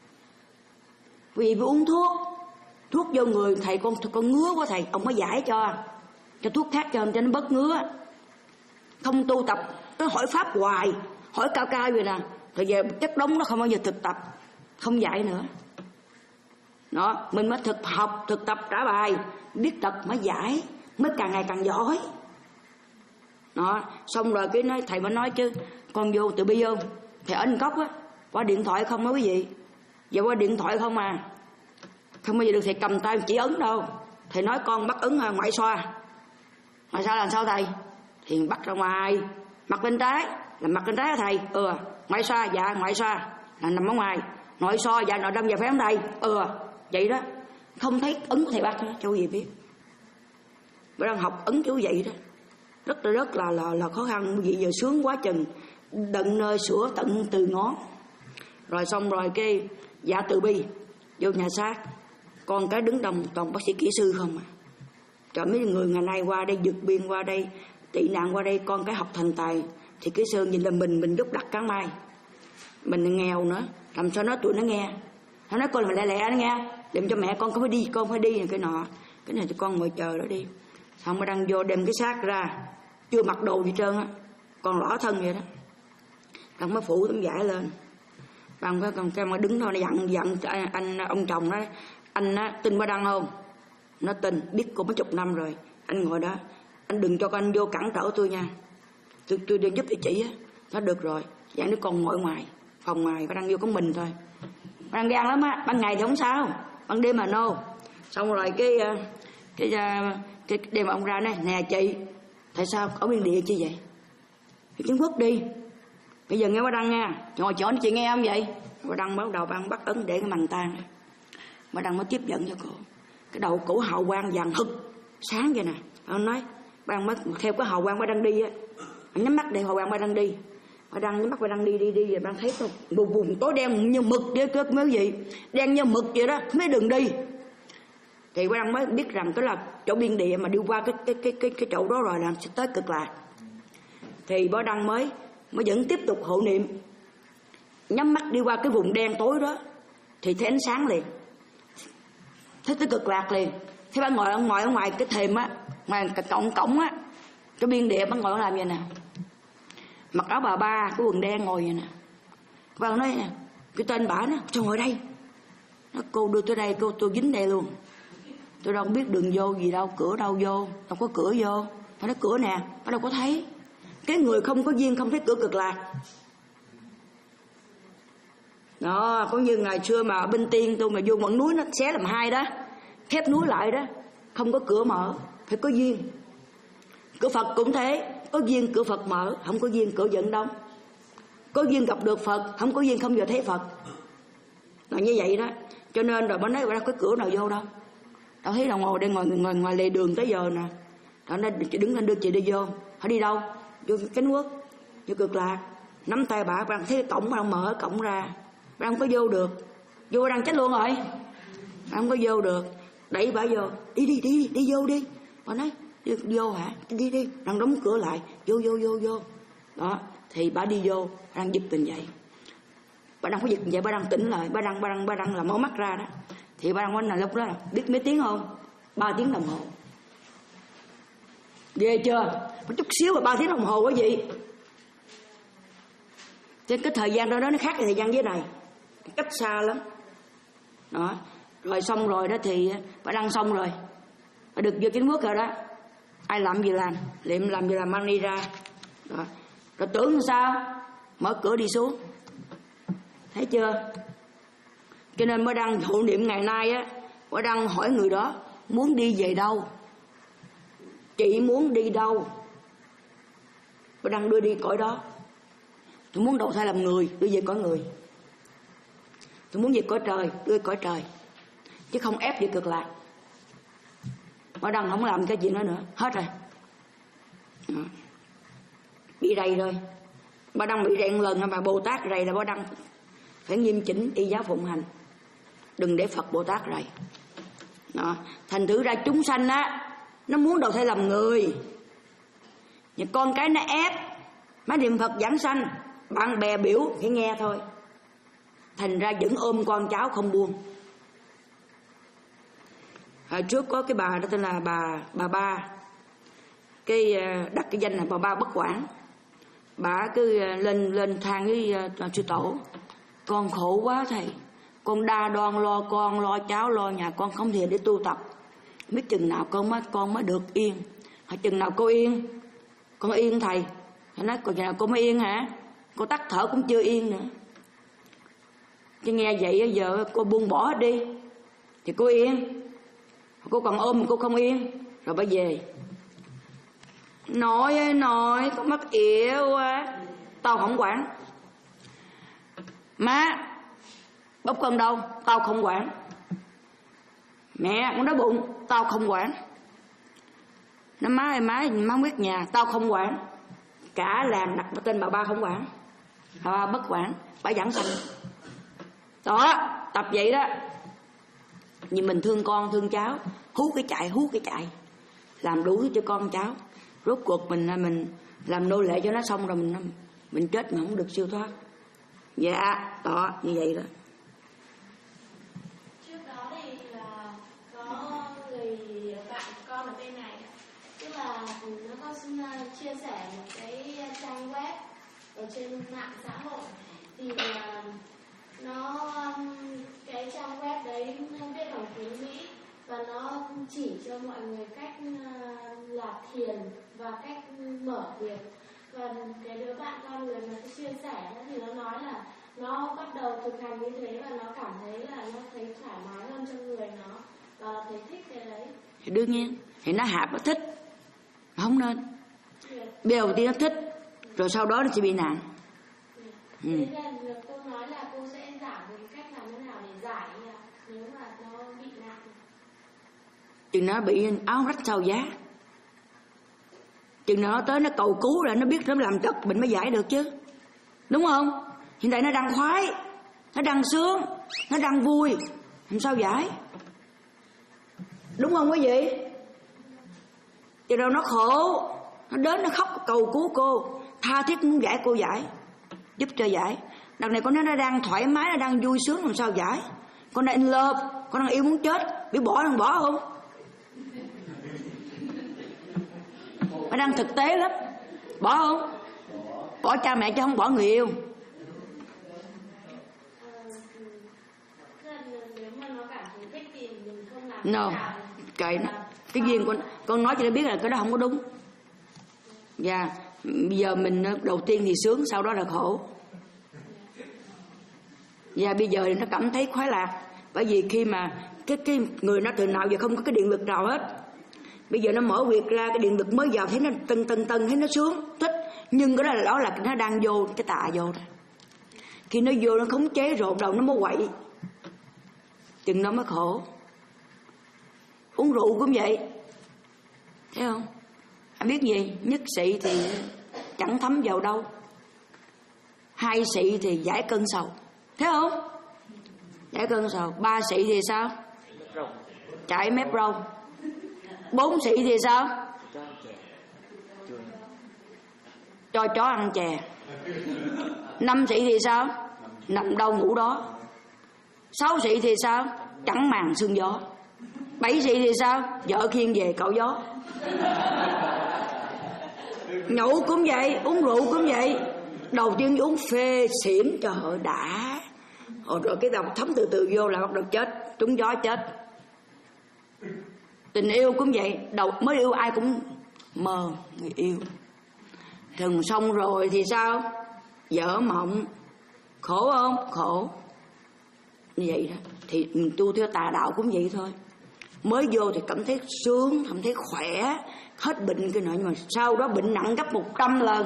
Vì phải uống thuốc, thuốc vô người thầy con con ngứa quá thầy, ông mới giải cho cho thuốc khác cho cho nó bớt ngứa. Không tu tập, nó hỏi pháp hoài, hỏi cao cao vậy nè, rồi về chất đống nó không bao giờ thực tập, không dạy nữa. Đó, mình mới thực học, thực tập trả bài, biết tập mới giải, mới càng ngày càng giỏi. Đó, xong rồi cái nói thầy mới nói chứ con vô từ bi không? Thầy ở Cốc á, qua điện thoại không á quý vị. Giờ qua điện thoại không à, không bao giờ được thầy cầm tay chỉ ấn đâu. Thầy nói con bắt ấn ngoại xoa. Ngoại xoa làm sao thầy? Thì bắt ra ngoài, mặt bên trái là mặt bên trái hả thầy? Ừ. Ngoại xoa, dạ ngoại xoa là nằm ở ngoài. Nội xoa, dạ nội đâm vào phải không thầy? Ừ. Vậy đó, không thấy ấn của thầy bắt nữa, chú gì biết. Bữa đang học ấn chú vậy đó, rất là rất là là, là khó khăn. Vì giờ sướng quá chừng, đận nơi sửa tận từ ngón. Rồi xong rồi cái dạ từ bi vô nhà xác, con cái đứng đông toàn bác sĩ kỹ sư không à. Cho mấy người ngày nay qua đây vượt biên qua đây tị nạn qua đây, con cái học thành tài thì kỹ sư nhìn là mình mình đúc đặt cán mai, mình nghèo nữa làm sao nói tụi nó nghe. Nó nói con là lẹ lẹ nó nghe, đem cho mẹ con có phải đi, con phải đi cái nọ, cái này cho con ngồi chờ đó đi. Xong mới đang vô đem cái xác ra, chưa mặc đồ gì trơn á, còn lõ thân vậy đó. Đang mới phủ tấm vải lên, bằng cái con cái mà đứng đó nó dặn dặn anh, anh ông chồng đó, anh á, tin ba Đăng không? Nó tin, biết cô mấy chục năm rồi. Anh ngồi đó, anh đừng cho con vô cản trở tôi nha, tôi tôi đi giúp địa chỉ á. Nó được rồi, dặn đứa con ngồi ngoài phòng ngoài, ba Đăng vô có mình thôi. Ba Đăng gan lắm á, ban ngày thì không sao, ban đêm mà nô. Xong rồi cái cái cái, cái đêm ông ra nói nè chị, tại sao ở biên địa chi vậy? Thì Kiến Quốc đi. Bây giờ nghe ba Đăng nha, ngồi chỗ chị nghe không vậy? Ba Đăng bắt đầu ban bắt ấn để cái màn tan. Ba Đăng mới tiếp dẫn cho cô. Cái đầu cổ hào quang vàng hực sáng vậy nè. Ông nói ba Đăng mới theo cái hào quang ba Đăng đi á, anh nhắm mắt để hào quang ba Đăng đi. Ba Đăng nhắm mắt ba Đăng đi đi đi rồi ba thấy một vùng tối đen như mực vậy, cái mới gì đen như mực vậy đó, mấy đường đi. Thì ba Đăng mới biết rằng cái là chỗ biên địa mà đi qua cái cái cái cái, cái chỗ đó rồi là sẽ tới Cực Lạc. Thì ba Đăng mới mới vẫn tiếp tục hộ niệm, nhắm mắt đi qua cái vùng đen tối đó thì thấy ánh sáng liền, thấy tới Cực Lạc liền. Thế ba ngồi ở ngoài ở ngoài cái thềm á, ngoài cái cổng cổng á, cái biên địa ba ngồi làm vậy nè, mặc áo bà ba, cái quần đen ngồi vậy nè. Ba nói nè, cái tên bả nó cho ngồi đây. Nó cô đưa tới đây, cô tôi dính đây luôn. Tôi đâu biết đường vô gì đâu, cửa đâu vô, đâu có cửa vô. Nó nói cửa nè, nó đâu có thấy. Cái người không có duyên không thấy cửa Cực Lạc. Đó, có như ngày xưa mà bên Tiên tôi mà vô ngọn núi nó xé làm hai đó, khép núi lại đó, không có cửa mở, phải có duyên. Cửa Phật cũng thế, có duyên cửa Phật mở, không có duyên cửa dẫn đóng. Có duyên gặp được Phật, không có duyên không giờ thấy Phật. Là như vậy đó. Cho nên rồi mới nói ra có cửa nào vô đâu. Tao thấy là ngồi đây ngoài ngoài ngoài lề đường tới giờ nè. Tao nói chị đứng lên đưa chị đi vô. Họ đi đâu? Vô Cánh Quốc, vô Cực Lạc. Nắm tay bà, bà thấy cổng bà mở cổng ra. Bà không có vô được. Vô đang chết luôn rồi. Bà không có vô được. Đẩy bà vô. Đi đi đi đi vô đi. Bà nói đi, đi vô hả? Đi đi. Đang đóng cửa lại. Vô vô vô vô. Đó. Thì bà đi vô. Bà đang giật mình dậy. Bà đang có giật vậy, bà đang tỉnh lại. Bà đang bà đang bà đang là mở mắt ra đó. Thì bà đang quanh là lúc đó là biết mấy tiếng không? Ba tiếng đồng hồ. Ghê chưa? Một chút xíu mà ba tiếng đồng hồ quá gì? Trên cái thời gian đó, đó nó khác thời gian dưới này, cách xa lắm. Đó. Rồi xong rồi đó thì bà đăng xong rồi, bà được vô Cánh Quốc rồi đó. Ai làm gì làm, liệm làm gì làm mang đi ra. Đó. Rồi tưởng sao? Mở cửa đi xuống. Thấy chưa? Cho nên mới đăng hộ niệm ngày nay á, mới đăng hỏi người đó muốn đi về đâu, chị muốn đi đâu, mới đăng đưa đi cõi đó. Tôi muốn đầu thai làm người, đưa về cõi người. Tôi muốn về cõi trời, đưa cõi trời, chứ không ép về Cực Lạc. Mới đăng không làm cái chuyện đó nữa, hết rồi. Đó. Bị rầy rồi. Bà đăng bị rầy một lần mà Bồ Tát rầy là bà đăng phải nghiêm chỉnh y giáo phụng hành, đừng để Phật Bồ Tát rầy. Đó. Thành thử ra chúng sanh á, nó muốn đầu thai làm người, nhưng con cái nó ép. Mấy niệm Phật giảng sanh, bạn bè biểu phải nghe thôi. Thành ra vẫn ôm con cháu không buông. Hồi trước có cái bà đó tên là bà bà ba, cái đặt cái danh là bà ba bất quản. Bà cứ lên lên than với uh, sư tổ, con khổ quá thầy, con đa đoan lo con, lo cháu, lo nhà con không thể để tu tập. Biết chừng nào con mới con mới được yên. Hỏi chừng nào cô yên? Con yên thầy. Thầy nói còn chừng nào cô mới yên hả? Cô tắt thở cũng chưa yên nữa. Chứ nghe vậy giờ cô buông bỏ hết đi thì cô yên. Cô còn ôm cô không yên. Rồi bà về. Nội ơi nội, con mắc yếu quá. Tao không quản. Má, bóp cơn đâu? Tao không quản. Mẹ, con đói bụng, tao không quản. Nó má ơi má, má biết nhà, tao không quản. Cả làng đặt tên bà ba không quản. Bà ba bất quản, bà giảng sanh. Đó, tập vậy đó. Nhưng mình thương con thương cháu, hú cái chạy hú cái chạy, làm đủ thứ cho con cháu. Rốt cuộc mình mình làm nô lệ cho nó xong rồi mình mình chết mà không được siêu thoát. Dạ, đó như vậy đó. Trước đó thì là có người bạn con ở bên này, tức là nó có chia sẻ một cái trang web ở trên mạng xã hội, thì nó cái trang web đấy viết bằng tiếng Mỹ và nó chỉ cho mọi người cách là thiền và cách mở việc. Và cái đứa bạn con người mà chia sẻ thì nó nói là nó bắt đầu thực hành như thế và nó cảm thấy là nó thấy thoải mái hơn trong người nó và thấy thích cái đấy. Thì đương nhiên thì nó hạp nó thích, không nên. Bây đầu tiên nó thích, rồi sau đó nó sẽ bị nặng. Ừ. Thế nên cô nói là cô sẽ giảm cái cách làm thế nào để giải nếu mà nó bị nặng. Chừng nó bị áo rách sau giá, chừng nào nó tới nó cầu cứu là nó biết nó làm trật bệnh mới giải được chứ, đúng không? Hiện tại nó đang khoái, nó đang sướng, nó đang vui, làm sao giải? Đúng không quý vị? Chừng nào nó khổ, nó đến nó khóc cầu cứu cô, tha thiết muốn giải cô giải, giúp cho giải. Đằng này con nó đang thoải mái, nó đang vui sướng, làm sao giải? Con đang in love, con đang yêu muốn chết, biết bỏ đang bỏ không? Nó đang thực tế lắm, bỏ không? Bỏ cha mẹ chứ không bỏ người yêu. No, kệ nó. Cái duyên con con nói cho nó biết là cái đó không có đúng. Và bây giờ mình đầu tiên thì sướng, sau đó là khổ. Và bây giờ thì nó cảm thấy khoái lạc, bởi vì khi mà cái cái người nó từ nào giờ không có cái điện lực nào hết. Bây giờ nó mở quyệt ra, cái điện lực mới vào thấy nó tân tân tân, thấy nó sướng, thích. Nhưng cái đó là đó là nó đang vô cái tà vô đó. Khi nó vô nó khống chế rồi đầu nó mới quậy, chừng nó mới khổ. Uống rượu cũng vậy, thấy không? Anh biết gì? Nhất xị thì chẳng thấm vào đâu, hai xị thì giải cơn sầu, thấy không? Giải cơn sầu. Ba xị thì sao? Chạy mép râu. Bốn xị thì sao? Cho chó ăn chè. Năm xị thì sao? Nằm đâu ngủ đó. Sáu xị thì sao? Chẳng màng sương gió. Bảy xị thì sao? Vợ khiêng về cạo gió. Nhậu cũng vậy, uống rượu cũng vậy. Đầu tiên uống phê xỉn, trời ơi đã. Rồi cái đầu thấm từ từ vô là bắt đầu chết, trúng gió chết. Tình yêu cũng vậy, đầu mới yêu ai cũng mơ người yêu. Thường xong rồi thì sao? Vỡ mộng. Khổ không? Khổ. Như vậy đó. Thì mình tu theo tà đạo cũng vậy thôi. Mới vô thì cảm thấy sướng, cảm thấy khỏe, hết bệnh cái nọ, nhưng mà sau đó bệnh nặng gấp một trăm lần.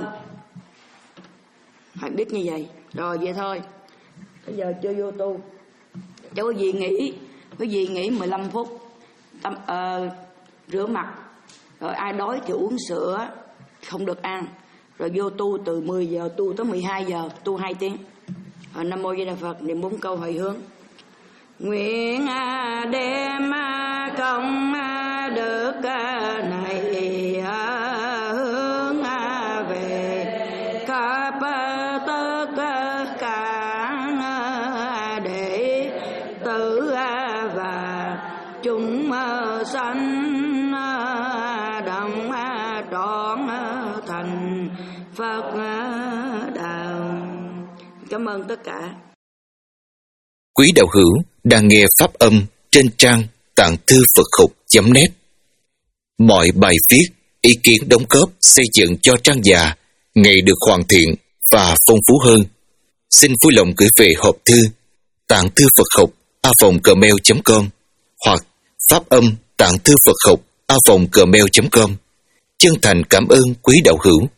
Phải biết như vậy. Rồi vậy thôi. Bây giờ chưa vô tu, cho quý vị nghỉ. Quý vị nghỉ mười lăm phút. Tâm, uh, rửa mặt. Rồi ai đói thì uống sữa, không được ăn. Rồi vô tu từ mười giờ tu tới mười hai giờ, tu hai tiếng. Rồi Nam Mô Di Đà Phật, niệm bốn câu hồi hướng. Nguyện đem công đức này hướng về khắp tất cả đệ tử và chúng sanh đồng trọn thành Phật đạo. Cảm ơn tất cả. Quý đạo hữu đang nghe pháp âm trên trang tạng thư Phật học chấm net. Mọi bài viết, ý kiến đóng góp xây dựng cho trang già ngày được hoàn thiện và phong phú hơn. Xin vui lòng gửi về hộp thư tạng thư Phật học a vòng gmail chấm com hoặc pháp âm tạng thư Phật học a vòng gmail chấm com. Chân thành cảm ơn quý đạo hữu.